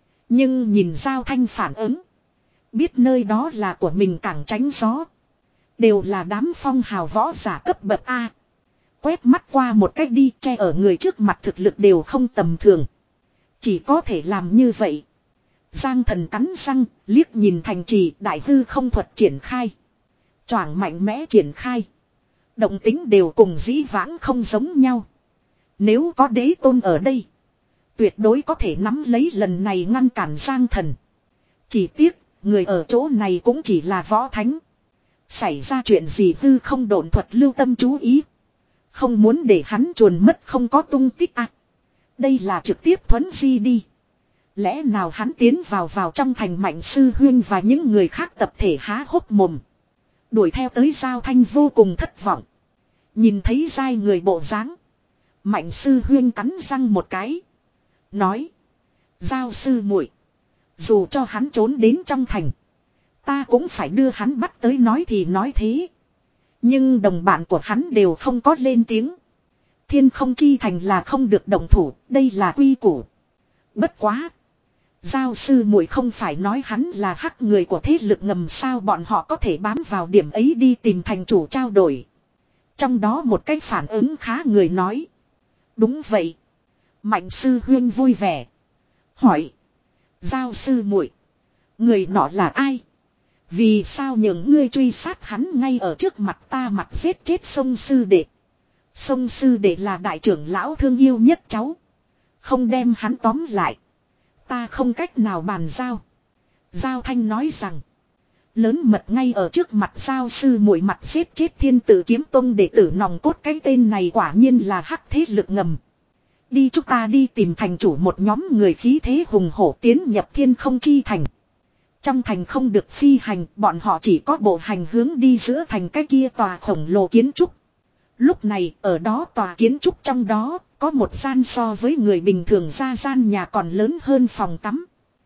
Nhưng nhìn Giao Thanh phản ứng, biết nơi đó là của mình càng tránh gió. Đều là đám phong hào võ giả cấp bậc A. Quét mắt qua một cách đi, che ở người trước mặt thực lực đều không tầm thường. Chỉ có thể làm như vậy. Giang Thần cắn răng, liếc nhìn thành trì, đại hư không thuật triển khai. Choảng mạnh mẽ triển khai. Động tính đều cùng dĩ vãng không giống nhau. Nếu có đế tôn ở đây, tuyệt đối có thể nắm lấy lần này ngăn cản Giang Thần. Chỉ tiếc, người ở chỗ này cũng chỉ là võ thánh. Xảy ra chuyện gì hư không độn thuật lưu tâm chú ý. Không muốn để hắn chuồn mất không có tung tích à. Đây là trực tiếp thuấn di đi. Lẽ nào hắn tiến vào vào trong thành Mạnh sư huyên và những người khác tập thể há hốc mồm. Đuổi theo tới Giao Thanh vô cùng thất vọng. Nhìn thấy dai người bộ dáng, Mạnh sư huyên cắn răng một cái. Nói. Giao sư muội, dù cho hắn trốn đến trong thành, ta cũng phải đưa hắn bắt tới. Nói thì nói thế, nhưng đồng bạn của hắn đều không có lên tiếng. Thiên không chi thành là không được động thủ, đây là quy củ. Bất quá, Giao sư muội không phải nói hắn là hắc người của thế lực ngầm sao? Bọn họ có thể bám vào điểm ấy đi tìm thành chủ trao đổi. Trong đó một cái phản ứng khá người nói. Đúng vậy. Mạnh sư huyên vui vẻ hỏi. Giao sư muội, người nọ là ai? Vì sao những ngươi truy sát hắn ngay ở trước mặt ta, mặt giết chết Sông sư đệ? Sông sư đệ là đại trưởng lão thương yêu nhất cháu. Không đem hắn tóm lại, ta không cách nào bàn giao. Giao Thanh nói rằng, Lớn mật ngay ở trước mặt giao sư muội mặt giết chết Thiên Tử Kiếm Tông đệ tử nòng cốt, cái tên này quả nhiên là hắc thế lực ngầm. Đi, chúng ta đi tìm thành chủ. Một nhóm người khí thế hùng hổ tiến nhập Thiên Không Chi Thành. Trong thành không được phi hành, bọn họ chỉ có bộ hành hướng đi giữa thành cái kia tòa khổng lồ kiến trúc. Lúc này ở đó tòa kiến trúc trong đó có một gian so với người bình thường ra gian nhà còn lớn hơn phòng tắm.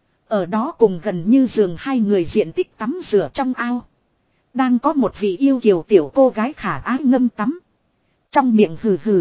Ở đó cùng gần như giường hai người diện tích tắm rửa trong ao. Đang có một vị yêu kiều tiểu cô gái khả ái ngâm tắm. Trong miệng hừ hừ.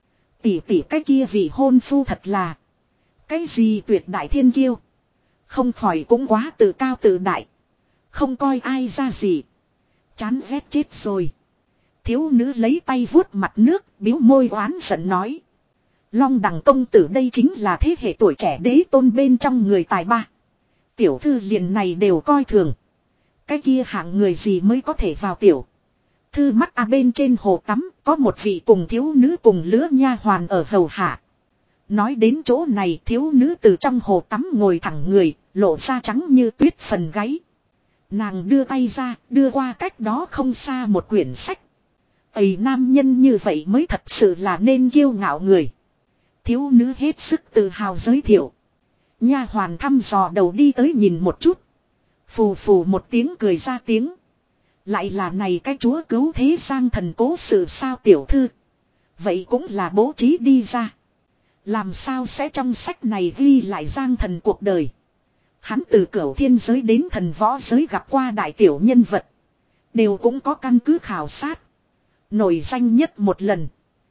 Tỉ tỉ cái kia vị hôn phu thật là. Cái gì tuyệt đại thiên kiêu. Không khỏi cũng quá tự cao tự đại. Không coi ai ra gì. Chán ghét chết rồi. Thiếu nữ lấy tay vuốt mặt nước, biếu môi oán giận nói. Long Đằng công tử đây chính là thế hệ tuổi trẻ đế tôn bên trong người tài ba. Tiểu thư liền này đều coi thường. Cái kia hạng người gì mới có thể vào tiểu thư mắt à, bên trên hồ tắm có một vị cùng thiếu nữ cùng lứa nha hoàn ở hầu hạ. Nói đến chỗ này, thiếu nữ từ trong hồ tắm ngồi thẳng người, lộ ra trắng như tuyết phần gáy. Nàng đưa tay ra, đưa qua cách đó không xa một quyển sách. Ây, nam nhân như vậy mới thật sự là nên kiêu ngạo người. Thiếu nữ hết sức tự hào giới thiệu. Nha hoàn thăm dò đầu đi tới nhìn một chút. Phù phù một tiếng cười ra tiếng. Lại là này cái chúa cứu thế Giang Thần cố sự sao tiểu thư. Vậy cũng là bố trí đi ra. Làm sao sẽ trong sách này ghi lại Giang Thần cuộc đời. Hắn từ cửu thiên giới đến thần võ giới gặp qua đại tiểu nhân vật. Đều cũng có căn cứ khảo sát. Nổi danh nhất một lần.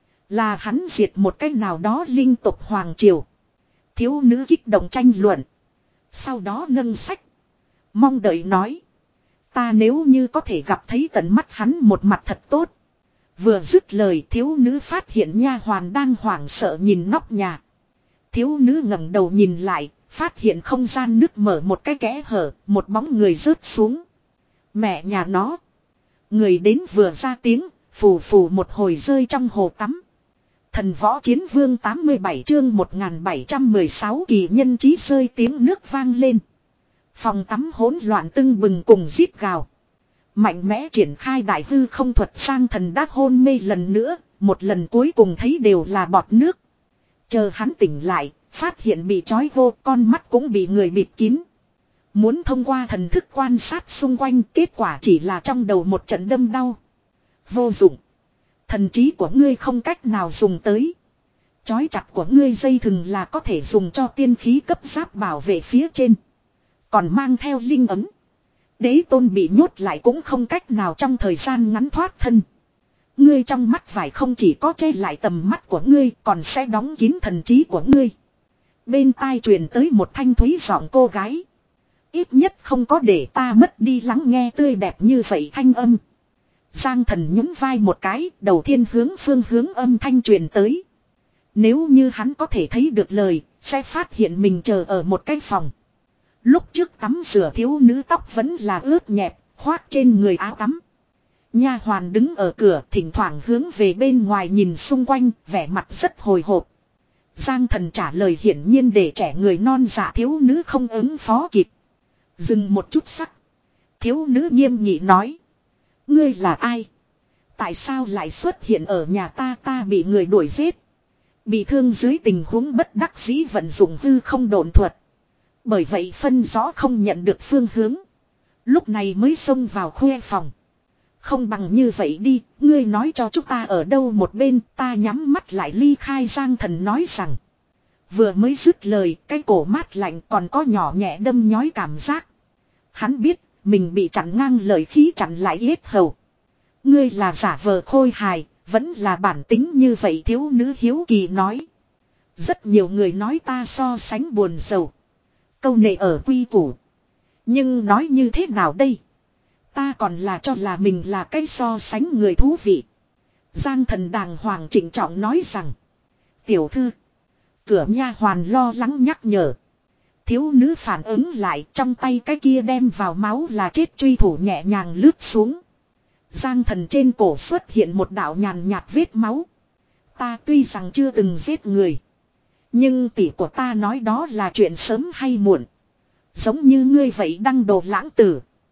Là hắn diệt một cách nào đó linh tục hoàng triều. Thiếu nữ kích động tranh luận. Sau đó nâng sách. Mong đợi nói. Ta nếu như có thể gặp thấy tận mắt hắn một mặt thật tốt. Vừa dứt lời thiếu nữ phát hiện nha hoàn đang hoảng sợ nhìn nóc nhà. Thiếu nữ ngẩng đầu nhìn lại. Phát hiện không gian nứt mở một cái kẽ hở. Một bóng người rớt xuống. Mẹ nhà nó. Người đến vừa ra tiếng. Phù phù một hồi rơi trong hồ tắm. Thần võ chiến vương tám mươi bảy chương một nghìn bảy trăm mười sáu kỳ nhân chí rơi tiếng nước vang lên. Phòng tắm hỗn loạn tưng bừng cùng rít gào. Mạnh mẽ triển khai đại hư không thuật sang thần đắc hôn mê lần nữa. Một lần cuối cùng thấy đều là bọt nước. Chờ hắn tỉnh lại. Phát hiện bị trói vô, con mắt cũng bị người bịt kín. Muốn thông qua thần thức quan sát xung quanh, kết quả chỉ là trong đầu một trận đâm đau. Vô dụng. Thần trí của ngươi không cách nào dùng tới. Chói chặt của ngươi dây thừng là có thể dùng cho tiên khí cấp giáp bảo vệ phía trên. Còn mang theo linh ấm. Đế tôn bị nhốt lại cũng không cách nào trong thời gian ngắn thoát thân. Ngươi trong mắt vải không chỉ có che lại tầm mắt của ngươi, còn sẽ đóng kín thần trí của ngươi. Bên tai truyền tới một thanh thúy giọng cô gái. Ít nhất không có để ta mất đi lắng nghe tươi đẹp như vậy thanh âm. Giang Thần nhún vai một cái, đầu tiên hướng phương hướng âm thanh truyền tới. Nếu như hắn có thể thấy được lời, sẽ phát hiện mình chờ ở một cái phòng. Lúc trước tắm rửa thiếu nữ tóc vẫn là ướt nhẹp, khoác trên người áo tắm. Nha hoàn đứng ở cửa, thỉnh thoảng hướng về bên ngoài nhìn xung quanh, vẻ mặt rất hồi hộp. Giang Thần trả lời hiển nhiên để trẻ người non dạ thiếu nữ không ứng phó kịp. Dừng một chút sắc. Thiếu nữ nghiêm nghị nói. Ngươi là ai? Tại sao lại xuất hiện ở nhà ta? Ta bị người đuổi giết. Bị thương dưới tình huống bất đắc dĩ vận dụng hư không độn thuật. Bởi vậy phân rõ không nhận được phương hướng. Lúc này mới xông vào khuê phòng. Không bằng như vậy đi, ngươi nói cho chúng ta ở đâu một bên, ta nhắm mắt lại ly khai. Giang Thần nói rằng. Vừa mới dứt lời, cái cổ mát lạnh còn có nhỏ nhẹ đâm nhói cảm giác. Hắn biết, mình bị chặn ngang lời khí chặn lại yết hầu. Ngươi là giả vờ khôi hài, vẫn là bản tính như vậy. Thiếu nữ hiếu kỳ nói. Rất nhiều người nói ta so sánh buồn rầu. Câu nệ ở quy củ. Nhưng nói như thế nào đây? Ta còn là cho là mình là cái so sánh người thú vị. Giang Thần đàng hoàng trịnh trọng nói rằng. Tiểu thư. Cửa nha hoàn lo lắng nhắc nhở. Thiếu nữ phản ứng lại, trong tay cái kia đem vào máu là chết truy thủ nhẹ nhàng lướt xuống. Giang Thần trên cổ xuất hiện một đạo nhàn nhạt vết máu. Ta tuy rằng chưa từng giết người. Nhưng tỷ của ta nói đó là chuyện sớm hay muộn. Giống như ngươi vậy đăng đồ lãng tử.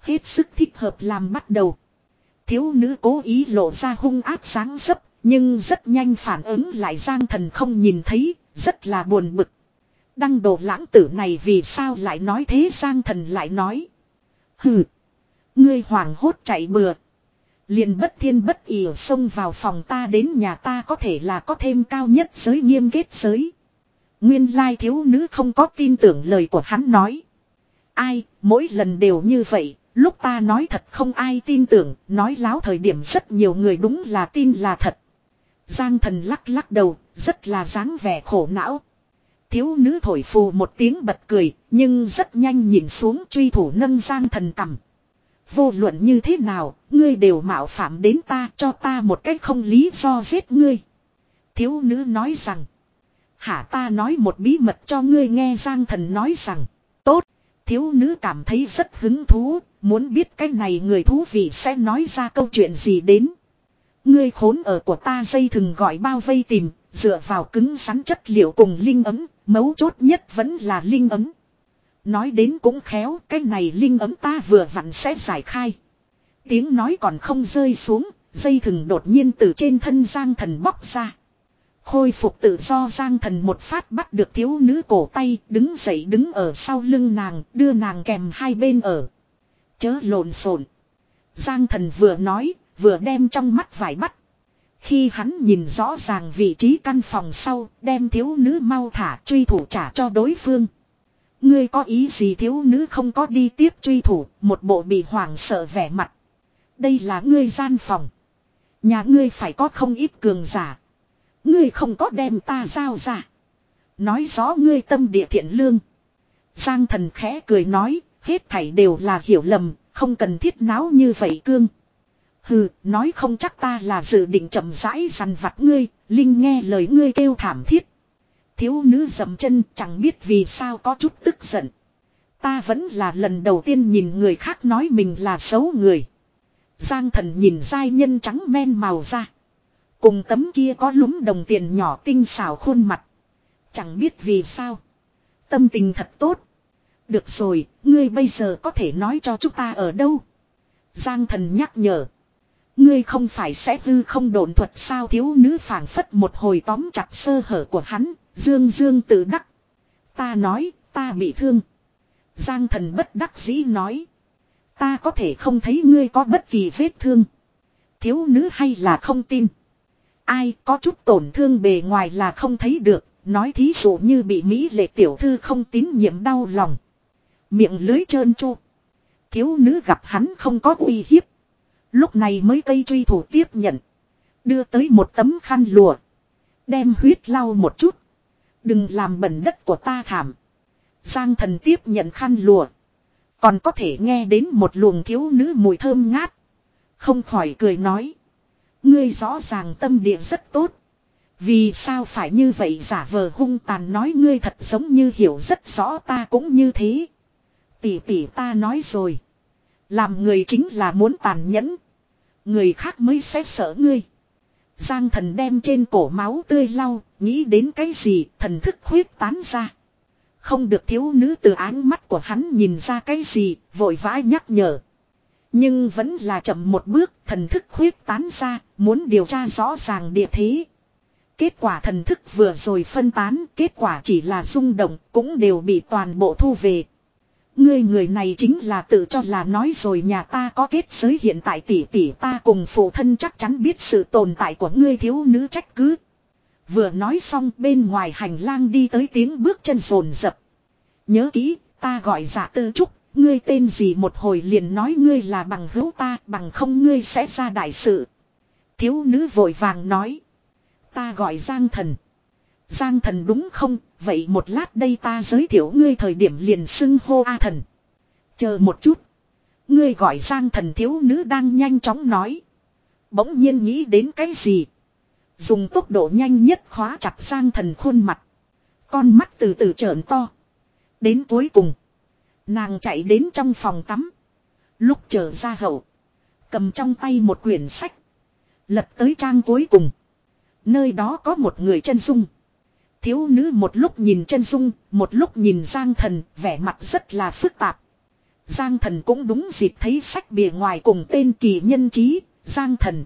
Hết sức thích hợp làm bắt đầu. Thiếu nữ cố ý lộ ra hung ác sáng dấp, nhưng rất nhanh phản ứng lại Giang Thần không nhìn thấy, rất là buồn bực. Đăng đồ lãng tử này vì sao lại nói thế? Giang Thần lại nói. Hừ, ngươi hoảng hốt chạy bừa. Liền bất thiên bất ỉ xông vào phòng ta đến nhà ta có thể là có thêm cao nhất giới nghiêm kết giới. Nguyên lai thiếu nữ không có tin tưởng lời của hắn nói. Ai, mỗi lần đều như vậy, lúc ta nói thật không ai tin tưởng, nói láo thời điểm rất nhiều người đúng là tin là thật. Giang Thần lắc lắc đầu, rất là dáng vẻ khổ não. Thiếu nữ thổi phù một tiếng bật cười, nhưng rất nhanh nhìn xuống truy thủ nâng Giang Thần cằm. Vô luận như thế nào, ngươi đều mạo phạm đến ta, cho ta một cách không lý do giết ngươi. Thiếu nữ nói rằng. Hả, ta nói một bí mật cho ngươi nghe. Giang Thần nói rằng. Tốt. Thiếu nữ cảm thấy rất hứng thú, muốn biết cái này người thú vị sẽ nói ra câu chuyện gì đến. Ngươi khốn ở của ta dây thừng gọi bao vây tìm, dựa vào cứng rắn chất liệu cùng linh ấm, mấu chốt nhất vẫn là linh ấm. Nói đến cũng khéo, cái này linh ấm ta vừa vặn sẽ giải khai. Tiếng nói còn không rơi xuống, dây thừng đột nhiên từ trên thân Giang Thần bóc ra. Khôi phục tự do Giang Thần một phát bắt được thiếu nữ cổ tay, đứng dậy đứng ở sau lưng nàng, đưa nàng kèm hai bên ở. Chớ lộn xộn. Giang Thần vừa nói, vừa đem trong mắt vải bắt. Khi hắn nhìn rõ ràng vị trí căn phòng sau, đem thiếu nữ mau thả truy thủ trả cho đối phương. Ngươi có ý gì? Thiếu nữ không có đi tiếp truy thủ, một bộ bị hoảng sợ vẻ mặt. Đây là ngươi gian phòng. Nhà ngươi phải có không ít cường giả. Ngươi không có đem ta giao ra. Nói rõ ngươi tâm địa thiện lương. Giang Thần khẽ cười nói, hết thảy đều là hiểu lầm, không cần thiết náo như vậy cương. Hừ, nói không chắc ta là dự định chậm rãi dằn vặt ngươi, Linh nghe lời ngươi kêu thảm thiết. Thiếu nữ dậm chân chẳng biết vì sao có chút tức giận. Ta vẫn là lần đầu tiên nhìn người khác nói mình là xấu người. Giang Thần nhìn giai nhân trắng men màu da. Cùng tấm kia có lúm đồng tiền nhỏ tinh xảo khuôn mặt. Chẳng biết vì sao. Tâm tình thật tốt. Được rồi, ngươi bây giờ có thể nói cho chúng ta ở đâu. Giang Thần nhắc nhở. Ngươi không phải sẽ hư không độn thuật sao? Thiếu nữ phảng phất một hồi tóm chặt sơ hở của hắn, dương dương tự đắc. Ta nói, ta bị thương. Giang Thần bất đắc dĩ nói. Ta có thể không thấy ngươi có bất kỳ vết thương. Thiếu nữ hay là không tin. Ai có chút tổn thương bề ngoài là không thấy được, nói thí dụ như bị Mỹ lệ tiểu thư không tín nhiệm đau lòng. Miệng lưới trơn tru. Thiếu nữ gặp hắn không có uy hiếp. Lúc này mới cây truy thủ tiếp nhận. Đưa tới một tấm khăn lụa. Đem huyết lau một chút. Đừng làm bẩn đất của ta thảm. Giang Thần tiếp nhận khăn lụa. Còn có thể nghe đến một luồng thiếu nữ mùi thơm ngát. Không khỏi cười nói. Ngươi rõ ràng tâm địa rất tốt. Vì sao phải như vậy? Giả vờ hung tàn nói. Ngươi thật giống như hiểu rất rõ ta cũng như thế. Tỷ tỷ ta nói rồi. Làm người chính là muốn tàn nhẫn. Người khác mới sẽ sợ ngươi. Giang Thần đem trên cổ máu tươi lau. Nghĩ đến cái gì thần thức huyết tán ra. Không được, thiếu nữ từ ánh mắt của hắn nhìn ra cái gì, vội vã nhắc nhở. Nhưng vẫn là chậm một bước, thần thức huyết tán ra, muốn điều tra rõ ràng địa thế. Kết quả thần thức vừa rồi phân tán, kết quả chỉ là rung động, cũng đều bị toàn bộ thu về. Ngươi người này chính là tự cho là nói rồi, nhà ta có kết giới, hiện tại tỷ tỷ ta cùng phụ thân chắc chắn biết sự tồn tại của ngươi. Thiếu nữ trách cứ. Vừa nói xong, bên ngoài hành lang đi tới tiếng bước chân rồn rập. Nhớ kỹ, ta gọi Dạ Tư Trúc, ngươi tên gì một hồi liền nói ngươi là bằng hữu ta, bằng không ngươi sẽ ra đại sự. Thiếu nữ vội vàng nói. Ta gọi Giang Thần. Giang Thần đúng không? Vậy một lát đây ta giới thiệu ngươi thời điểm liền xưng hô A Thần. Chờ một chút. Ngươi gọi Giang Thần? Thiếu nữ đang nhanh chóng nói. Bỗng nhiên nghĩ đến cái gì? Dùng tốc độ nhanh nhất khóa chặt Giang Thần khuôn mặt. Con mắt từ từ trợn to. Đến cuối cùng. Nàng chạy đến trong phòng tắm. Lúc trở ra hậu. Cầm trong tay một quyển sách. Lật tới trang cuối cùng. Nơi đó có một người chân dung. Thiếu nữ một lúc nhìn chân dung, một lúc nhìn Giang Thần, vẻ mặt rất là phức tạp. Giang Thần cũng đúng dịp thấy sách bìa ngoài cùng tên kỳ nhân chí, Giang Thần.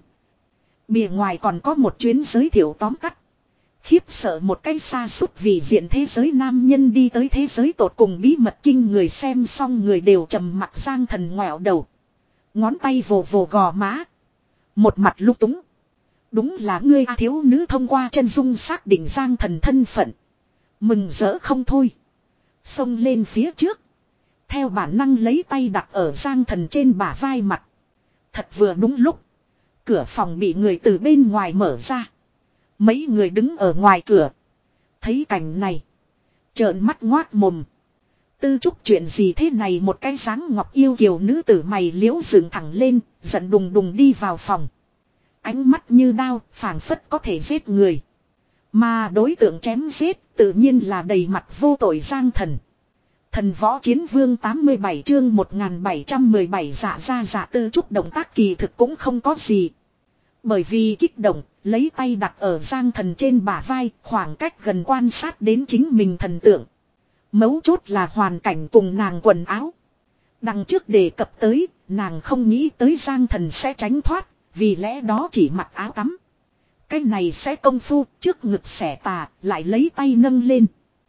Bìa ngoài còn có một chuyến giới thiệu tóm tắt. Khiếp sợ một cái xa xúc vì diện thế giới nam nhân đi tới thế giới tột cùng bí mật kinh người, xem xong người đều trầm mặc. Giang Thần ngoẹo đầu. Ngón tay vồ vồ gò má. Một mặt lúc túng. Đúng là ngươi a, thiếu nữ thông qua chân dung xác định Giang Thần thân phận. Mừng rỡ không thôi. Xông lên phía trước. Theo bản năng lấy tay đặt ở Giang Thần trên bả vai mặt. Thật vừa đúng lúc. Cửa phòng bị người từ bên ngoài mở ra. Mấy người đứng ở ngoài cửa. Thấy cảnh này. Trợn mắt ngoác mồm. Tư Trúc, chuyện gì thế này? Một cái dáng ngọc yêu kiều nữ tử mày liễu dựng thẳng lên. Giận đùng đùng đi vào phòng. Ánh mắt như đao, phảng phất có thể giết người. Mà đối tượng chém giết tự nhiên là đầy mặt vô tội Giang Thần. Thần Võ Chiến Vương tám mươi bảy chương một nghìn bảy trăm mười bảy. Dạ ra dạ. Tư Trúc động tác kỳ thực cũng không có gì. Bởi vì kích động, lấy tay đặt ở Giang Thần trên bả vai, khoảng cách gần quan sát đến chính mình thần tượng. Mấu chốt là hoàn cảnh cùng nàng quần áo. Đằng trước đề cập tới, nàng không nghĩ tới Giang Thần sẽ tránh thoát, vì lẽ đó chỉ mặc áo tắm. Cái này sẽ công phu, trước ngực xẻ tà, lại lấy tay nâng lên.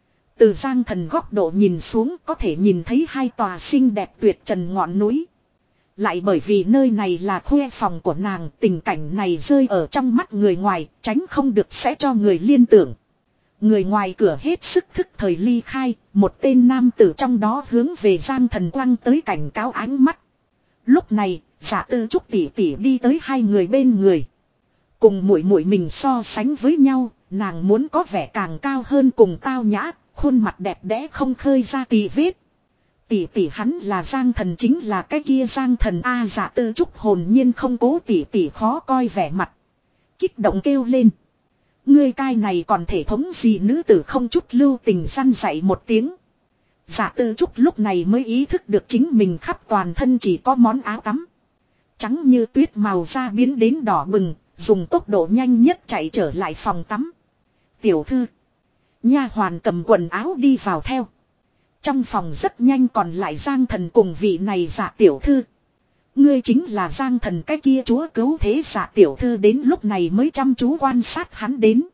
Từ Giang Thần góc độ nhìn xuống có thể nhìn thấy hai tòa xinh đẹp tuyệt trần ngọn núi. Lại bởi vì nơi này là khuê phòng của nàng, tình cảnh này rơi ở trong mắt người ngoài, tránh không được sẽ cho người liên tưởng. Người ngoài cửa hết sức thức thời ly khai, một tên nam tử trong đó hướng về Giang Thần quăng tới cảnh cáo ánh mắt. Lúc này, Dạ Tư Trúc tỉ tỉ đi tới hai người bên người. Cùng muội muội mình so sánh với nhau, nàng muốn có vẻ càng cao hơn cùng tao nhã, khuôn mặt đẹp đẽ không khơi ra tì vết. Tỷ tỷ hắn là Giang Thần, chính là cái kia Giang Thần a. Dạ Tư Trúc hồn nhiên không cố tỷ tỷ khó coi vẻ mặt. Kích động kêu lên. Ngươi cai này còn thể thống gì? Nữ tử không chút lưu tình săn dạy một tiếng. Dạ Tư Trúc lúc này mới ý thức được chính mình khắp toàn thân chỉ có món áo tắm. Trắng như tuyết màu da biến đến đỏ bừng, dùng tốc độ nhanh nhất chạy trở lại phòng tắm. Tiểu thư. Nha hoàn cầm quần áo đi vào theo. Trong phòng rất nhanh còn lại Giang Thần cùng vị này Dạ tiểu thư. Ngươi chính là Giang Thần cái kia chúa cứu thế. Dạ tiểu thư đến lúc này mới chăm chú quan sát hắn đến.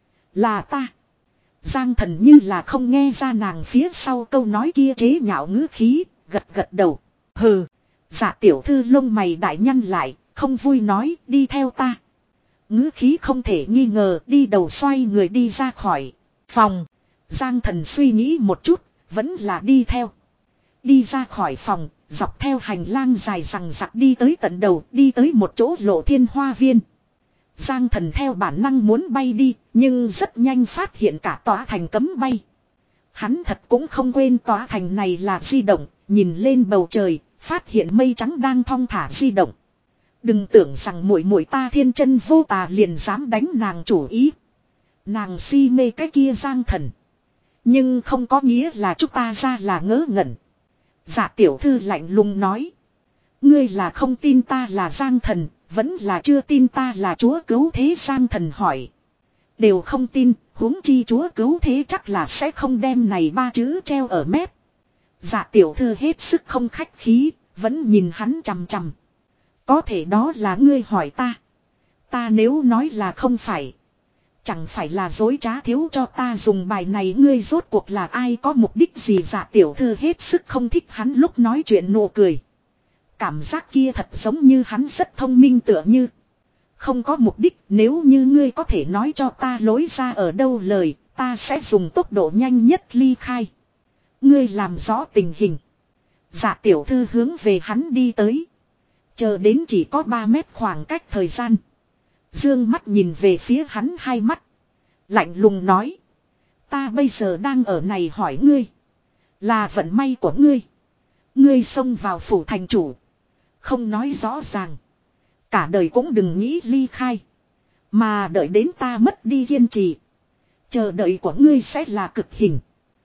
Là ta. Giang Thần như là không nghe ra nàng phía sau câu nói kia chế nhạo ngữ khí, gật gật đầu. Hừ. Dạ tiểu thư lông mày đại nhăn lại, không vui nói đi theo ta. Ngữ khí không thể nghi ngờ, đi đầu xoay người đi ra khỏi phòng. Giang Thần suy nghĩ một chút, vẫn là đi theo. Đi ra khỏi phòng, dọc theo hành lang dài rằng rặc đi tới tận đầu, đi tới một chỗ lộ thiên hoa viên. Giang Thần theo bản năng muốn bay đi, nhưng rất nhanh phát hiện cả tòa thành cấm bay. Hắn thật cũng không quên tòa thành này là di động, nhìn lên bầu trời, phát hiện mây trắng đang thong thả di động. Đừng tưởng rằng muội muội ta thiên chân vô tà liền dám đánh nàng chủ ý. Nàng si mê cái kia Giang Thần. Nhưng không có nghĩa là chúng ta ra là ngớ ngẩn. Dạ tiểu thư lạnh lùng nói. Ngươi là không tin ta là Giang Thần, vẫn là chưa tin ta là chúa cứu thế? Giang Thần hỏi. Đều không tin, huống chi chúa cứu thế chắc là sẽ không đem này ba chữ treo ở mép. Dạ tiểu thư hết sức không khách khí, vẫn nhìn hắn chằm chằm. Có thể đó là ngươi hỏi ta. Ta nếu nói là không phải. Chẳng phải là dối trá thiếu cho ta dùng bài này? Ngươi rốt cuộc là ai, có mục đích gì? Dạ tiểu thư hết sức không thích hắn lúc nói chuyện nụ cười. Cảm giác kia thật giống như hắn rất thông minh tựa như. Không có mục đích, nếu như ngươi có thể nói cho ta lối ra ở đâu lời, ta sẽ dùng tốc độ nhanh nhất ly khai. Ngươi làm rõ tình hình. Dạ tiểu thư hướng về hắn đi tới. Chờ đến chỉ có ba mét khoảng cách thời gian. Dương mắt nhìn về phía hắn hai mắt. Lạnh lùng nói. Ta bây giờ đang ở này hỏi ngươi. Là vận may của ngươi. Ngươi xông vào phủ thành chủ. Không nói rõ ràng. Cả đời cũng đừng nghĩ ly khai. Mà đợi đến ta mất đi kiên trì. Chờ đợi của ngươi sẽ là cực hình.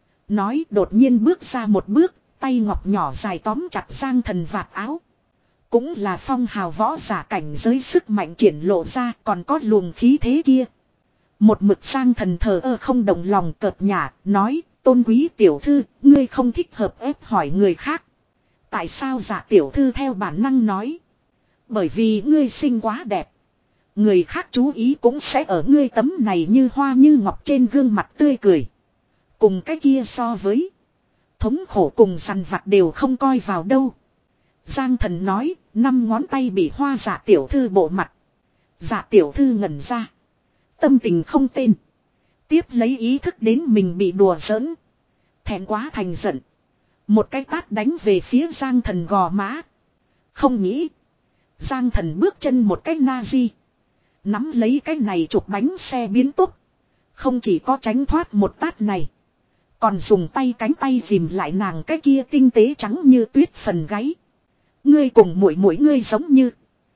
Nói đột nhiên bước ra một bước. Tay ngọc nhỏ dài tóm chặt Giang Thần vạt áo. Cũng là phong hào võ giả cảnh giới sức mạnh triển lộ ra, còn có luồng khí thế kia. Một mực Giang Thần thờ ơ không động lòng, cợt nhả, nói, tôn quý tiểu thư, ngươi không thích hợp ép hỏi người khác. Tại sao Dạ tiểu thư theo bản năng nói. Bởi vì ngươi xinh quá đẹp. Người khác chú ý cũng sẽ ở ngươi tấm này như hoa như ngọc trên gương mặt tươi cười. Cùng cái kia so với. Thống khổ cùng sằn vặt đều không coi vào đâu. Giang Thần nói, năm ngón tay bị hoa Dạ tiểu thư bộ mặt. Dạ tiểu thư ngẩn ra. Tâm tình không tên. Tiếp lấy ý thức đến mình bị đùa giỡn. Thẹn quá thành giận. Một cái tát đánh về phía Giang Thần gò má. Không nghĩ. Giang Thần bước chân một cái na di. Nắm lấy cái này chụp bánh xe biến tốc. Không chỉ có tránh thoát một tát này. Còn dùng tay cánh tay dìm lại nàng cái kia tinh tế trắng như tuyết phần gáy. Ngươi cùng mũi mũi ngươi giống như.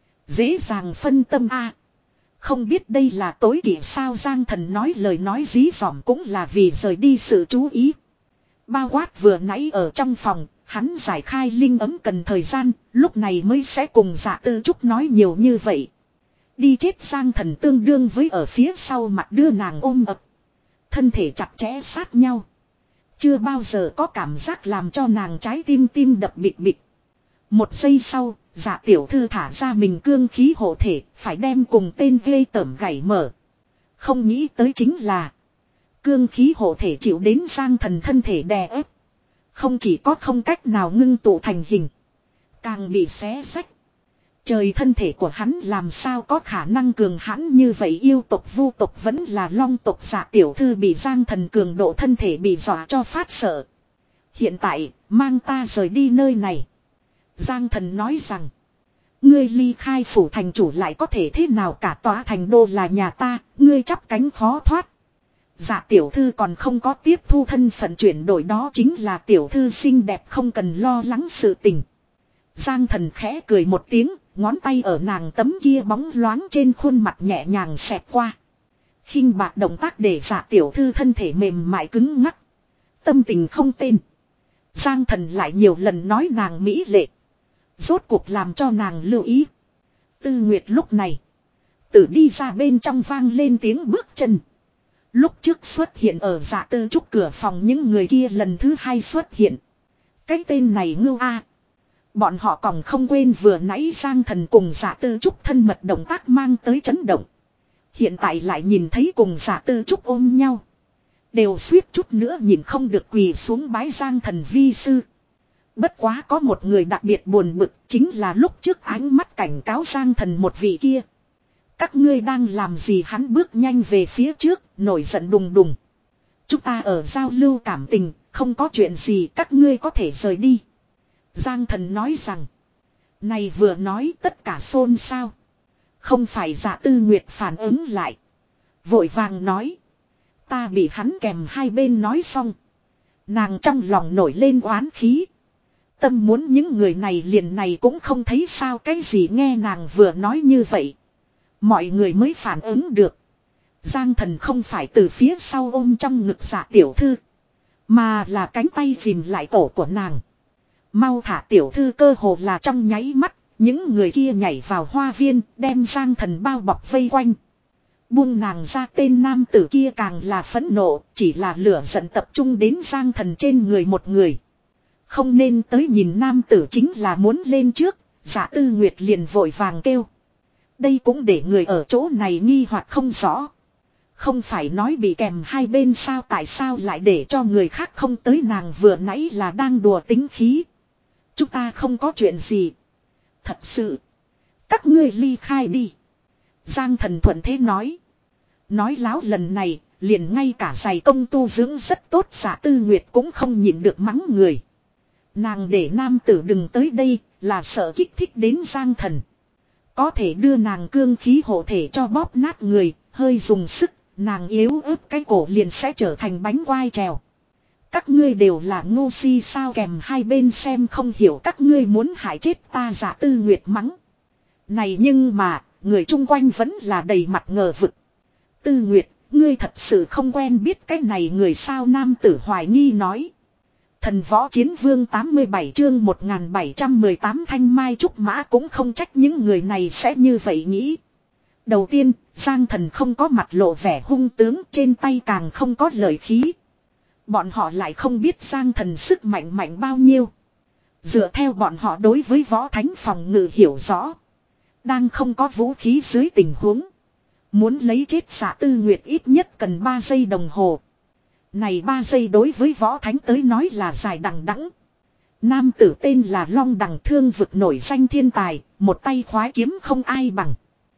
Dễ dàng phân tâm a. Không biết đây là tối kỵ sao. Giang Thần nói lời nói dí dỏm cũng là vì rời đi sự chú ý. Bao quát vừa nãy ở trong phòng, hắn giải khai linh ấm cần thời gian, lúc này mới sẽ cùng Dạ Tư Trúc nói nhiều như vậy. Đi chết. Giang Thần tương đương với ở phía sau mặt đưa nàng ôm ập. Thân thể chặt chẽ sát nhau. Chưa bao giờ có cảm giác làm cho nàng trái tim tim đập bịch bịch. Một giây sau, Dạ tiểu thư thả ra mình cương khí hộ thể, phải đem cùng tên ghê tởm gảy mở. Không nghĩ tới chính là cương khí hộ thể chịu đến Giang Thần thân thể đè ép. Không chỉ có không cách nào ngưng tụ thành hình, càng bị xé xách. Trời, thân thể của hắn làm sao có khả năng cường hãn như vậy. Yêu tộc vu tộc vẫn là long tộc. Dạ tiểu thư bị Giang Thần cường độ thân thể bị dọa cho phát sợ. Hiện tại, mang ta rời đi nơi này. Giang Thần nói rằng, ngươi ly khai phủ thành chủ lại có thể thế nào, cả tòa thành đô là nhà ta, ngươi chắp cánh khó thoát. Dạ tiểu thư còn không có tiếp thu thân phận chuyển đổi, đó chính là tiểu thư xinh đẹp không cần lo lắng sự tình. Giang Thần khẽ cười một tiếng, ngón tay ở nàng tấm kia bóng loáng trên khuôn mặt nhẹ nhàng xẹt qua. Khinh bạc động tác để Dạ tiểu thư thân thể mềm mại cứng ngắc. Tâm tình không tên. Giang Thần lại nhiều lần nói nàng mỹ lệ. Rốt cuộc làm cho nàng lưu ý. Tư Nguyệt lúc này tự đi ra bên trong vang lên tiếng bước chân. Lúc trước xuất hiện ở Dạ Tư Trúc cửa phòng những người kia lần thứ hai xuất hiện. Cái tên này ngưu a. Bọn họ còn không quên vừa nãy Giang Thần cùng Dạ Tư Trúc thân mật động tác mang tới chấn động. Hiện tại lại nhìn thấy cùng Dạ Tư Trúc ôm nhau. Đều suýt chút nữa nhìn không được quỳ xuống bái Giang Thần vi sư. Bất quá có một người đặc biệt buồn bực, chính là lúc trước ánh mắt cảnh cáo Giang Thần một vị kia. Các ngươi đang làm gì? Hắn bước nhanh về phía trước, nổi giận đùng đùng. Chúng ta ở giao lưu cảm tình, không có chuyện gì, các ngươi có thể rời đi. Giang Thần nói rằng, này vừa nói tất cả xôn xao. Không phải Dạ Tư Nguyệt phản ứng lại, vội vàng nói, ta bị hắn kèm hai bên nói xong. Nàng trong lòng nổi lên oán khí. Tâm muốn những người này liền này cũng không thấy sao cái gì. Nghe nàng vừa nói như vậy, mọi người mới phản ứng được. Giang Thần không phải từ phía sau ôm trong ngực Dạ tiểu thư, mà là cánh tay dìm lại cổ của nàng. Mau thả tiểu thư. Cơ hồ là trong nháy mắt, những người kia nhảy vào hoa viên, đem Giang Thần bao bọc vây quanh. Buông nàng ra. Tên nam tử kia càng là phẫn nộ, chỉ là lửa giận tập trung đến Giang Thần trên người một người. Không nên tới nhìn nam tử chính là muốn lên trước. Dạ Tư Nguyệt liền vội vàng kêu. Đây cũng để người ở chỗ này nghi hoặc không rõ. Không phải nói bị kèm hai bên sao, tại sao lại để cho người khác không tới? Nàng vừa nãy là đang đùa tính khí. Chúng ta không có chuyện gì. Thật sự. Các ngươi ly khai đi. Giang Thần thuận thế nói. Nói láo lần này, liền ngay cả giày công tu dưỡng rất tốt Dạ Tư Nguyệt cũng không nhịn được mắng người. Nàng để nam tử đừng tới đây, là sợ kích thích đến Giang Thần. Có thể đưa nàng cương khí hộ thể cho bóp nát người, hơi dùng sức, nàng yếu ớt cái cổ liền sẽ trở thành bánh quai trèo. Các ngươi đều là ngu si sao? Kèm hai bên xem không hiểu, các ngươi muốn hại chết ta. Dạ Tư Nguyệt mắng. Này nhưng mà, người chung quanh vẫn là đầy mặt ngờ vực. Tư Nguyệt, ngươi thật sự không quen biết cái này người sao? Nam tử hoài nghi nói. Thần võ chiến vương tám mươi bảy chương một nghìn bảy trăm mười tám Thanh Mai Trúc Mã cũng không trách những người này sẽ như vậy nghĩ. Đầu tiên, Giang Thần không có mặt lộ vẻ hung tướng, trên tay càng không có lợi khí. Bọn họ lại không biết Giang Thần sức mạnh mạnh bao nhiêu. Dựa theo bọn họ đối với võ thánh phòng ngự hiểu rõ. Đang không có vũ khí dưới tình huống. Muốn lấy chết Dạ Tư Nguyệt ít nhất cần ba giây đồng hồ. Này ba giây đối với võ thánh tới nói là dài đằng đẵng. Nam tử tên là Long Đằng Thương vực nổi danh thiên tài, một tay khoái kiếm không ai bằng.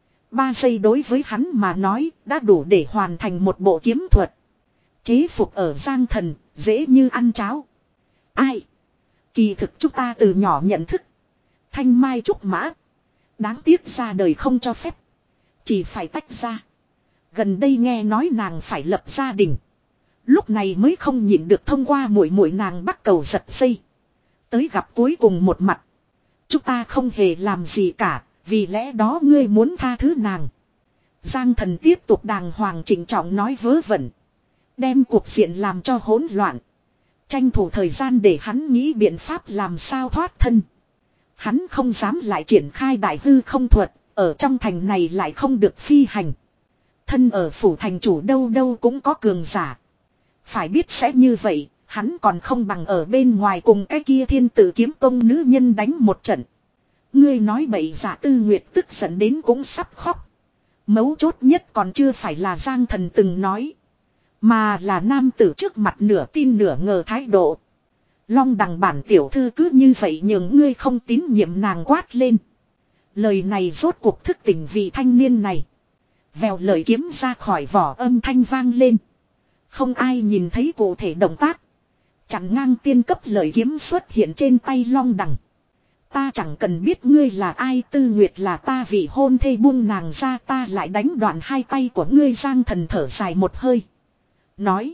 Ba giây đối với hắn mà nói đã đủ để hoàn thành một bộ kiếm thuật. Chế phục ở Giang Thần, dễ như ăn cháo. Ai? Kỳ thực chúng ta từ nhỏ nhận thức. Thanh mai trúc mã. Đáng tiếc ra đời không cho phép. Chỉ phải tách ra. Gần đây nghe nói nàng phải lập gia đình. Lúc này mới không nhịn được thông qua muội muội nàng bắt cầu giật dây. Tới gặp cuối cùng một mặt. Chúng ta không hề làm gì cả. Vì lẽ đó ngươi muốn tha thứ nàng. Giang Thần tiếp tục đàng hoàng trịnh trọng nói vớ vẩn. Đem cuộc diện làm cho hỗn loạn. Tranh thủ thời gian để hắn nghĩ biện pháp làm sao thoát thân. Hắn không dám lại triển khai đại hư không thuật. Ở trong thành này lại không được phi hành. Thân ở phủ thành chủ đâu đâu cũng có cường giả. Phải biết sẽ như vậy. Hắn còn không bằng ở bên ngoài cùng cái kia thiên tử kiếm tông nữ nhân đánh một trận. Ngươi nói bậy Dạ Tư Nguyệt tức giận đến cũng sắp khóc. Mấu chốt nhất còn chưa phải là Giang Thần từng nói. Mà là nam tử trước mặt nửa tin nửa ngờ thái độ. Long Đằng bản tiểu thư cứ như vậy nhường ngươi không tín nhiệm nàng quát lên. Lời này rốt cuộc thức tỉnh vị thanh niên này. Vèo lời kiếm ra khỏi vỏ âm thanh vang lên. Không ai nhìn thấy cụ thể động tác. Chặn ngang tiên cấp lời kiếm xuất hiện trên tay Long Đằng. Ta chẳng cần biết ngươi là ai, Tư Nguyệt là ta vị hôn thê, buông nàng ra ta lại đánh đoạn hai tay của ngươi. Giang Thần thở dài một hơi. Nói.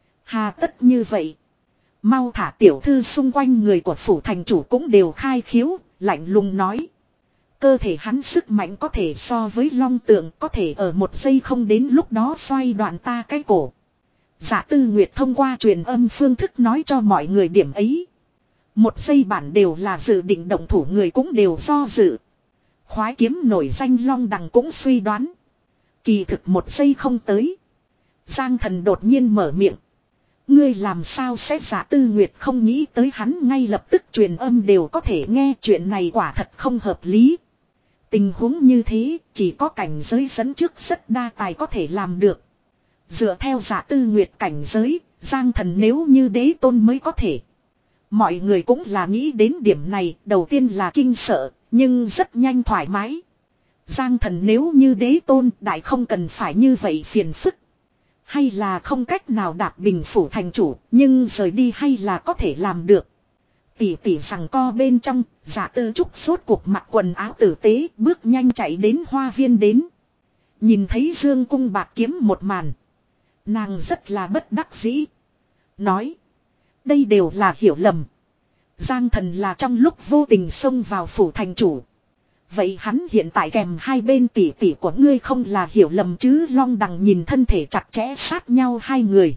Hà tất như vậy. Mau thả tiểu thư. Xung quanh người của phủ thành chủ cũng đều khai khiếu, lạnh lùng nói. Cơ thể hắn sức mạnh có thể so với long tượng, có thể ở một giây không đến lúc đó xoay đoạn ta cái cổ. Dạ Tư Nguyệt thông qua truyền âm phương thức nói cho mọi người điểm ấy. Một giây bản đều là dự định động thủ người cũng đều do dự. Khoái kiếm nổi danh Long Đằng cũng suy đoán. Kỳ thực một giây không tới. Giang Thần đột nhiên mở miệng. Ngươi làm sao sẽ Dạ Tư Nguyệt không nghĩ tới hắn ngay lập tức truyền âm đều có thể nghe, chuyện này quả thật không hợp lý. Tình huống như thế chỉ có cảnh giới dẫn trước rất đa tài có thể làm được. Dựa theo Dạ Tư Nguyệt cảnh giới, Giang Thần nếu như đế tôn mới có thể. Mọi người cũng là nghĩ đến điểm này, đầu tiên là kinh sợ, nhưng rất nhanh thoải mái. Giang Thần nếu như đế tôn đại không cần phải như vậy phiền phức. Hay là không cách nào đạp bình phủ thành chủ, nhưng rời đi hay là có thể làm được. Tỉ tỉ rằng co bên trong, Dạ Tư Trúc sốt cuộc mặc quần áo tử tế, bước nhanh chạy đến hoa viên đến. Nhìn thấy dương cung bạc kiếm một màn. Nàng rất là bất đắc dĩ. Nói. Đây đều là hiểu lầm. Giang Thần là trong lúc vô tình xông vào phủ thành chủ. Vậy hắn hiện tại kèm hai bên tỷ tỷ của ngươi không là hiểu lầm chứ? Long Đằng nhìn thân thể chặt chẽ sát nhau hai người.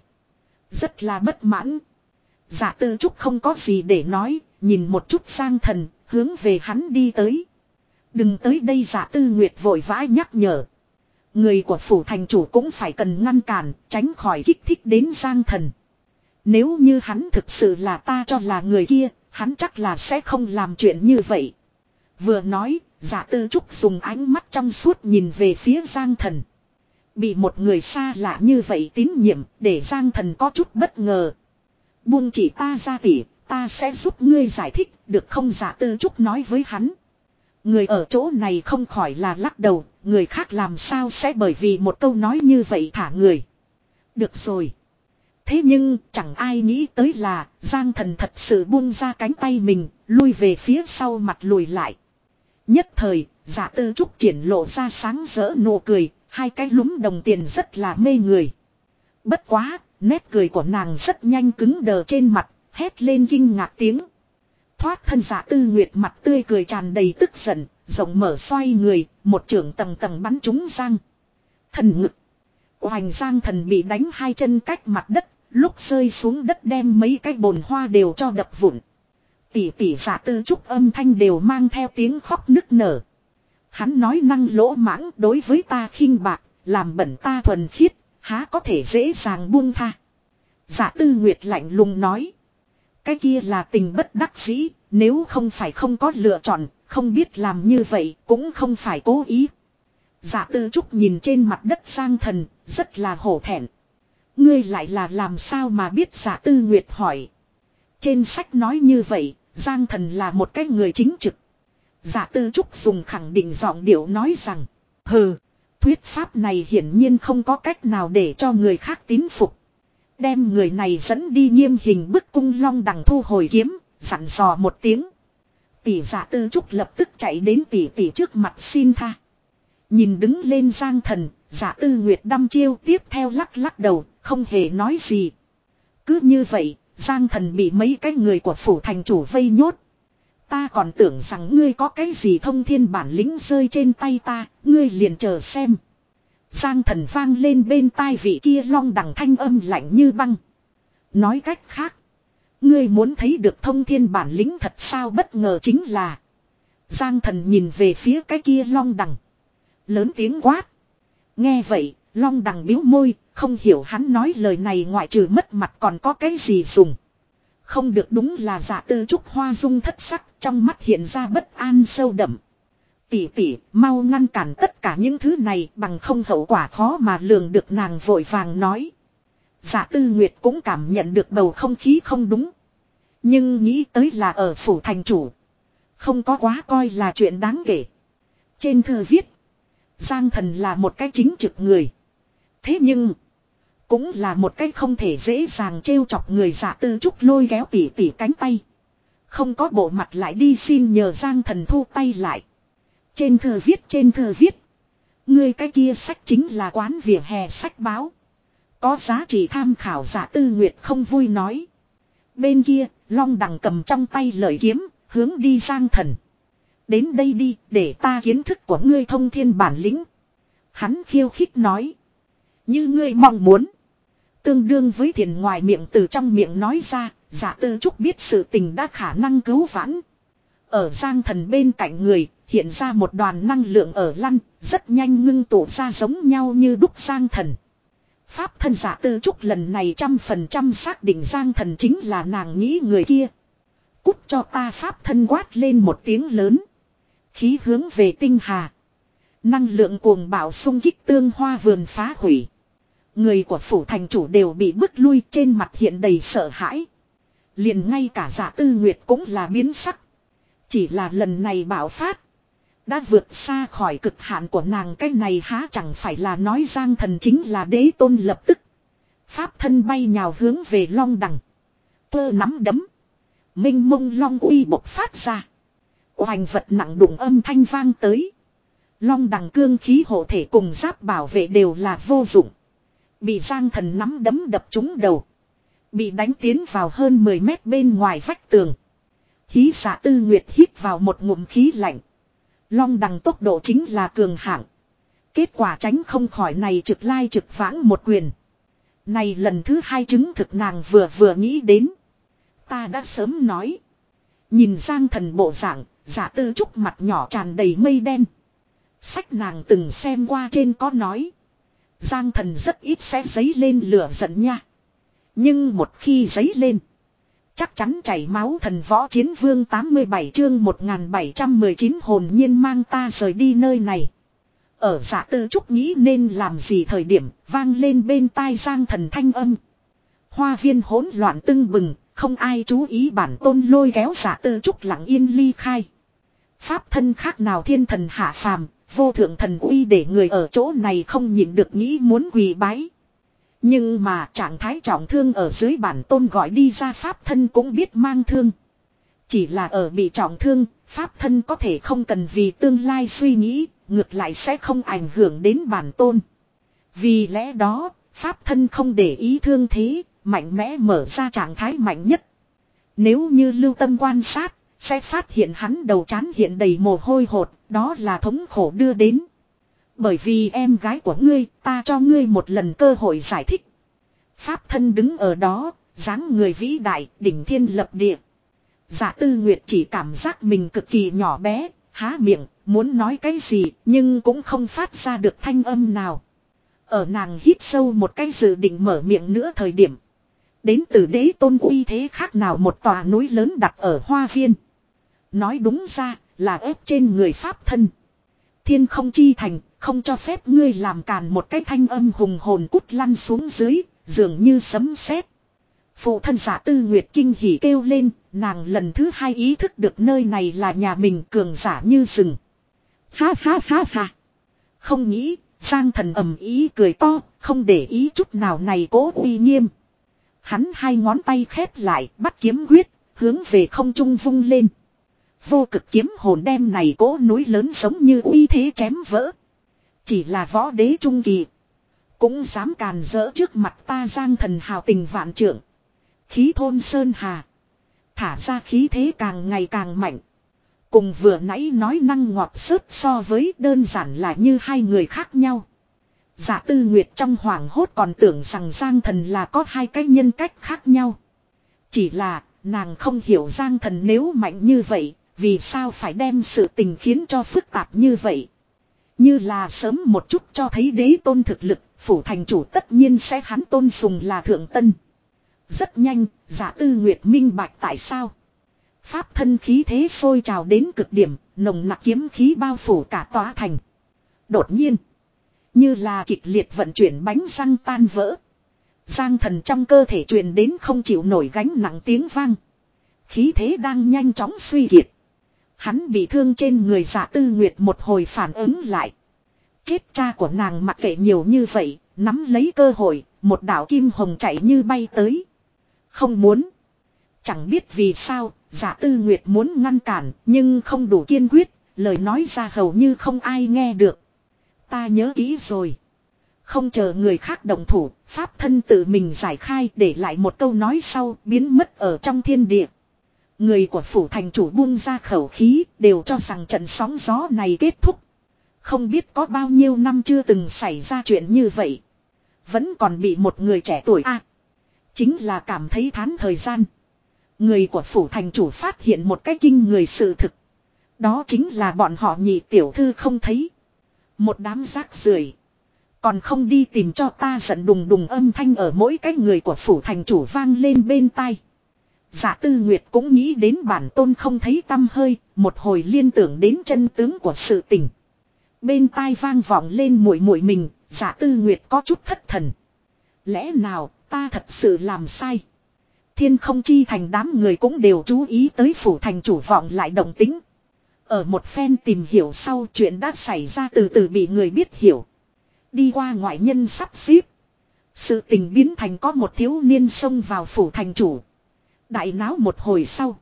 Rất là bất mãn. Dạ Tư Trúc không có gì để nói. Nhìn một chút Giang Thần hướng về hắn đi tới. Đừng tới đây. Dạ Tư Nguyệt vội vã nhắc nhở. Người của phủ thành chủ cũng phải cần ngăn cản, tránh khỏi kích thích đến Giang Thần. Nếu như hắn thực sự là ta cho là người kia, hắn chắc là sẽ không làm chuyện như vậy. Vừa nói, Dạ Tư Trúc dùng ánh mắt trong suốt nhìn về phía Giang Thần. Bị một người xa lạ như vậy tín nhiệm, để Giang Thần có chút bất ngờ. Buông chỉ ta ra tỉ, ta sẽ giúp ngươi giải thích, được không? Dạ Tư Trúc nói với hắn. Người ở chỗ này không khỏi là lắc đầu, người khác làm sao sẽ bởi vì một câu nói như vậy thả người. Được rồi. Thế nhưng chẳng ai nghĩ tới là Giang Thần thật sự buông ra cánh tay mình, lui về phía sau mặt lùi lại. Nhất thời, Dạ Tư Trúc triển lộ ra sáng rỡ nụ cười, hai cái lúm đồng tiền rất là mê người. Bất quá, nét cười của nàng rất nhanh cứng đờ trên mặt, hét lên kinh ngạc tiếng. Thoát thân Dạ Tư Nguyệt mặt tươi cười tràn đầy tức giận, rộng mở xoay người, một chưởng tầng tầng bắn trúng Giang Thần ngực. Oành Giang Thần bị đánh hai chân cách mặt đất, lúc rơi xuống đất đem mấy cái bồn hoa đều cho đập vụn. Tỉ tỉ Dạ Tư Trúc âm thanh đều mang theo tiếng khóc nức nở. Hắn nói năng lỗ mãng, đối với ta khinh bạc, làm bẩn ta thuần khiết, há có thể dễ dàng buông tha. Dạ Tư Nguyệt lạnh lùng nói. Cái kia là tình bất đắc dĩ, Nếu không phải không có lựa chọn, không biết làm như vậy cũng không phải cố ý. Dạ Tư Trúc nhìn trên mặt đất Giang Thần, rất là hổ thẹn. Ngươi lại là làm sao mà biết Dạ Tư Nguyệt hỏi. Trên sách nói như vậy, Giang Thần là một cái người chính trực. Dạ Tư Trúc dùng khẳng định giọng điệu nói rằng, hừ, thuyết pháp này hiển nhiên không có cách nào để cho người khác tín phục. Đem người này dẫn đi nghiêm hình bức cung Long Đằng thu hồi kiếm, dặn dò một tiếng. Tỷ Dạ Tư Trúc lập tức chạy đến tỷ tỷ trước mặt xin tha. Nhìn đứng lên Giang Thần, Dạ Tư Nguyệt đăm chiêu tiếp theo lắc lắc đầu, không hề nói gì. Cứ như vậy, Giang Thần bị mấy cái người của phủ thành chủ vây nhốt. Ta còn tưởng rằng ngươi có cái gì thông thiên bản lĩnh rơi trên tay ta, ngươi liền chờ xem. Giang Thần vang lên bên tai vị kia Long Đằng thanh âm lạnh như băng. Nói cách khác, ngươi muốn thấy được thông thiên bản lĩnh thật sao? Bất ngờ chính là Giang Thần nhìn về phía cái kia Long Đằng, lớn tiếng quát. Nghe vậy, Long Đằng bĩu môi, không hiểu hắn nói lời này ngoại trừ mất mặt còn có cái gì dùng. Không được, đúng là Dạ Tư Trúc hoa dung thất sắc, trong mắt hiện ra bất an sâu đậm. Tỷ tỷ, mau ngăn cản tất cả những thứ này, bằng không hậu quả khó mà lường được, nàng vội vàng nói. Dạ Tư Nguyệt cũng cảm nhận được bầu không khí không đúng. Nhưng nghĩ tới là ở phủ thành chủ, không có quá coi là chuyện đáng kể. Trên thư viết, Giang Thần là một cái chính trực người. Thế nhưng, cũng là một cái không thể dễ dàng trêu chọc người. Dạ Tư Trúc lôi kéo tỉ tỉ cánh tay, không có bộ mặt lại đi xin nhờ Giang Thần thu tay lại. Trên thư viết, trên thư viết, ngươi cái kia sách chính là quán vỉa hè sách báo, có giá trị tham khảo. Dạ Tư Nguyệt không vui nói. Bên kia, Long Đằng cầm trong tay lợi kiếm, hướng đi Giang Thần. Đến đây đi, để ta kiến thức của ngươi thông thiên bản lĩnh. Hắn khiêu khích nói. Như ngươi mong muốn. Tương đương với thiền ngoài miệng từ trong miệng nói ra, Dạ Tư Trúc biết sự tình đã khả năng cứu vãn. Ở Giang Thần bên cạnh người, hiện ra một đoàn năng lượng ở lăn, rất nhanh ngưng tụ ra giống nhau như đúc Giang Thần. Pháp thân Dạ Tư Trúc lần này trăm phần trăm xác định Giang Thần chính là nàng nghĩ người kia. Cút cho ta! Pháp thân quát lên một tiếng lớn. Khí hướng về tinh hà. Năng lượng cuồng bạo xung kích tương hoa vườn phá hủy. Người của phủ thành chủ đều bị bức lui, trên mặt hiện đầy sợ hãi. Liền ngay cả Dạ Tư Nguyệt cũng là biến sắc. Chỉ là lần này bạo phát đã vượt xa khỏi cực hạn của nàng. Cái này há chẳng phải là nói Giang Thần chính là đế tôn. Lập tức pháp thân bay nhào hướng về Long Đằng, cơ nắm đấm, minh mông long uy bộc phát ra. Oanh vật nặng đụng âm thanh vang tới. Long Đằng cương khí hộ thể cùng giáp bảo vệ đều là vô dụng. Bị Giang Thần nắm đấm đập trúng đầu, bị đánh tiến vào hơn mười mét bên ngoài vách tường. Hí Dạ Tư Nguyệt hít vào một ngụm khí lạnh. Long Đằng tốc độ chính là cường hạng. Kết quả tránh không khỏi này trực lai trực vãng một quyền. Này lần thứ hai chứng thực nàng vừa vừa nghĩ đến. Ta đã sớm nói. Nhìn Giang Thần bộ dạng, Dạ Tư Trúc mặt nhỏ tràn đầy mây đen. Sách nàng từng xem qua trên có nói, Giang Thần rất ít sẽ dấy lên lửa giận nha. Nhưng một khi dấy lên, chắc chắn chảy máu. Thần Võ Chiến Vương tám mươi bảy chương một nghìn bảy trăm mười chín hồn nhiên mang ta rời đi nơi này. Ở Dạ Tư Trúc nghĩ nên làm gì thời điểm, vang lên bên tai Giang Thần thanh âm. Hoa viên hỗn loạn tưng bừng, không ai chú ý, bản tôn lôi kéo Dạ Tư Trúc lặng yên ly khai. Pháp thân khác nào thiên thần hạ phàm, vô thượng thần uy để người ở chỗ này không nhịn được nghĩ muốn quỳ bái. Nhưng mà trạng thái trọng thương ở dưới bản tôn gọi đi ra pháp thân cũng biết mang thương. Chỉ là ở bị trọng thương, pháp thân có thể không cần vì tương lai suy nghĩ, ngược lại sẽ không ảnh hưởng đến bản tôn. Vì lẽ đó, pháp thân không để ý thương thế, mạnh mẽ mở ra trạng thái mạnh nhất. Nếu như lưu tâm quan sát, sẽ phát hiện hắn đầu trán hiện đầy mồ hôi hột, đó là thống khổ đưa đến. Bởi vì em gái của ngươi, ta cho ngươi một lần cơ hội giải thích. Pháp thân đứng ở đó, dáng người vĩ đại, đỉnh thiên lập địa. Dạ Tư Nguyệt chỉ cảm giác mình cực kỳ nhỏ bé, há miệng, muốn nói cái gì, nhưng cũng không phát ra được thanh âm nào. Ở nàng hít sâu một cái dự định mở miệng nữa thời điểm, đến từ đế tôn uy thế khác nào một tòa núi lớn đặt ở hoa viên. Nói đúng ra là ép trên người pháp thân. Thiên không chi thành, không cho phép ngươi làm càn một cái thanh âm hùng hồn cút lăn xuống dưới, dường như sấm sét. Phụ thân Giả Tư Nguyệt kinh hỉ kêu lên, nàng lần thứ hai ý thức được nơi này là nhà mình, cường giả như rừng. Ha ha ha ha. Không nghĩ, Giang Thần ầm ý cười to, không để ý chút nào này cố uy nghiêm. Hắn hai ngón tay khép lại, bắt kiếm quyết, hướng về không trung vung lên. Vô cực kiếm hồn đem này cố núi lớn giống như uy thế chém vỡ. Chỉ là võ đế trung kỳ, cũng dám càn rỡ trước mặt ta. Giang Thần hào tình vạn trượng, khí thôn sơn hà, thả ra khí thế càng ngày càng mạnh. Cùng vừa nãy nói năng ngọt xớt so với, đơn giản là như hai người khác nhau. Giả Tư Nguyệt trong hoảng hốt còn tưởng rằng Giang Thần là có hai cái nhân cách khác nhau. Chỉ là nàng không hiểu Giang Thần nếu mạnh như vậy, vì sao phải đem sự tình khiến cho phức tạp như vậy. Như là sớm một chút cho thấy đế tôn thực lực, phủ thành chủ tất nhiên sẽ hắn tôn sùng là thượng tân. Rất nhanh, Giả Tư Nguyệt minh bạch tại sao. Pháp thân khí thế sôi trào đến cực điểm, nồng nặc kiếm khí bao phủ cả tòa thành. Đột nhiên, như là kịch liệt vận chuyển bánh răng tan vỡ, Giang Thần trong cơ thể truyền đến không chịu nổi gánh nặng tiếng vang. Khí thế đang nhanh chóng suy kiệt. Hắn bị thương trên người Giả Tư Nguyệt một hồi phản ứng lại. Chết cha của nàng mặc kệ nhiều như vậy, nắm lấy cơ hội, một đạo kim hồng chạy như bay tới. Không muốn. Chẳng biết vì sao, Giả Tư Nguyệt muốn ngăn cản, nhưng không đủ kiên quyết, lời nói ra hầu như không ai nghe được. Ta nhớ kỹ rồi. Không chờ người khác động thủ, pháp thân tự mình giải khai, để lại một câu nói sau, biến mất ở trong thiên địa. Người của phủ thành chủ buông ra khẩu khí, đều cho rằng trận sóng gió này kết thúc. Không biết có bao nhiêu năm chưa từng xảy ra chuyện như vậy. Vẫn còn bị một người trẻ tuổi a, chính là cảm thấy thán thời gian. Người của phủ thành chủ phát hiện một cái kinh người sự thực. Đó chính là bọn họ nhị tiểu thư không thấy. Một đám rác rưởi, còn không đi tìm cho ta. Giận đùng đùng âm thanh ở mỗi cái người của phủ thành chủ vang lên bên tai. Giả Tư Nguyệt cũng nghĩ đến bản tôn không thấy tăm hơi, một hồi liên tưởng đến chân tướng của sự tình. Bên tai vang vọng lên muội muội mình, Giả Tư Nguyệt có chút thất thần. Lẽ nào ta thật sự làm sai? Thiên không chi thành đám người cũng đều chú ý tới phủ thành chủ vọng lại động tính. Ở một phen tìm hiểu sau, chuyện đã xảy ra từ từ bị người biết hiểu. Đi qua ngoại nhân sắp xếp, sự tình biến thành có một thiếu niên xông vào phủ thành chủ. Đại náo một hồi sau,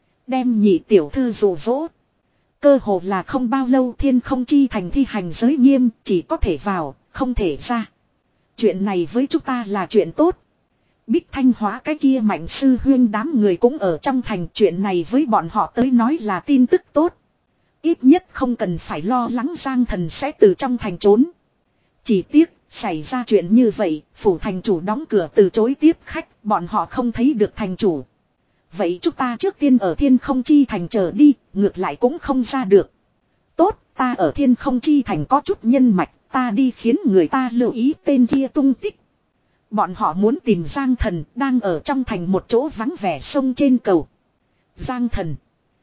đem nhị tiểu thư dụ dỗ. Cơ hồ là không bao lâu thiên không chi thành thi hành giới nghiêm, chỉ có thể vào, không thể ra. Chuyện này với chúng ta là chuyện tốt. Bích Thanh Hóa cái kia mạnh sư huyên đám người cũng ở trong thành, chuyện này với bọn họ tới nói là tin tức tốt. Ít nhất không cần phải lo lắng Giang Thần sẽ từ trong thành trốn. Chỉ tiếc, xảy ra chuyện như vậy, phủ thành chủ đóng cửa từ chối tiếp khách, bọn họ không thấy được thành chủ. Vậy chúng ta trước tiên ở thiên không chi thành chờ đi, ngược lại cũng không ra được. Tốt, ta ở thiên không chi thành có chút nhân mạch, ta đi khiến người ta lưu ý tên kia tung tích. Bọn họ muốn tìm Giang Thần, đang ở trong thành một chỗ vắng vẻ sông trên cầu. Giang Thần,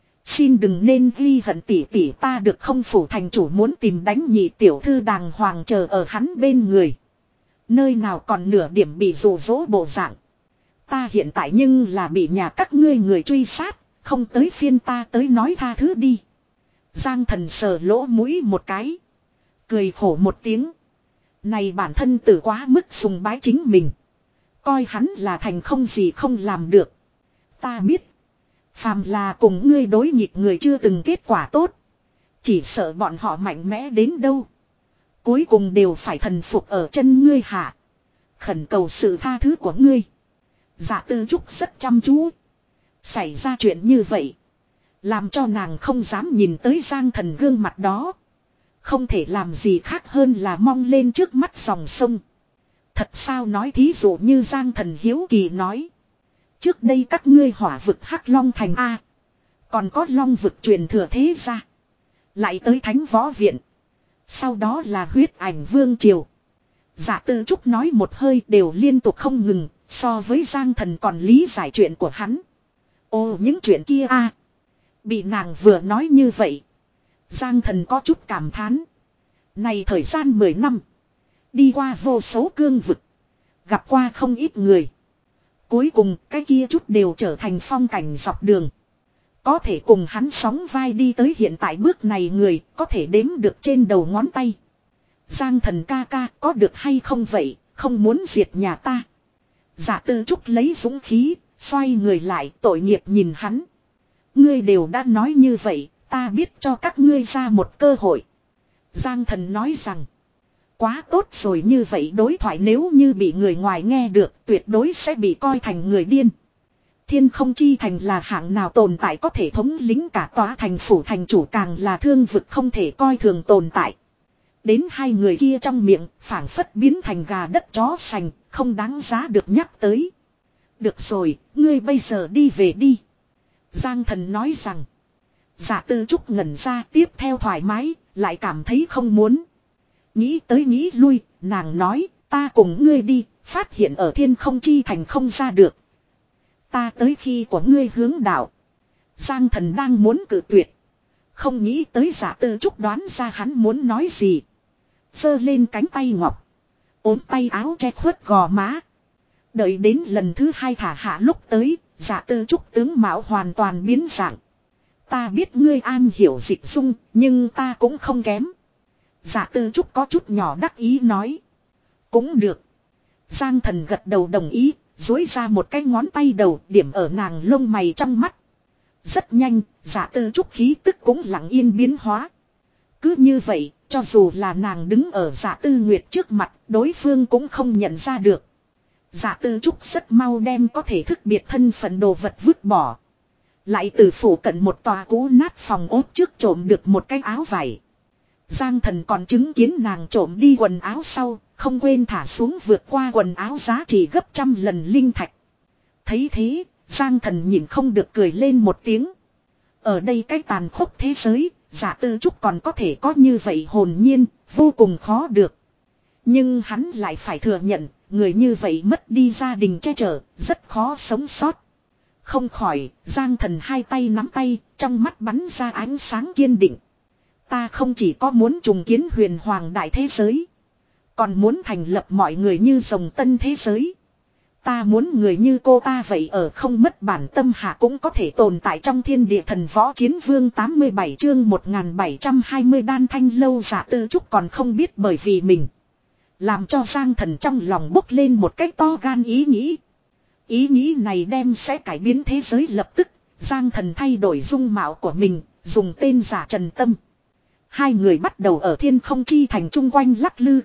xin đừng nên ghi hận tỷ tỷ ta được không? Phủ thành chủ muốn tìm đánh nhị tiểu thư đàng hoàng chờ ở hắn bên người. Nơi nào còn nửa điểm bị dụ dỗ bộ dạng. Ta hiện tại nhưng là bị nhà các ngươi người truy sát, không tới phiên ta tới nói tha thứ đi. Giang Thần sờ lỗ mũi một cái, cười khổ một tiếng. Này bản thân tử quá mức sùng bái chính mình, coi hắn là thành không gì không làm được. Ta biết, phàm là cùng ngươi đối nghịch người chưa từng kết quả tốt, chỉ sợ bọn họ mạnh mẽ đến đâu, cuối cùng đều phải thần phục ở chân ngươi hạ. Khẩn cầu sự tha thứ của ngươi. Giả Tư Trúc rất chăm chú. Xảy ra chuyện như vậy, làm cho nàng không dám nhìn tới Giang Thần gương mặt đó. Không thể làm gì khác hơn là mong lên trước mắt dòng sông. Thật sao? Nói thí dụ như Giang Thần hiếu kỳ nói. Trước đây các ngươi hỏa vực Hắc Long Thành A, còn có Long vực truyền thừa thế gia, lại tới Thánh Võ Viện, sau đó là Huyết Ảnh Vương Triều. Giả Tư Trúc nói một hơi đều liên tục không ngừng, so với Giang Thần còn lý giải chuyện của hắn. Ồ, những chuyện kia a, Bị nàng vừa nói như vậy. Giang Thần có chút cảm thán. Này thời gian mười năm. Đi qua vô số cương vực. Gặp qua không ít người. Cuối cùng cái kia chút đều trở thành phong cảnh dọc đường. Có thể cùng hắn sóng vai đi tới hiện tại bước này người có thể đếm được trên đầu ngón tay. Giang Thần ca ca có được hay không vậy, không muốn diệt nhà ta. Dạ Tư Trúc lấy dũng khí, xoay người lại tội nghiệp nhìn hắn. Ngươi đều đã nói như vậy, ta biết cho các ngươi ra một cơ hội. Giang Thần nói rằng, quá tốt rồi, như vậy đối thoại nếu như bị người ngoài nghe được tuyệt đối sẽ bị coi thành người điên. Thiên Không Chi Thành là hạng nào tồn tại có thể thống lĩnh cả tòa thành phủ, thành chủ càng là thương vực không thể coi thường tồn tại. Đến hai người kia trong miệng phảng phất biến thành gà đất chó sành, không đáng giá được nhắc tới. Được rồi, ngươi bây giờ đi về đi. Giang Thần nói rằng. Dạ Tư Trúc ngẩn ra, tiếp theo thoải mái, lại cảm thấy không muốn. Nghĩ tới nghĩ lui, nàng nói, ta cùng ngươi đi, phát hiện ở Thiên Không Chi Thành không ra được. Ta tới khi của ngươi hướng đạo. Giang Thần đang muốn cự tuyệt. Không nghĩ tới Dạ Tư Trúc đoán ra hắn muốn nói gì. Giơ lên cánh tay ngọc. Ốm tay áo che khuất gò má. Đợi đến lần thứ hai thả hạ lúc tới, Dạ Tư Trúc tướng mạo hoàn toàn biến dạng. Ta biết ngươi an hiểu dịch dung, nhưng ta cũng không kém. Dạ Tư Trúc có chút nhỏ đắc ý nói. Cũng được. Giang Thần gật đầu đồng ý, duỗi ra một cái ngón tay đầu điểm ở nàng lông mày trong mắt. Rất nhanh, Dạ Tư Trúc khí tức cũng lặng yên biến hóa. Cứ như vậy, cho dù là nàng đứng ở Dạ Tư Nguyệt trước mặt, đối phương cũng không nhận ra được. Dạ Tư Trúc rất mau đem có thể thức biệt thân phận đồ vật vứt bỏ. Lại từ phủ cận một tòa cũ nát phòng ốt trước trộm được một cái áo vải. Giang Thần còn chứng kiến nàng trộm đi quần áo sau, không quên thả xuống vượt qua quần áo giá trị gấp trăm lần linh thạch. Thấy thế, Giang Thần nhìn không được cười lên một tiếng. Ở đây cái tàn khốc thế giới, Dạ Tư Trúc còn có thể có như vậy hồn nhiên, vô cùng khó được. Nhưng hắn lại phải thừa nhận, người như vậy mất đi gia đình che chở, rất khó sống sót. Không khỏi, Giang Thần hai tay nắm tay, trong mắt bắn ra ánh sáng kiên định. Ta không chỉ có muốn trùng kiến huyền hoàng đại thế giới, còn muốn thành lập mọi người như rồng tân thế giới. Ta muốn người như cô ta vậy ở không mất bản tâm hạ cũng có thể tồn tại trong thiên địa thần võ chiến vương. Tám mươi bảy chương một nghìn bảy trăm hai mươi đan thanh lâu. Dạ Tư Trúc còn không biết bởi vì mình làm cho Giang Thần trong lòng bốc lên một cách to gan ý nghĩ. Ý nghĩ này đem sẽ cải biến thế giới lập tức. Giang Thần thay đổi dung mạo của mình, dùng tên giả Trần Tâm. Hai người bắt đầu ở Thiên Không Chi Thành chung quanh lắc lư.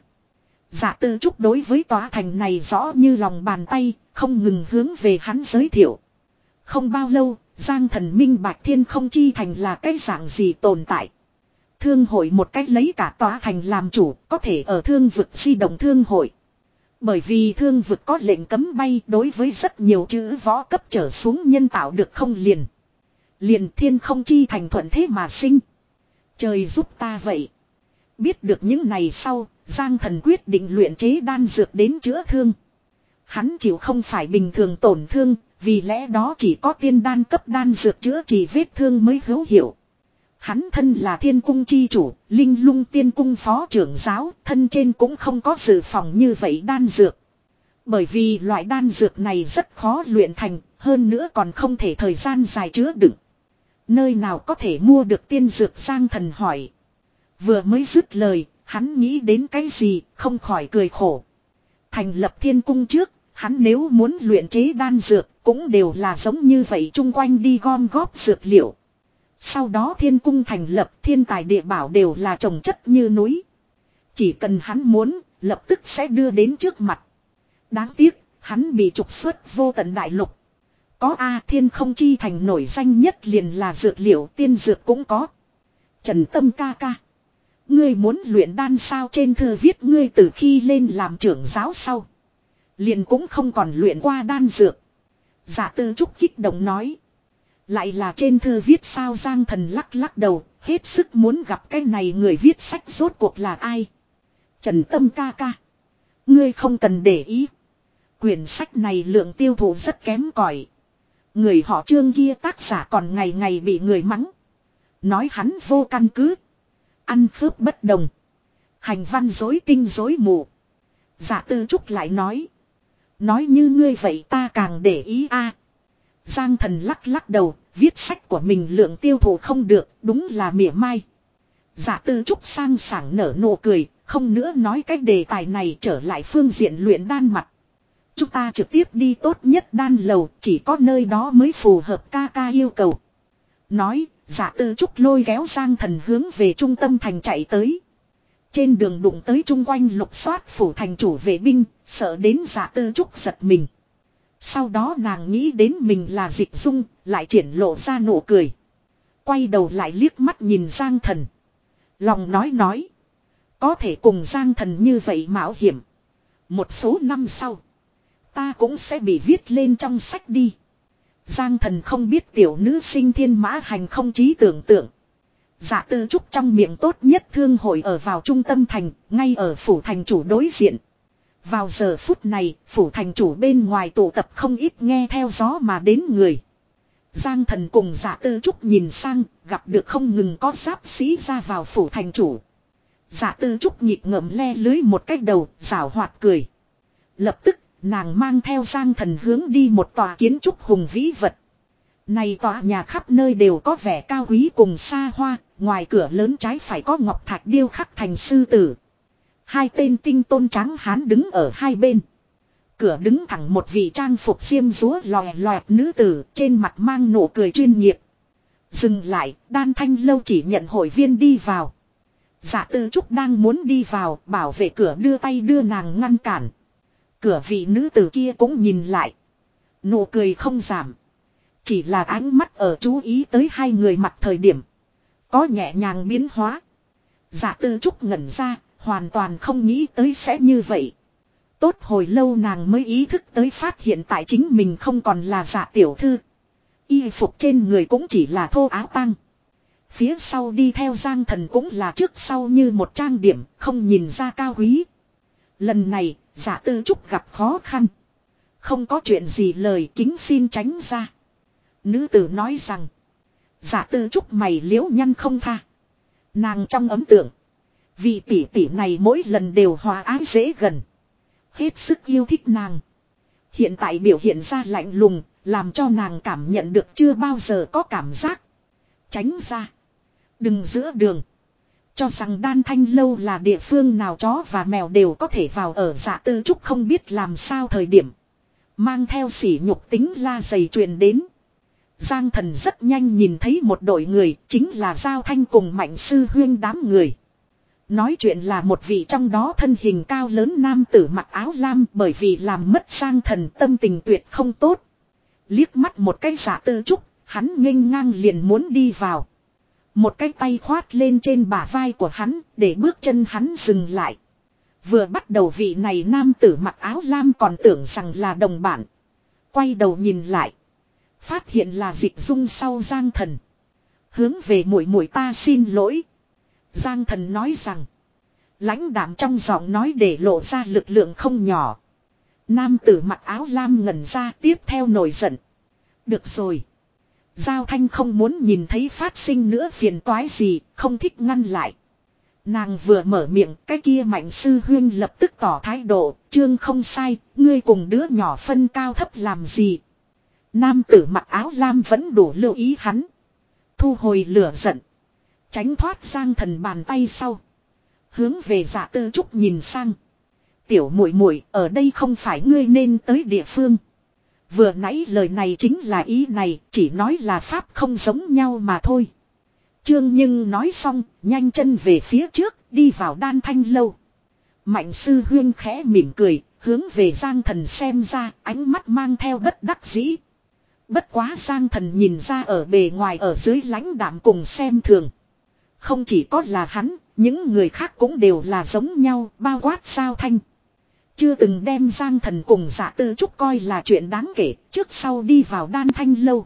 Dạ Tư Trúc đối với tòa thành này rõ như lòng bàn tay, không ngừng hướng về hắn giới thiệu. Không bao lâu, Giang Thần minh bạch Thiên Không Chi Thành là cái dạng gì tồn tại. Thương hội một cách lấy cả tòa thành làm chủ, có thể ở thương vực di động thương hội. Bởi vì thương vực có lệnh cấm bay, đối với rất nhiều chữ võ cấp trở xuống nhân tạo được không liền. Liền Thiên Không Chi Thành thuận thế mà sinh. Trời giúp ta vậy. Biết được những này sau, Giang Thần quyết định luyện chế đan dược đến chữa thương. Hắn chịu không phải bình thường tổn thương, vì lẽ đó chỉ có tiên đan cấp đan dược chữa trị vết thương mới hữu hiệu. Hắn thân là Thiên Cung chi chủ, Linh Lung Tiên Cung phó trưởng giáo, thân trên cũng không có dự phòng như vậy đan dược. Bởi vì loại đan dược này rất khó luyện thành, hơn nữa còn không thể thời gian dài chứa đựng. Nơi nào có thể mua được tiên dược? Giang Thần hỏi. Vừa mới dứt lời, hắn nghĩ đến cái gì, không khỏi cười khổ. Thành lập Thiên Cung trước, hắn nếu muốn luyện chế đan dược, cũng đều là giống như vậy, chung quanh đi gom góp dược liệu. Sau đó Thiên Cung thành lập, thiên tài địa bảo đều là trồng chất như núi. Chỉ cần hắn muốn, lập tức sẽ đưa đến trước mặt. Đáng tiếc, hắn bị trục xuất vô tận đại lục. Có A, Thiên Không Chi Thành nổi danh nhất liền là dược liệu, tiên dược cũng có. Trần Tâm ca ca. Ngươi muốn luyện đan sao? Trên thư viết ngươi từ khi lên làm trưởng giáo sau, liền cũng không còn luyện qua đan dược. Dạ Tư Trúc kích động nói. Lại là trên thư viết sao? Giang Thần lắc lắc đầu, hết sức muốn gặp cái này người viết sách rốt cuộc là ai. Trần Tâm ca ca. Ngươi không cần để ý. Quyển sách này lượng tiêu thụ rất kém cỏi. Người họ Trương kia tác giả còn ngày ngày bị người mắng. Nói hắn vô căn cứ. Ăn khớp bất đồng. Hành văn dối tinh dối mù. Dạ Tư Trúc lại nói. Nói như ngươi vậy ta càng để ý a. Giang Thần lắc lắc đầu, viết sách của mình lượng tiêu thụ không được, đúng là mỉa mai. Dạ Tư Trúc sang sảng nở nụ cười, không nữa nói cái đề tài này trở lại phương diện luyện đan mặt. Chúng ta trực tiếp đi tốt nhất đan lầu, chỉ có nơi đó mới phù hợp ca ca yêu cầu. Nói, Dạ Tư Trúc lôi kéo Giang Thần hướng về trung tâm thành chạy tới. Trên đường đụng tới chung quanh lục soát phủ thành chủ vệ binh, sợ đến Dạ Tư Trúc giật mình. Sau đó nàng nghĩ đến mình là Dịch Dung, lại triển lộ ra nụ cười. Quay đầu lại liếc mắt nhìn Giang Thần. Lòng nói nói. Có thể cùng Giang Thần như vậy mạo hiểm. Một số năm sau. Ta cũng sẽ bị viết lên trong sách đi. Giang Thần không biết tiểu nữ sinh thiên mã hành không trí tưởng tượng. Dạ Tư Trúc trong miệng tốt nhất thương hội ở vào trung tâm thành, ngay ở phủ thành chủ đối diện. Vào giờ phút này, phủ thành chủ bên ngoài tụ tập không ít nghe theo gió mà đến người. Giang Thần cùng Dạ Tư Trúc nhìn sang, gặp được không ngừng có giáp sĩ ra vào phủ thành chủ. Dạ Tư Trúc nhịp ngậm le lưới một cách đầu, giảo hoạt cười. Lập tức, nàng mang theo Giang Thần hướng đi một tòa kiến trúc hùng vĩ vật. Này tòa nhà khắp nơi đều có vẻ cao quý cùng xa hoa, ngoài cửa lớn trái phải có ngọc thạch điêu khắc thành sư tử. Hai tên tinh tôn trắng hán đứng ở hai bên. Cửa đứng thẳng một vị trang phục xiêm rúa lòe loẹt nữ tử, trên mặt mang nụ cười chuyên nghiệp. Dừng lại, Đan Thanh Lâu chỉ nhận hội viên đi vào. Dạ Tư Trúc đang muốn đi vào, bảo vệ cửa đưa tay đưa nàng ngăn cản. Cửa vị nữ tử kia cũng nhìn lại. Nụ cười không giảm. Chỉ là ánh mắt ở chú ý tới hai người mặt thời điểm. Có nhẹ nhàng biến hóa. Dạ Tư Trúc ngẩn ra, hoàn toàn không nghĩ tới sẽ như vậy. Tốt hồi lâu nàng mới ý thức tới phát hiện tại chính mình không còn là Dạ tiểu thư. Y phục trên người cũng chỉ là thô áo tang. Phía sau đi theo Giang Thần cũng là trước sau như một trang điểm, không nhìn ra cao quý. Lần này, Dạ Tư Trúc gặp khó khăn. Không có chuyện gì lời kính xin tránh ra. Nữ tử nói rằng. Dạ Tư Trúc mày liễu nhăn không tha. Nàng trong ấn tượng. Vị tỷ tỷ này mỗi lần đều hòa ái dễ gần. Hết sức yêu thích nàng. Hiện tại biểu hiện ra lạnh lùng. Làm cho nàng cảm nhận được chưa bao giờ có cảm giác. Tránh ra. Đừng giữa đường. Cho rằng Đan Thanh Lâu là địa phương nào chó và mèo đều có thể vào ở. Dạ Tư Trúc không biết làm sao thời điểm. Mang theo sỉ nhục tính la dày truyền đến. Giang Thần rất nhanh nhìn thấy một đội người, chính là Giao Thanh cùng Mạnh Sư Huyên đám người. Nói chuyện là một vị trong đó thân hình cao lớn nam tử mặc áo lam, bởi vì làm mất Giang Thần tâm tình tuyệt không tốt. Liếc mắt một cái Dạ Tư Trúc, hắn nghênh ngang liền muốn đi vào. Một cái tay khoát lên trên bả vai của hắn, để bước chân hắn dừng lại. Vừa bắt đầu vị này nam tử mặc áo lam còn tưởng rằng là đồng bản. Quay đầu nhìn lại. Phát hiện là Dịch Dung sau Giang Thần. Hướng về muội muội ta xin lỗi. Giang Thần nói rằng. Lãnh đạm trong giọng nói để lộ ra lực lượng không nhỏ. Nam tử mặc áo lam ngẩn ra tiếp theo nổi giận. Được rồi. Giao Thanh không muốn nhìn thấy phát sinh nữa phiền toái gì, không thích ngăn lại. Nàng vừa mở miệng, cái kia Mạnh Sư Huyên lập tức tỏ thái độ, chương không sai, ngươi cùng đứa nhỏ phân cao thấp làm gì. Nam tử mặc áo lam vẫn đủ lưu ý hắn. Thu hồi lửa giận. Tránh thoát Giang Thần bàn tay sau. Hướng về Dạ Tư Trúc nhìn sang. Tiểu muội muội ở đây không phải ngươi nên tới địa phương. Vừa nãy lời này chính là ý này, chỉ nói là pháp không giống nhau mà thôi. Trương Nhưng nói xong, nhanh chân về phía trước, đi vào Đan Thanh Lâu. Mạnh Sư Huyên khẽ mỉm cười, hướng về Giang Thần xem ra, ánh mắt mang theo bất đắc dĩ. Bất quá Giang Thần nhìn ra ở bề ngoài ở dưới lãnh đạm cùng xem thường. Không chỉ có là hắn, những người khác cũng đều là giống nhau, bao quát Giao Thanh. Chưa từng đem Giang Thần cùng Dạ Tư Trúc coi là chuyện đáng kể, trước sau đi vào Đan Thanh Lâu.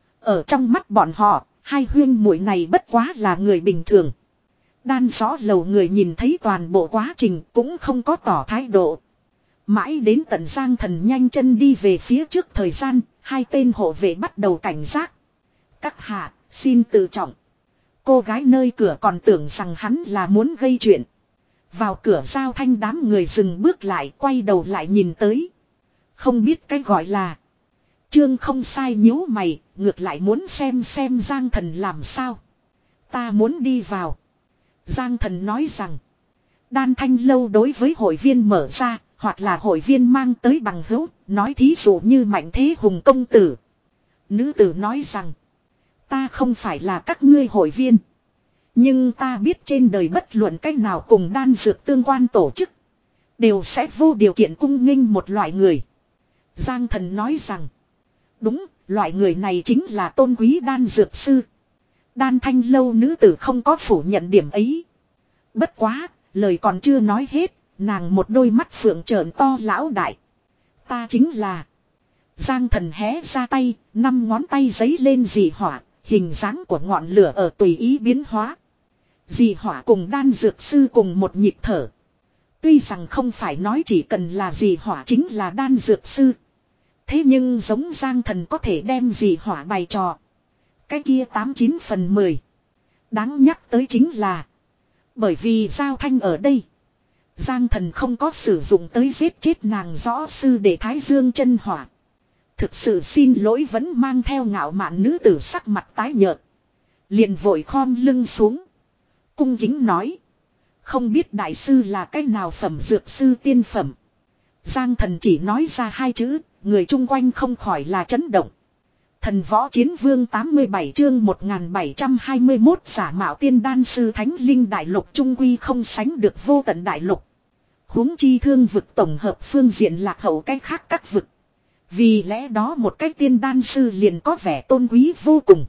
Ở trong mắt bọn họ, hai huyên muội này bất quá là người bình thường. Đan rõ lầu người nhìn thấy toàn bộ quá trình cũng không có tỏ thái độ. Mãi đến tận Giang Thần nhanh chân đi về phía trước thời gian, Hai tên hộ vệ bắt đầu cảnh giác. Các hạ, xin tự trọng. Cô gái nơi cửa còn tưởng rằng hắn là muốn gây chuyện. Vào cửa Giao Thanh đám người dừng bước lại, quay đầu lại nhìn tới. Không biết cái gọi là. Trương không sai nhíu mày, ngược lại muốn xem xem Giang Thần làm sao. Ta muốn đi vào. Giang Thần nói rằng. Đan Thanh lâu đối với hội viên mở ra, hoặc là hội viên mang tới bằng hữu, nói thí dụ như Mạnh Thế Hùng công tử. Nữ tử nói rằng. Ta không phải là các ngươi hội viên. Nhưng ta biết trên đời bất luận cách nào cùng đan dược tương quan tổ chức. Đều sẽ vô điều kiện cung nghênh một loại người. Giang Thần nói rằng. Đúng, loại người này chính là tôn quý đan dược sư. Đan Thanh lâu nữ tử không có phủ nhận điểm ấy. Bất quá, lời còn chưa nói hết, nàng một đôi mắt phượng trợn to lão đại. Ta chính là. Giang Thần hé ra tay, năm ngón tay giấy lên dị hỏa, hình dáng của ngọn lửa ở tùy ý biến hóa. Dị hỏa cùng đan dược sư cùng một nhịp thở. Tuy rằng không phải nói chỉ cần là dị hỏa chính là đan dược sư. Thế nhưng giống Giang Thần có thể đem dị hỏa bày trò. Cái kia tám chín phần mười. Đáng nhắc tới chính là. Bởi vì Giao Thanh ở đây. Giang Thần không có sử dụng tới giết chết nàng rõ sư để thái dương chân hỏa. Thực sự xin lỗi vẫn mang theo ngạo mạn nữ tử sắc mặt tái nhợt. Liền vội khom lưng xuống. Cung kính nói. Không biết đại sư là cái nào phẩm dược sư tiên phẩm. Giang Thần chỉ nói ra hai chữ. Người chung quanh không khỏi là chấn động. Thần võ chiến vương tám mươi bảy chương một nghìn bảy trăm hai mươi mốt giả mạo tiên đan sư thánh linh đại lục trung quy không sánh được vô tận đại lục. Huống chi thương vực tổng hợp phương diện lạc hậu cách khác các vực. Vì lẽ đó một cách tiên đan sư liền có vẻ tôn quý vô cùng.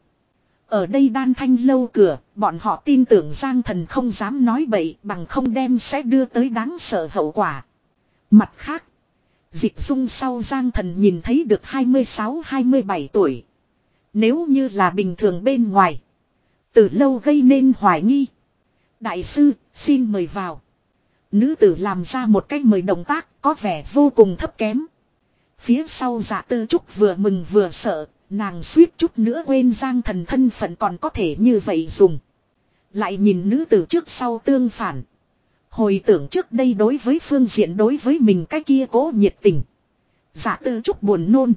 Ở đây Đan Thanh lâu cửa, bọn họ tin tưởng Giang Thần không dám nói bậy bằng không đem sẽ đưa tới đáng sợ hậu quả. Mặt khác, Dịch Dung sau Giang Thần nhìn thấy được hai mươi sáu hai mươi bảy tuổi. Nếu như là bình thường bên ngoài, từ lâu gây nên hoài nghi. Đại sư, xin mời vào. Nữ tử làm ra một cách mời động tác có vẻ vô cùng thấp kém. Phía sau Dạ Tư Trúc vừa mừng vừa sợ, nàng suýt chút nữa quên Giang Thần thân phận còn có thể như vậy dùng. Lại nhìn nữ tử trước sau tương phản. Hồi tưởng trước đây đối với phương diện đối với mình cái kia cố nhiệt tình. Dạ Tư Trúc buồn nôn.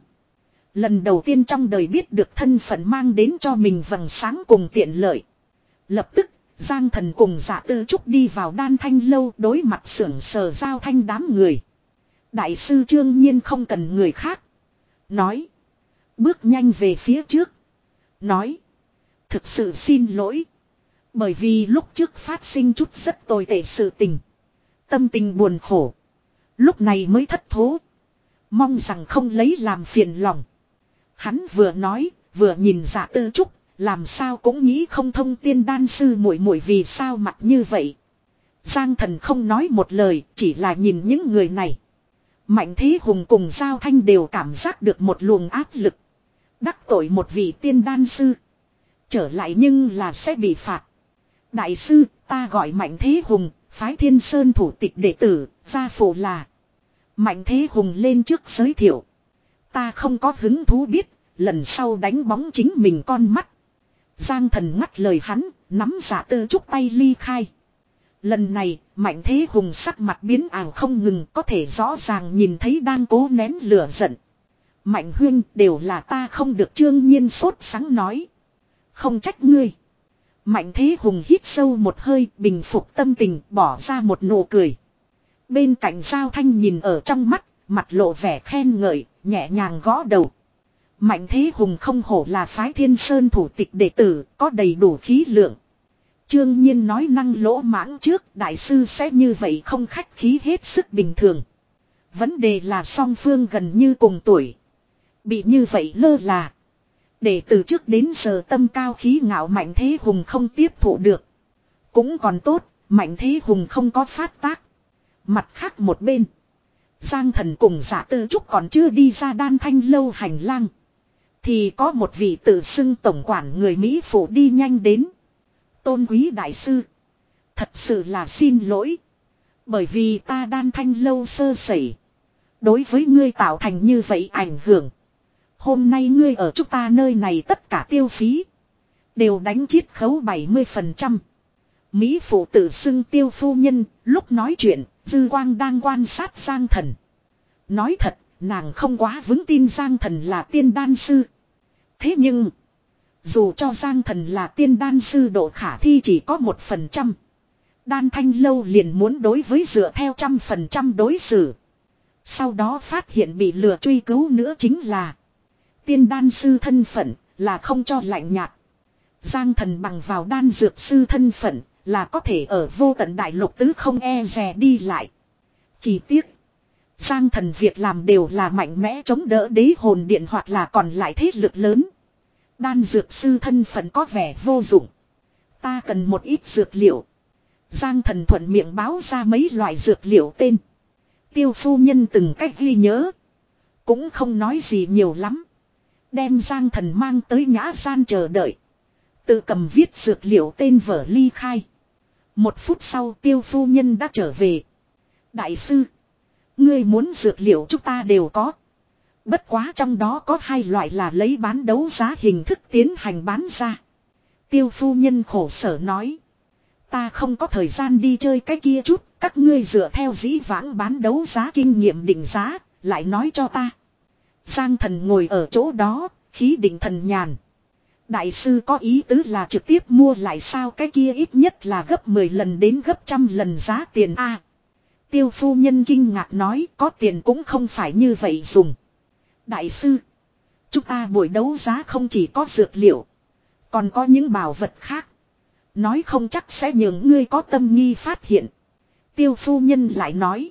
Lần đầu tiên trong đời biết được thân phận mang đến cho mình vầng sáng cùng tiện lợi. Lập tức, Giang Thần cùng Dạ Tư Trúc đi vào Đan Thanh lâu đối mặt sưởng sờ Giao Thanh đám người. Đại sư Trương Nhiên không cần người khác. Nói. Bước nhanh về phía trước. Nói. Thực sự xin lỗi. Bởi vì lúc trước phát sinh chút rất tồi tệ sự tình. Tâm tình buồn khổ. Lúc này mới thất thố. Mong rằng không lấy làm phiền lòng. Hắn vừa nói, vừa nhìn Dạ Tư Trúc, làm sao cũng nghĩ không thông tiên đan sư muội muội vì sao mặt như vậy. Giang Thần không nói một lời, chỉ là nhìn những người này. Mạnh Thế Hùng cùng Giao Thanh đều cảm giác được một luồng áp lực. Đắc tội một vị tiên đan sư. Trở lại nhưng là sẽ bị phạt. Đại sư, ta gọi Mạnh Thế Hùng, phái Thiên Sơn thủ tịch đệ tử, gia phụ là. Mạnh Thế Hùng lên trước giới thiệu. Ta không có hứng thú biết, lần sau đánh bóng chính mình con mắt. Giang Thần ngắt lời hắn, nắm Dạ Tư Trúc tay ly khai. Lần này, Mạnh Thế Hùng sắc mặt biến ảo không ngừng có thể rõ ràng nhìn thấy đang cố nén lửa giận. Mạnh huynh đều là ta không được Trương Nhiên sốt sắng nói. Không trách ngươi. Mạnh Thế Hùng hít sâu một hơi bình phục tâm tình bỏ ra một nụ cười. Bên cạnh Giao Thanh nhìn ở trong mắt, mặt lộ vẻ khen ngợi, nhẹ nhàng gõ đầu. Mạnh Thế Hùng không hổ là phái Thiên Sơn thủ tịch đệ tử, có đầy đủ khí lượng. Trương Nhiên nói năng lỗ mãng trước, đại sư sẽ như vậy không khách khí hết sức bình thường. Vấn đề là song phương gần như cùng tuổi. Bị như vậy lơ là. Để từ trước đến giờ tâm cao khí ngạo Mạnh Thế Hùng không tiếp thụ được. Cũng còn tốt, Mạnh Thế Hùng không có phát tác. Mặt khác một bên. Giang Thần cùng Dạ Tư Trúc còn chưa đi ra Đan Thanh lâu hành lang. Thì có một vị tự xưng tổng quản người Mỹ phụ đi nhanh đến. Tôn quý đại sư. Thật sự là xin lỗi. Bởi vì ta Đan Thanh lâu sơ sẩy. Đối với ngươi tạo thành như vậy ảnh hưởng. Hôm nay ngươi ở chúng ta nơi này tất cả tiêu phí. Đều đánh chiết khấu bảy mươi phần trăm. Mỹ phụ tự xưng Tiêu phu nhân, lúc nói chuyện, dư quang đang quan sát Giang Thần. Nói thật, nàng không quá vững tin Giang Thần là tiên đan sư. Thế nhưng, dù cho Giang Thần là tiên đan sư độ khả thi chỉ có một phần trăm. Đan Thanh Lâu liền muốn đối với dựa theo trăm phần trăm đối xử. Sau đó phát hiện bị lừa truy cứu nữa chính là tiên đan sư thân phận là không cho lạnh nhạt. Giang Thần bằng vào đan dược sư thân phận là có thể ở vô tận đại lục tứ không e dè đi lại. Chỉ tiếc Giang Thần việc làm đều là mạnh mẽ chống đỡ đế hồn điện hoặc là còn lại thế lực lớn. Đan dược sư thân phận có vẻ vô dụng. Ta cần một ít dược liệu. Giang Thần thuận miệng báo ra mấy loại dược liệu tên. Tiêu phu nhân từng cách ghi nhớ. Cũng không nói gì nhiều lắm. Đem Giang Thần mang tới nhã gian chờ đợi. Tự cầm viết dược liệu tên vở ly khai. Một phút sau Tiêu phu nhân đã trở về. Đại sư, ngươi muốn dược liệu chúng ta đều có. Bất quá trong đó có hai loại là lấy bán đấu giá hình thức tiến hành bán ra. Tiêu phu nhân khổ sở nói. Ta không có thời gian đi chơi cái kia chút. Các ngươi dựa theo dĩ vãng bán đấu giá kinh nghiệm định giá. Lại nói cho ta. Giang Thần ngồi ở chỗ đó. Khí định thần nhàn. Đại sư có ý tứ là trực tiếp mua lại sao, cái kia ít nhất là gấp mười lần đến gấp trăm lần giá tiền a. Tiêu phu nhân kinh ngạc nói, có tiền cũng không phải như vậy dùng. Đại sư, chúng ta buổi đấu giá không chỉ có dược liệu, còn có những bảo vật khác. Nói không chắc sẽ nhường ngươi có tâm nghi phát hiện. Tiêu phu nhân lại nói,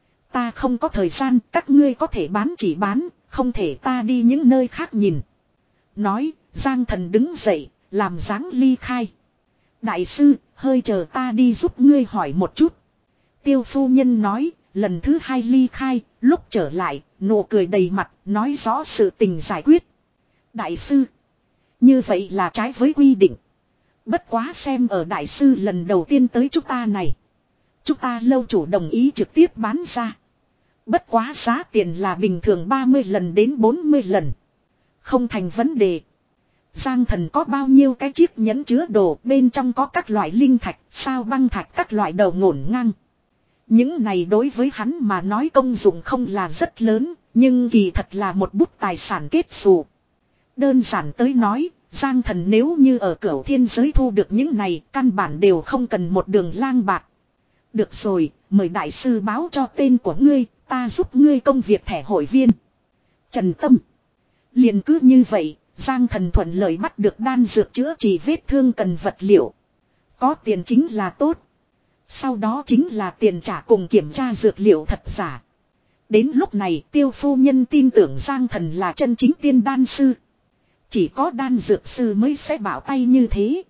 ta không có thời gian, các ngươi có thể bán chỉ bán, không thể ta đi những nơi khác nhìn. Nói, Giang Thần đứng dậy, làm dáng ly khai. Đại sư, hơi chờ ta đi giúp ngươi hỏi một chút. Tiêu phu nhân nói, lần thứ hai ly khai, lúc trở lại, nụ cười đầy mặt, nói rõ sự tình giải quyết. Đại sư, như vậy là trái với quy định. Bất quá xem ở đại sư lần đầu tiên tới chúng ta này. Chúng ta lâu chủ đồng ý trực tiếp bán ra. Bất quá giá tiền là bình thường ba mươi lần đến bốn mươi lần. Không thành vấn đề. Giang Thần có bao nhiêu cái chiếc nhẫn chứa đồ, bên trong có các loại linh thạch, sao băng thạch, các loại đầu ngổn ngang. Những này đối với hắn mà nói công dụng không là rất lớn, nhưng kỳ thật là một bút tài sản kết xù. Đơn giản tới nói, Giang Thần nếu như ở cửu thiên giới thu được những này, căn bản đều không cần một đường lang bạc. Được rồi, mời đại sư báo cho tên của ngươi, ta giúp ngươi công việc thẻ hội viên. Trần Tâm. Liền cứ như vậy, Giang Thần thuận lợi bắt được đan dược chữa trị vết thương cần vật liệu. Có tiền chính là tốt. Sau đó chính là tiền trả cùng kiểm tra dược liệu thật giả. Đến lúc này Tiêu phu nhân tin tưởng Giang Thần là chân chính tiên đan sư. Chỉ có đan dược sư mới sẽ bảo tay như thế.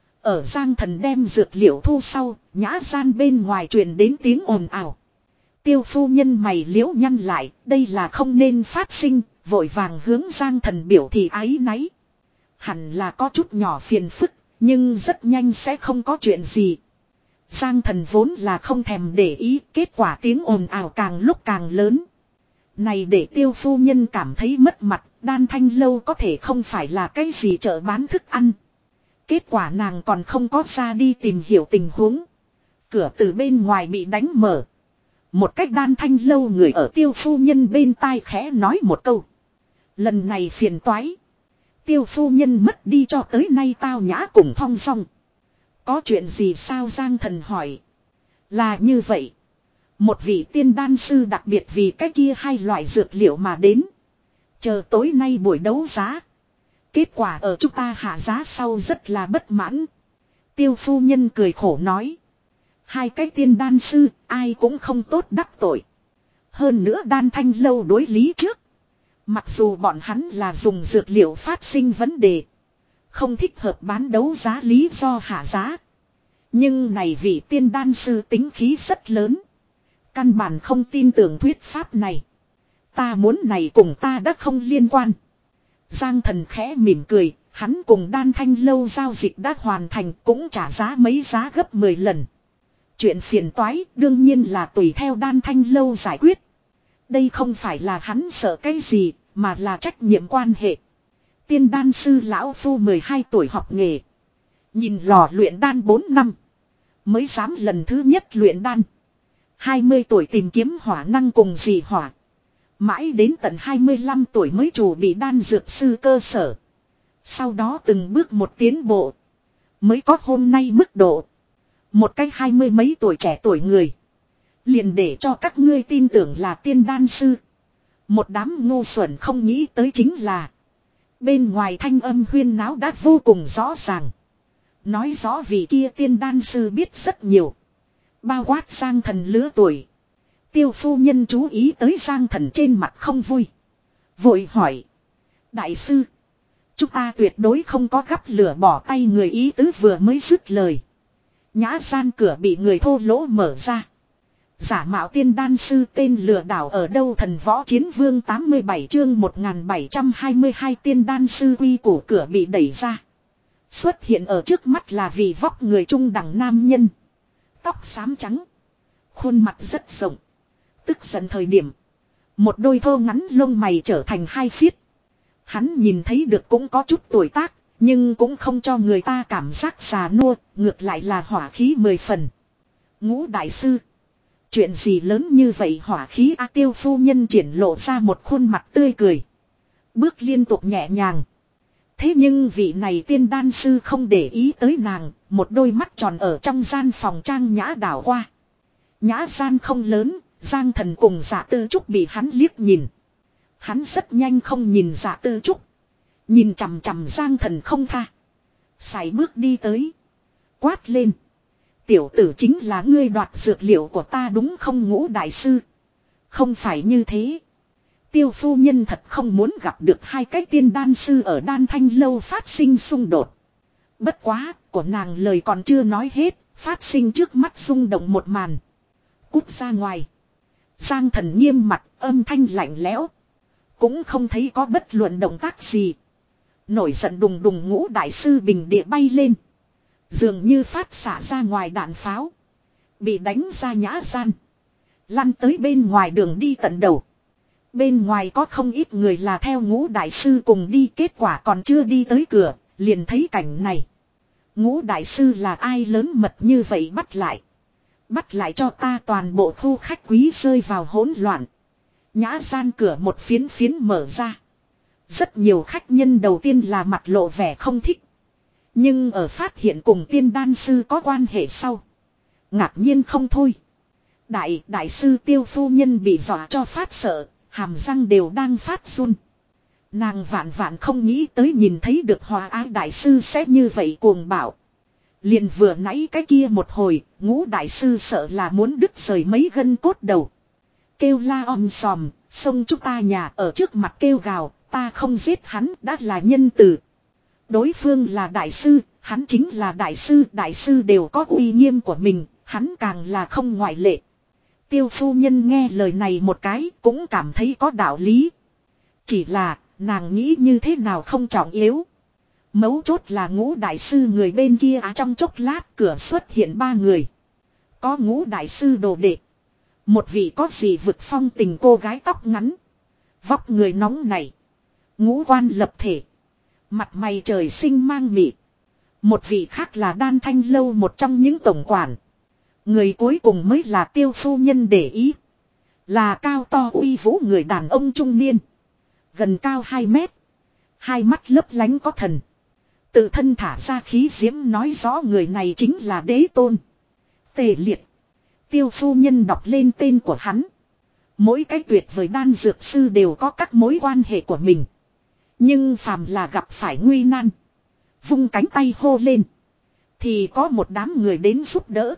Ở Giang Thần đem dược liệu thu sau, nhã gian bên ngoài truyền đến tiếng ồn ào. Tiêu phu nhân mày liễu nhăn lại, đây là không nên phát sinh, vội vàng hướng Giang Thần biểu thị áy náy. Hẳn là có chút nhỏ phiền phức, nhưng rất nhanh sẽ không có chuyện gì. Giang Thần vốn là không thèm để ý, kết quả tiếng ồn ào càng lúc càng lớn. Này để Tiêu phu nhân cảm thấy mất mặt, Đan Thanh Lâu có thể không phải là cái gì chợ bán thức ăn. Kết quả nàng còn không có ra đi tìm hiểu tình huống. Cửa từ bên ngoài bị đánh mở. Một cách Đan Thanh Lâu người ở Tiêu phu nhân bên tai khẽ nói một câu. Lần này phiền toái. Tiêu phu nhân mất đi cho tới nay tao nhã cùng thong dong. Có chuyện gì sao Giang Thần hỏi. Là như vậy. Một vị tiên đan sư đặc biệt vì cái kia hai loại dược liệu mà đến. Chờ tối nay buổi đấu giá. Kết quả ở chúng ta hạ giá sau rất là bất mãn. Tiêu phu nhân cười khổ nói. Hai cái tiên đan sư ai cũng không tốt đắc tội. Hơn nữa Đan Thanh Lâu đối lý trước. Mặc dù bọn hắn là dùng dược liệu phát sinh vấn đề. Không thích hợp bán đấu giá lý do hạ giá. Nhưng này vị tiên đan sư tính khí rất lớn. Căn bản không tin tưởng thuyết pháp này. Ta muốn này cùng ta đã không liên quan. Giang Thần khẽ mỉm cười. Hắn cùng Đan Thanh Lâu giao dịch đã hoàn thành, cũng trả giá mấy giá gấp mười lần. Chuyện phiền toái đương nhiên là tùy theo Đan Thanh Lâu giải quyết. Đây không phải là hắn sợ cái gì, mà là trách nhiệm quan hệ. Tiên đan sư lão phu mười hai tuổi học nghề. Nhìn lò luyện đan bốn năm. Mới dám lần thứ nhất luyện đan. hai mươi tuổi tìm kiếm hỏa năng cùng dị hỏa. Mãi đến tận hai mươi lăm tuổi mới chủ bị đan dược sư cơ sở. Sau đó từng bước một tiến bộ. Mới có hôm nay mức độ. Một cái hai mươi mấy tuổi trẻ tuổi người. Liền để cho các ngươi tin tưởng là tiên đan sư. Một đám ngu xuẩn không nghĩ tới chính là. Bên ngoài thanh âm huyên náo đã vô cùng rõ ràng. Nói rõ vì kia tiên đan sư biết rất nhiều. Bao quát Giang Thần lứa tuổi. Tiêu phu nhân chú ý tới Giang Thần trên mặt không vui. Vội hỏi. Đại sư. Chúng ta tuyệt đối không có gắp lửa bỏ tay người ý tứ vừa mới dứt lời. Nhã gian cửa bị người thô lỗ mở ra. Giả mạo tiên đan sư tên lừa đảo ở đâu thần võ chiến vương tám mươi bảy chương một nghìn bảy trăm hai mươi hai tiên đan sư quy củ cửa bị đẩy ra. Xuất hiện ở trước mắt là vị vóc người trung đẳng nam nhân. Tóc xám trắng. Khuôn mặt rất rộng. Tức giận thời điểm. Một đôi thô ngắn lông mày trở thành hai phiết. Hắn nhìn thấy được cũng có chút tuổi tác. Nhưng cũng không cho người ta cảm giác già nua. Ngược lại là hỏa khí mười phần. Ngũ đại sư. Chuyện gì lớn như vậy hỏa khí A Tiêu phu nhân triển lộ ra một khuôn mặt tươi cười. Bước liên tục nhẹ nhàng. Thế nhưng vị này tiên đan sư không để ý tới nàng. Một đôi mắt tròn ở trong gian phòng trang nhã đảo qua. Nhã gian không lớn. Giang Thần cùng Dạ Tư Trúc bị hắn liếc nhìn. Hắn rất nhanh không nhìn Dạ Tư Trúc. Nhìn chằm chằm Giang Thần không tha. Sải bước đi tới. Quát lên. Tiểu tử chính là ngươi đoạt dược liệu của ta đúng không Ngũ đại sư. Không phải như thế. Tiêu phu nhân thật không muốn gặp được hai cái tiên đan sư ở đan thanh lâu phát sinh xung đột. Bất quá, của nàng lời còn chưa nói hết, phát sinh trước mắt rung động một màn. Cút ra ngoài. Giang Thần nghiêm mặt, âm thanh lạnh lẽo. Cũng không thấy có bất luận động tác gì. Nổi giận đùng đùng Ngũ đại sư bình địa bay lên. Dường như phát xả ra ngoài đạn pháo. Bị đánh ra nhã gian. Lăn tới bên ngoài đường đi tận đầu. Bên ngoài có không ít người là theo Ngũ đại sư cùng đi, kết quả còn chưa đi tới cửa, liền thấy cảnh này. Ngũ đại sư là ai lớn mật như vậy bắt lại. Bắt lại cho ta toàn bộ khu khách quý rơi vào hỗn loạn. Nhã gian cửa một phiến phiến mở ra. Rất nhiều khách nhân đầu tiên là mặt lộ vẻ không thích. Nhưng ở phát hiện cùng tiên đan sư có quan hệ sau. Ngạc nhiên không thôi. Đại đại sư Tiêu phu nhân bị dọa cho phát sợ. Hàm răng đều đang phát run. Nàng vạn vạn không nghĩ tới nhìn thấy được Hòa Ái đại sư sẽ như vậy cuồng bạo. Liền vừa nãy cái kia một hồi, Ngũ đại sư sợ là muốn đứt rời mấy gân cốt đầu. Kêu la om sòm, xông chúng ta nhà ở trước mặt kêu gào, ta không giết hắn đã là nhân từ. Đối phương là đại sư, hắn chính là đại sư, đại sư đều có uy nghiêm của mình, hắn càng là không ngoại lệ. Tiêu phu nhân nghe lời này một cái cũng cảm thấy có đạo lý. Chỉ là nàng nghĩ như thế nào không trọng yếu. Mấu chốt là Ngũ đại sư người bên kia à, trong chốc lát cửa xuất hiện ba người. Có Ngũ đại sư đồ đệ. Một vị có gì vực phong tình cô gái tóc ngắn. Vóc người nóng này. Ngũ quan lập thể. Mặt mày trời sinh mang mị. Một vị khác là Đan Thanh lâu một trong những tổng quản. Người cuối cùng mới là Tiêu phu nhân để ý. Là cao to uy vũ người đàn ông trung niên. Gần cao hai mét. Hai mắt lấp lánh có thần. Tự thân thả ra khí diễm nói rõ người này chính là Đế Tôn. Tề Liệt. Tiêu phu nhân đọc lên tên của hắn. Mỗi cái tuyệt vời đan dược sư đều có các mối quan hệ của mình. Nhưng phàm là gặp phải nguy nan. Vung cánh tay hô lên. Thì có một đám người đến giúp đỡ.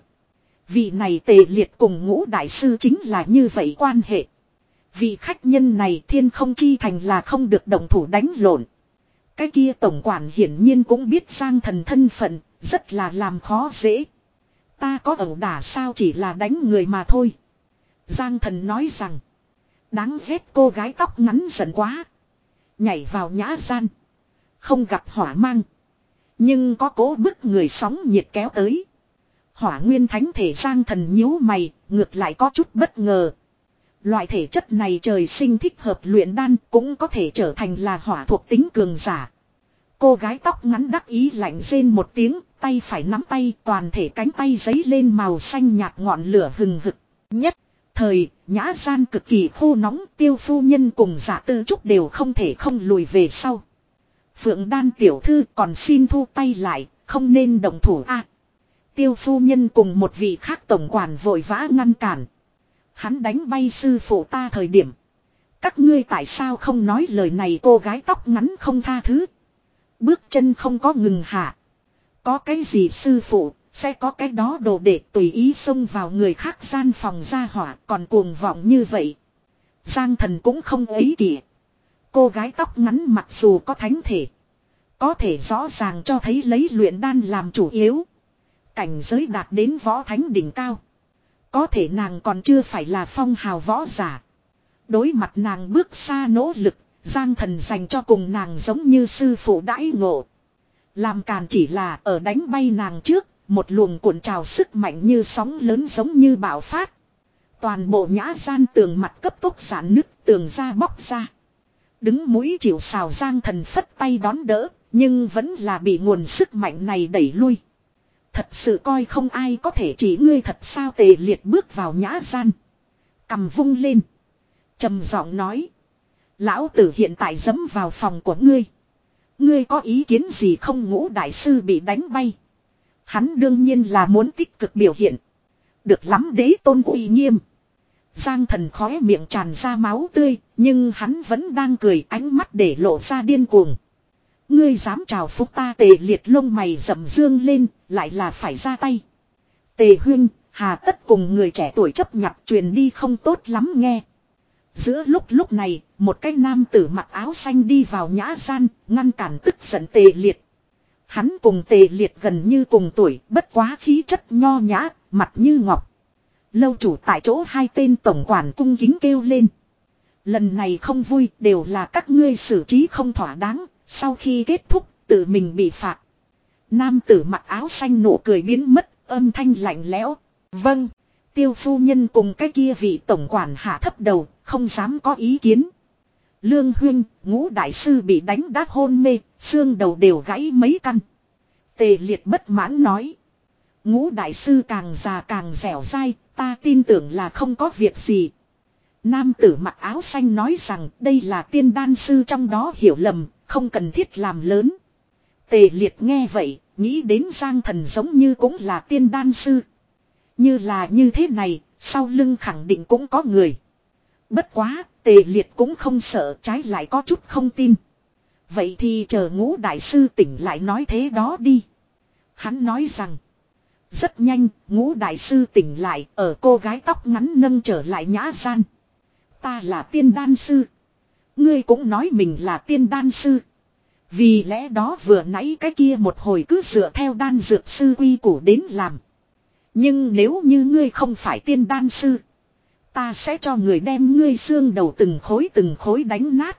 Vị này Tề Liệt cùng Ngũ đại sư chính là như vậy quan hệ. Vị khách nhân này Thiên Không Chi Thành là không được động thủ đánh lộn. Cái kia tổng quản hiển nhiên cũng biết Giang Thần thân phận, rất là làm khó dễ. Ta có ẩu đả sao chỉ là đánh người mà thôi. Giang Thần nói rằng. Đáng ghét cô gái tóc ngắn giận quá. Nhảy vào nhã gian. Không gặp hỏa mang. Nhưng có cố bức người sóng nhiệt kéo tới. Hỏa nguyên thánh thể Giang Thần nhíu mày, ngược lại có chút bất ngờ. Loại thể chất này trời sinh thích hợp luyện đan cũng có thể trở thành là hỏa thuộc tính cường giả. Cô gái tóc ngắn đắc ý lạnh rên một tiếng, tay phải nắm tay, toàn thể cánh tay giấy lên màu xanh nhạt, ngọn lửa hừng hực. Nhất thời, nhã gian cực kỳ khô nóng, Tiêu phu nhân cùng Dạ Tư Trúc đều không thể không lùi về sau. Phượng Đan tiểu thư còn xin thu tay lại, không nên động thủ a. Tiêu phu nhân cùng một vị khác tổng quản vội vã ngăn cản. Hắn đánh bay sư phụ ta thời điểm. Các ngươi tại sao không nói lời này? Cô gái tóc ngắn không tha thứ. Bước chân không có ngừng hạ. Có cái gì sư phụ, sẽ có cái đó đồ để tùy ý xông vào người khác gian phòng ra hỏa, còn cuồng vọng như vậy. Giang Thần cũng không ấy kìa. Cô gái tóc ngắn mặc dù có thánh thể, có thể rõ ràng cho thấy lấy luyện đan làm chủ yếu. Cảnh giới đạt đến võ thánh đỉnh cao. Có thể nàng còn chưa phải là phong hào võ giả. Đối mặt nàng bước xa nỗ lực, Giang Thần dành cho cùng nàng giống như sư phụ đãi ngộ. Làm càn chỉ là ở đánh bay nàng trước, một luồng cuộn trào sức mạnh như sóng lớn giống như bạo phát. Toàn bộ nhã gian tường mặt cấp tốc giãn nứt, tường ra bóc ra. Đứng mũi chịu sào Giang Thần phất tay đón đỡ, nhưng vẫn là bị nguồn sức mạnh này đẩy lui. Thật sự coi không ai có thể chỉ ngươi thật sao? Tề Liệt bước vào nhã gian, cầm vung lên, trầm giọng nói: lão tử hiện tại dẫm vào phòng của ngươi, ngươi có ý kiến gì không? Ngũ đại sư bị đánh bay, hắn đương nhiên là muốn tích cực biểu hiện. Được lắm, đế tôn uy nghiêm. Giang Thần khóe miệng tràn ra máu tươi, nhưng hắn vẫn đang cười, ánh mắt để lộ ra điên cuồng. Ngươi dám trào phúng ta? Tề Liệt lông mày rậm dương lên, lại là phải ra tay. Tề huynh, hà tất cùng người trẻ tuổi chấp nhặt, truyền đi không tốt lắm nghe. Giữa lúc lúc này, một cái nam tử mặc áo xanh đi vào nhã gian, ngăn cản tức giận Tề Liệt. Hắn cùng Tề Liệt gần như cùng tuổi, bất quá khí chất nho nhã, mặt như ngọc. Lâu chủ tại chỗ, hai tên tổng quản cung kính kêu lên. Lần này không vui, đều là các ngươi xử trí không thỏa đáng, sau khi kết thúc, tự mình bị phạt. Nam tử mặc áo xanh nụ cười biến mất, âm thanh lạnh lẽo. Vâng. Tiêu phu nhân cùng cái kia vị tổng quản hạ thấp đầu, không dám có ý kiến. Lương huynh, Ngũ đại sư bị đánh đát hôn mê, xương đầu đều gãy mấy căn. Tề Liệt bất mãn nói. Ngũ đại sư càng già càng dẻo dai, ta tin tưởng là không có việc gì. Nam tử mặc áo xanh nói rằng đây là tiên đan sư trong đó hiểu lầm, không cần thiết làm lớn. Tề Liệt nghe vậy, nghĩ đến Giang Thần giống như cũng là tiên đan sư. Như là như thế này, sau lưng khẳng định cũng có người. Bất quá, Tề Liệt cũng không sợ, trái lại có chút không tin. Vậy thì chờ Ngũ đại sư tỉnh lại nói thế đó đi. Hắn nói rằng, rất nhanh, Ngũ đại sư tỉnh lại, ở cô gái tóc ngắn nâng trở lại nhã gian. Ta là tiên đan sư. Ngươi cũng nói mình là tiên đan sư. Vì lẽ đó vừa nãy cái kia một hồi cứ dựa theo đan dược sư quy củ đến làm. Nhưng nếu như ngươi không phải tiên đan sư, ta sẽ cho người đem ngươi xương đầu từng khối từng khối đánh nát,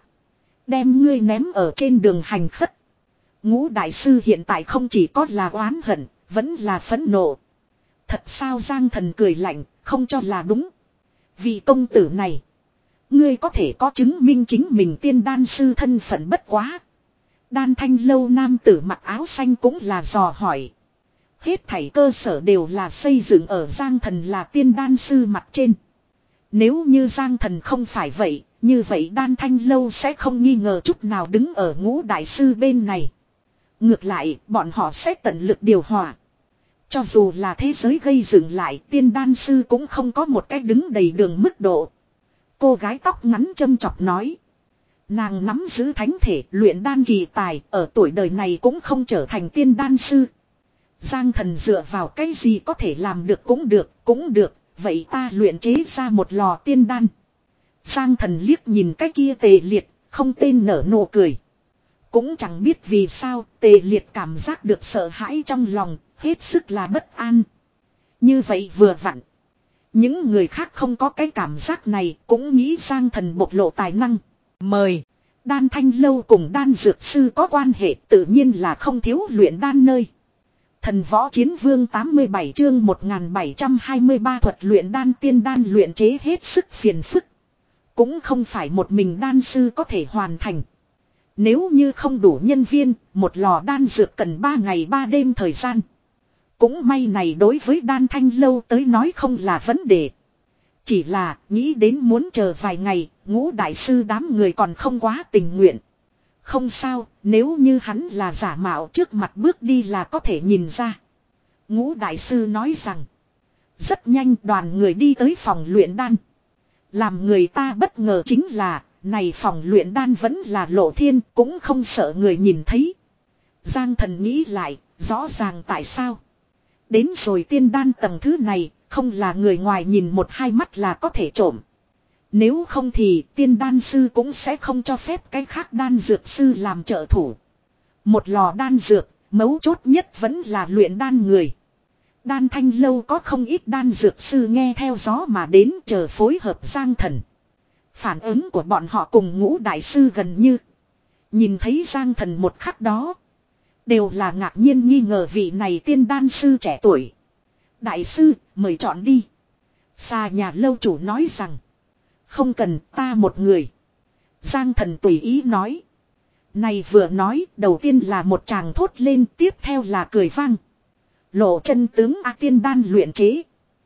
đem ngươi ném ở trên đường hành khất. Ngũ đại sư hiện tại không chỉ có là oán hận, vẫn là phẫn nộ. Thật sao? Giang Thần cười lạnh, không cho là đúng. Vì công tử này, ngươi có thể có chứng minh chính mình tiên đan sư thân phận bất quá. Đan Thanh lâu nam tử mặc áo xanh cũng là dò hỏi. Hết thảy cơ sở đều là xây dựng ở Giang Thần là tiên đan sư mặt trên. Nếu như Giang Thần không phải vậy, như vậy Đan Thanh lâu sẽ không nghi ngờ chút nào đứng ở Ngũ đại sư bên này. Ngược lại, bọn họ sẽ tận lực điều hòa. Cho dù là thế giới gây dựng lại, tiên đan sư cũng không có một cái đứng đầy đường mức độ. Cô gái tóc ngắn châm chọc nói. Nàng nắm giữ thánh thể, luyện đan kỳ tài, ở tuổi đời này cũng không trở thành tiên đan sư. Giang Thần dựa vào cái gì có thể làm được? Cũng được, cũng được, vậy ta luyện chế ra một lò tiên đan. Giang Thần liếc nhìn cái kia Tề Liệt, không tên nở nụ cười. Cũng chẳng biết vì sao, Tề Liệt cảm giác được sợ hãi trong lòng, hết sức là bất an. Như vậy vừa vặn. Những người khác không có cái cảm giác này, cũng nghĩ Giang Thần bộc lộ tài năng. Mời. Đan Thanh lâu cùng đan dược sư có quan hệ, tự nhiên là không thiếu luyện đan nơi. Thần võ chiến vương tám mươi bảy chương một nghìn bảy trăm hai mươi ba thuật luyện đan. Tiên đan luyện chế hết sức phiền phức. Cũng không phải một mình đan sư có thể hoàn thành. Nếu như không đủ nhân viên, một lò đan dược cần ba ngày ba đêm thời gian. Cũng may này đối với Đan Thanh Lâu tới nói không là vấn đề. Chỉ là nghĩ đến muốn chờ vài ngày, Ngũ đại sư đám người còn không quá tình nguyện. Không sao, nếu như hắn là giả mạo trước mặt bước đi là có thể nhìn ra. Ngũ đại sư nói rằng, rất nhanh đoàn người đi tới phòng luyện đan. Làm người ta bất ngờ chính là, này phòng luyện đan vẫn là lộ thiên, cũng không sợ người nhìn thấy. Giang Thần nghĩ lại, rõ ràng tại sao. Đến rồi tiên đan tầng thứ này, không là người ngoài nhìn một hai mắt là có thể trộm. Nếu không thì tiên đan sư cũng sẽ không cho phép cái khác đan dược sư làm trợ thủ. Một lò đan dược, mấu chốt nhất vẫn là luyện đan người. Đan Thanh Lâu có không ít đan dược sư nghe theo gió mà đến chờ phối hợp Giang Thần. Phản ứng của bọn họ cùng Ngũ đại sư gần như. Nhìn thấy Giang Thần một khắc đó. Đều là ngạc nhiên nghi ngờ vị này tiên đan sư trẻ tuổi. Đại sư, mời chọn đi. Xa nhà lâu chủ nói rằng. Không cần ta một người. Giang Thần tùy ý nói. Này vừa nói, đầu tiên là một chàng thốt lên, tiếp theo là cười vang. Lộ chân tướng A tiên đan luyện chế.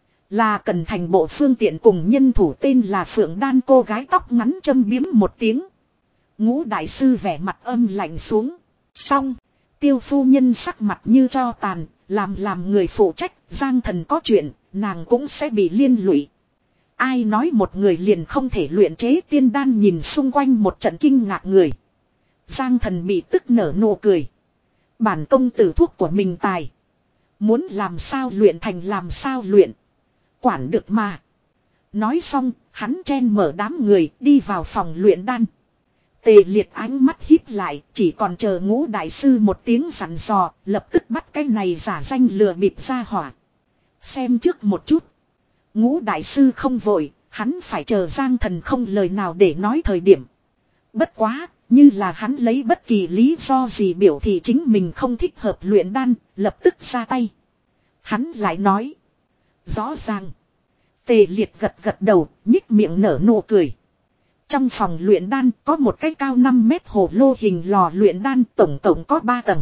Là cần thành bộ phương tiện cùng nhân thủ tên là Phượng Đan cô gái tóc ngắn châm biếm một tiếng. Ngũ đại sư vẻ mặt âm lạnh xuống. Xong. Tiêu phu nhân sắc mặt như cho tàn, làm làm người phụ trách, Giang Thần có chuyện, nàng cũng sẽ bị liên lụy. Ai nói một người liền không thể luyện chế tiên đan nhìn xung quanh một trận kinh ngạc người. Giang Thần bị tức nở nụ cười. Bản công tử thuốc của mình tài. Muốn làm sao luyện thành làm sao luyện. Quản được mà. Nói xong, hắn chen mở đám người đi vào phòng luyện đan. Tề Liệt ánh mắt híp lại, chỉ còn chờ Ngũ đại sư một tiếng dặn dò, lập tức bắt cái này giả danh lừa bịp ra hỏa. Xem trước một chút. Ngũ đại sư không vội, hắn phải chờ Giang Thần không lời nào để nói thời điểm. Bất quá, như là hắn lấy bất kỳ lý do gì biểu thị chính mình không thích hợp luyện đan, lập tức ra tay. Hắn lại nói. Rõ ràng. Tề Liệt gật gật đầu, nhích miệng nở nụ cười. Trong phòng luyện đan có một cái cao năm mét hồ lô hình lò luyện đan tổng cộng có ba tầng.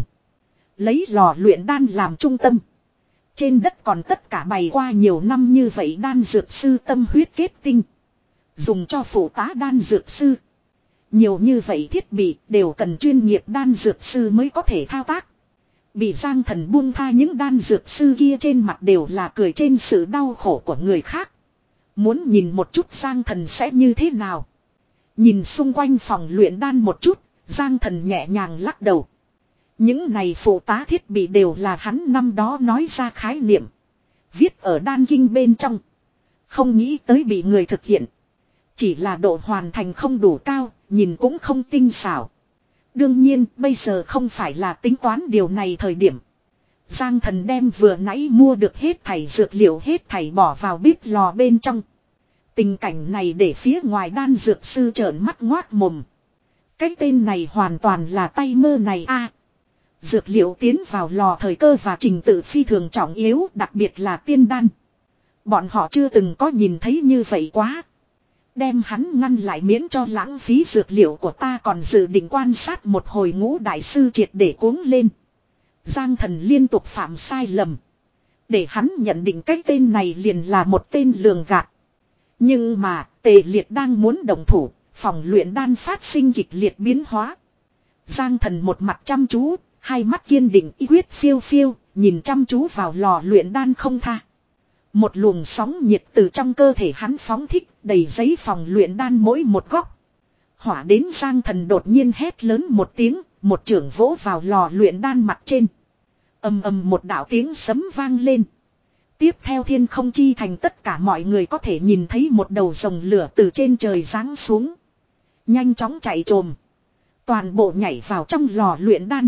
Lấy lò luyện đan làm trung tâm. Trên đất còn tất cả bày qua nhiều năm như vậy đan dược sư tâm huyết kết tinh. Dùng cho phụ tá đan dược sư. Nhiều như vậy thiết bị đều cần chuyên nghiệp đan dược sư mới có thể thao tác. Bị Giang Thần buông tha những đan dược sư kia trên mặt đều là cười trên sự đau khổ của người khác. Muốn nhìn một chút Giang Thần sẽ như thế nào. Nhìn xung quanh phòng luyện đan một chút, Giang Thần nhẹ nhàng lắc đầu. Những này phụ tá thiết bị đều là hắn năm đó nói ra khái niệm. Viết ở đan kinh bên trong. Không nghĩ tới bị người thực hiện. Chỉ là độ hoàn thành không đủ cao, nhìn cũng không tinh xảo. Đương nhiên, bây giờ không phải là tính toán điều này thời điểm. Giang Thần đem vừa nãy mua được hết thảy dược liệu hết thảy bỏ vào bếp lò bên trong. Tình cảnh này để phía ngoài đan dược sư trợn mắt ngoác mồm. Cái tên này hoàn toàn là tay mơ này a. Dược liệu tiến vào lò thời cơ và trình tự phi thường trọng yếu, đặc biệt là tiên đan. Bọn họ chưa từng có nhìn thấy như vậy quá. Đem hắn ngăn lại miễn cho lãng phí dược liệu của ta, còn dự định quan sát một hồi. Ngũ đại sư triệt để cuống lên. Giang Thần liên tục phạm sai lầm. Để hắn nhận định cái tên này liền là một tên lường gạt. Nhưng mà Tề Liệt đang muốn động thủ, phòng luyện đan phát sinh kịch liệt biến hóa. Giang Thần một mặt chăm chú, hai mắt kiên định ý quyết phiêu phiêu, nhìn chăm chú vào lò luyện đan không tha. Một luồng sóng nhiệt từ trong cơ thể hắn phóng thích, đầy giấy phòng luyện đan mỗi một góc. Hỏa đến Giang Thần đột nhiên hét lớn một tiếng, một chưởng vỗ vào lò luyện đan mặt trên. Ầm ầm một đạo tiếng sấm vang lên. Tiếp theo thiên không chi thành tất cả mọi người có thể nhìn thấy một đầu rồng lửa từ trên trời giáng xuống. Nhanh chóng chạy trồm. Toàn bộ nhảy vào trong lò luyện đan.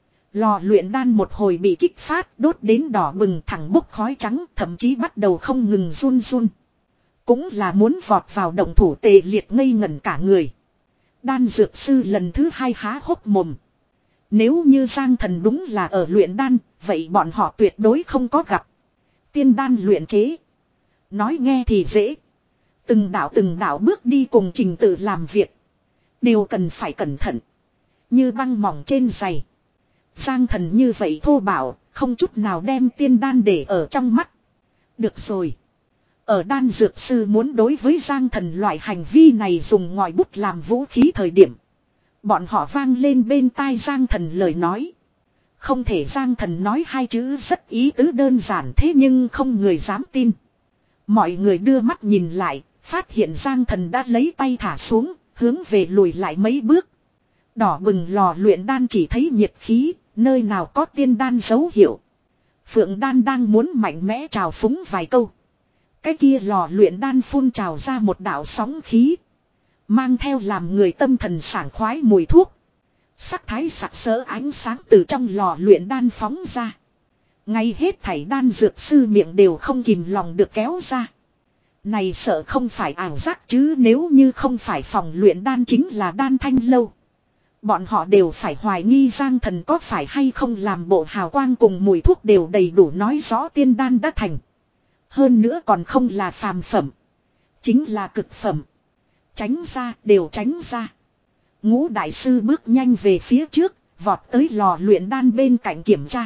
Lò luyện đan một hồi bị kích phát, đốt đến đỏ bừng thẳng bốc khói trắng, thậm chí bắt đầu không ngừng run run. Cũng là muốn vọt vào động thủ. Tề Liệt ngây ngẩn cả người. Đan dược sư lần thứ hai há hốc mồm. Nếu như Giang Thần đúng là ở luyện đan, vậy bọn họ tuyệt đối không có gặp. Tiên đan luyện chế. Nói nghe thì dễ. Từng đạo từng đạo bước đi cùng trình tự làm việc. Đều cần phải cẩn thận. Như băng mỏng trên giày. Giang Thần như vậy thô bạo, không chút nào đem tiên đan để ở trong mắt. Được rồi. Ở đan dược sư muốn đối với Giang Thần loại hành vi này dùng ngòi bút làm vũ khí thời điểm. Bọn họ vang lên bên tai Giang Thần lời nói. Không thể Giang Thần nói hai chữ rất ý tứ đơn giản thế nhưng không người dám tin. Mọi người đưa mắt nhìn lại, phát hiện Giang Thần đã lấy tay thả xuống, hướng về lùi lại mấy bước. Đỏ bừng lò luyện đan chỉ thấy nhiệt khí, nơi nào có tiên đan dấu hiệu. Phượng đan đang muốn mạnh mẽ trào phúng vài câu. Cái kia lò luyện đan phun trào ra một đạo sóng khí. Mang theo làm người tâm thần sảng khoái mùi thuốc. Sắc thái sặc sỡ ánh sáng từ trong lò luyện đan phóng ra. Ngay hết thảy đan dược sư miệng đều không kìm lòng được kéo ra. Này sợ không phải ảo giác chứ nếu như không phải phòng luyện đan chính là đan thanh lâu. Bọn họ đều phải hoài nghi Giang Thần có phải hay không làm bộ hào quang cùng mùi thuốc đều đầy đủ nói rõ tiên đan đã thành. Hơn nữa còn không là phàm phẩm. Chính là cực phẩm. Tránh ra, đều tránh ra. Ngũ đại sư bước nhanh về phía trước, vọt tới lò luyện đan bên cạnh kiểm tra.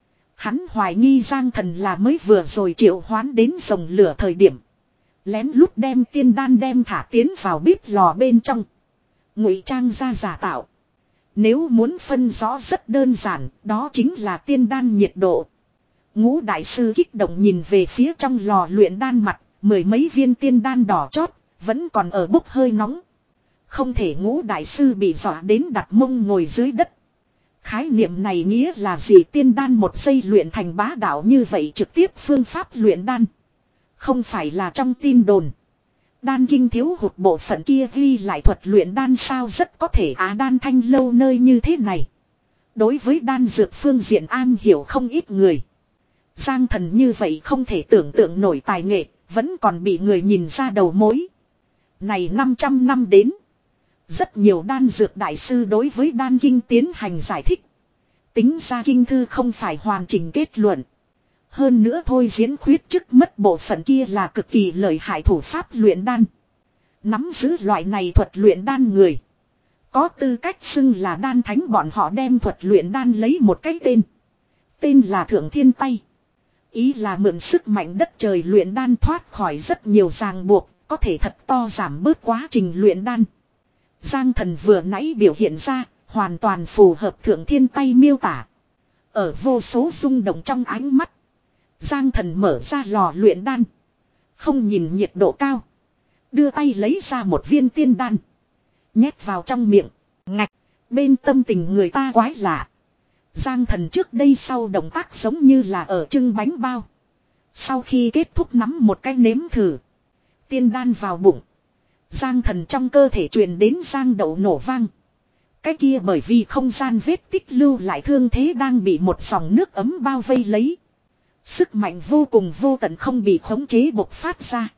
Hắn hoài nghi Giang Thần là mới vừa rồi triệu hoán đến rồng lửa thời điểm. Lén lút đem tiên đan đem thả tiến vào bếp lò bên trong. Ngụy trang ra giả tạo. Nếu muốn phân rõ rất đơn giản, đó chính là tiên đan nhiệt độ. Ngũ đại sư kích động nhìn về phía trong lò luyện đan mặt, mười mấy viên tiên đan đỏ chót, vẫn còn ở bốc hơi nóng. Không thể ngũ đại sư bị dọa đến đặt mông ngồi dưới đất. Khái niệm này nghĩa là gì tiên đan một giây luyện thành bá đạo như vậy trực tiếp phương pháp luyện đan. Không phải là trong tin đồn. Đan kinh thiếu hụt bộ phận kia ghi lại thuật luyện đan sao rất có thể á đan thanh lâu nơi như thế này. Đối với đan dược phương diện an hiểu không ít người. Giang Thần như vậy không thể tưởng tượng nổi tài nghệ, vẫn còn bị người nhìn ra đầu mối. Này năm trăm năm đến. Rất nhiều đan dược đại sư đối với đan kinh tiến hành giải thích. Tính ra kinh thư không phải hoàn chỉnh kết luận. Hơn nữa thôi diễn khuyết chức mất bộ phận kia là cực kỳ lợi hại thủ pháp luyện đan. Nắm giữ loại này thuật luyện đan người. Có tư cách xưng là đan thánh bọn họ đem thuật luyện đan lấy một cái tên. Tên là Thượng Thiên Tay. Ý là mượn sức mạnh đất trời luyện đan thoát khỏi rất nhiều ràng buộc, có thể thật to giảm bớt quá trình luyện đan. Giang Thần vừa nãy biểu hiện ra, hoàn toàn phù hợp Thượng Thiên Tay miêu tả. Ở vô số rung động trong ánh mắt. Giang Thần mở ra lò luyện đan. Không nhìn nhiệt độ cao. Đưa tay lấy ra một viên tiên đan. Nhét vào trong miệng. Ngạch. Bên tâm tình người ta quái lạ. Giang Thần trước đây sau động tác giống như là ở trưng bánh bao. Sau khi kết thúc nắm một cái nếm thử. Tiên đan vào bụng. Giang Thần trong cơ thể truyền đến giang đậu nổ vang. Cái kia bởi vì không gian vết tích lưu lại thương thế đang bị một dòng nước ấm bao vây lấy. Sức mạnh vô cùng vô tận không bị khống chế bộc phát ra.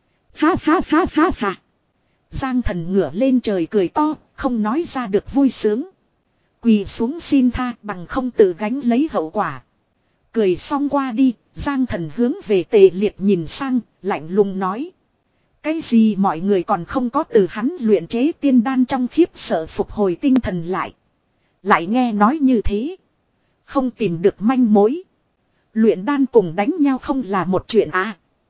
Ha ha ha ha ha. Giang Thần ngửa lên trời cười to, không nói ra được vui sướng. Quỳ xuống xin tha bằng không tự gánh lấy hậu quả. Cười xong qua đi, Giang Thần hướng về Tề Liệt nhìn sang, lạnh lùng nói. Cái gì mọi người còn không có từ hắn luyện chế tiên đan trong khiếp sợ phục hồi tinh thần lại. Lại nghe nói như thế. Không tìm được manh mối. Luyện đan cùng đánh nhau không là một chuyện à.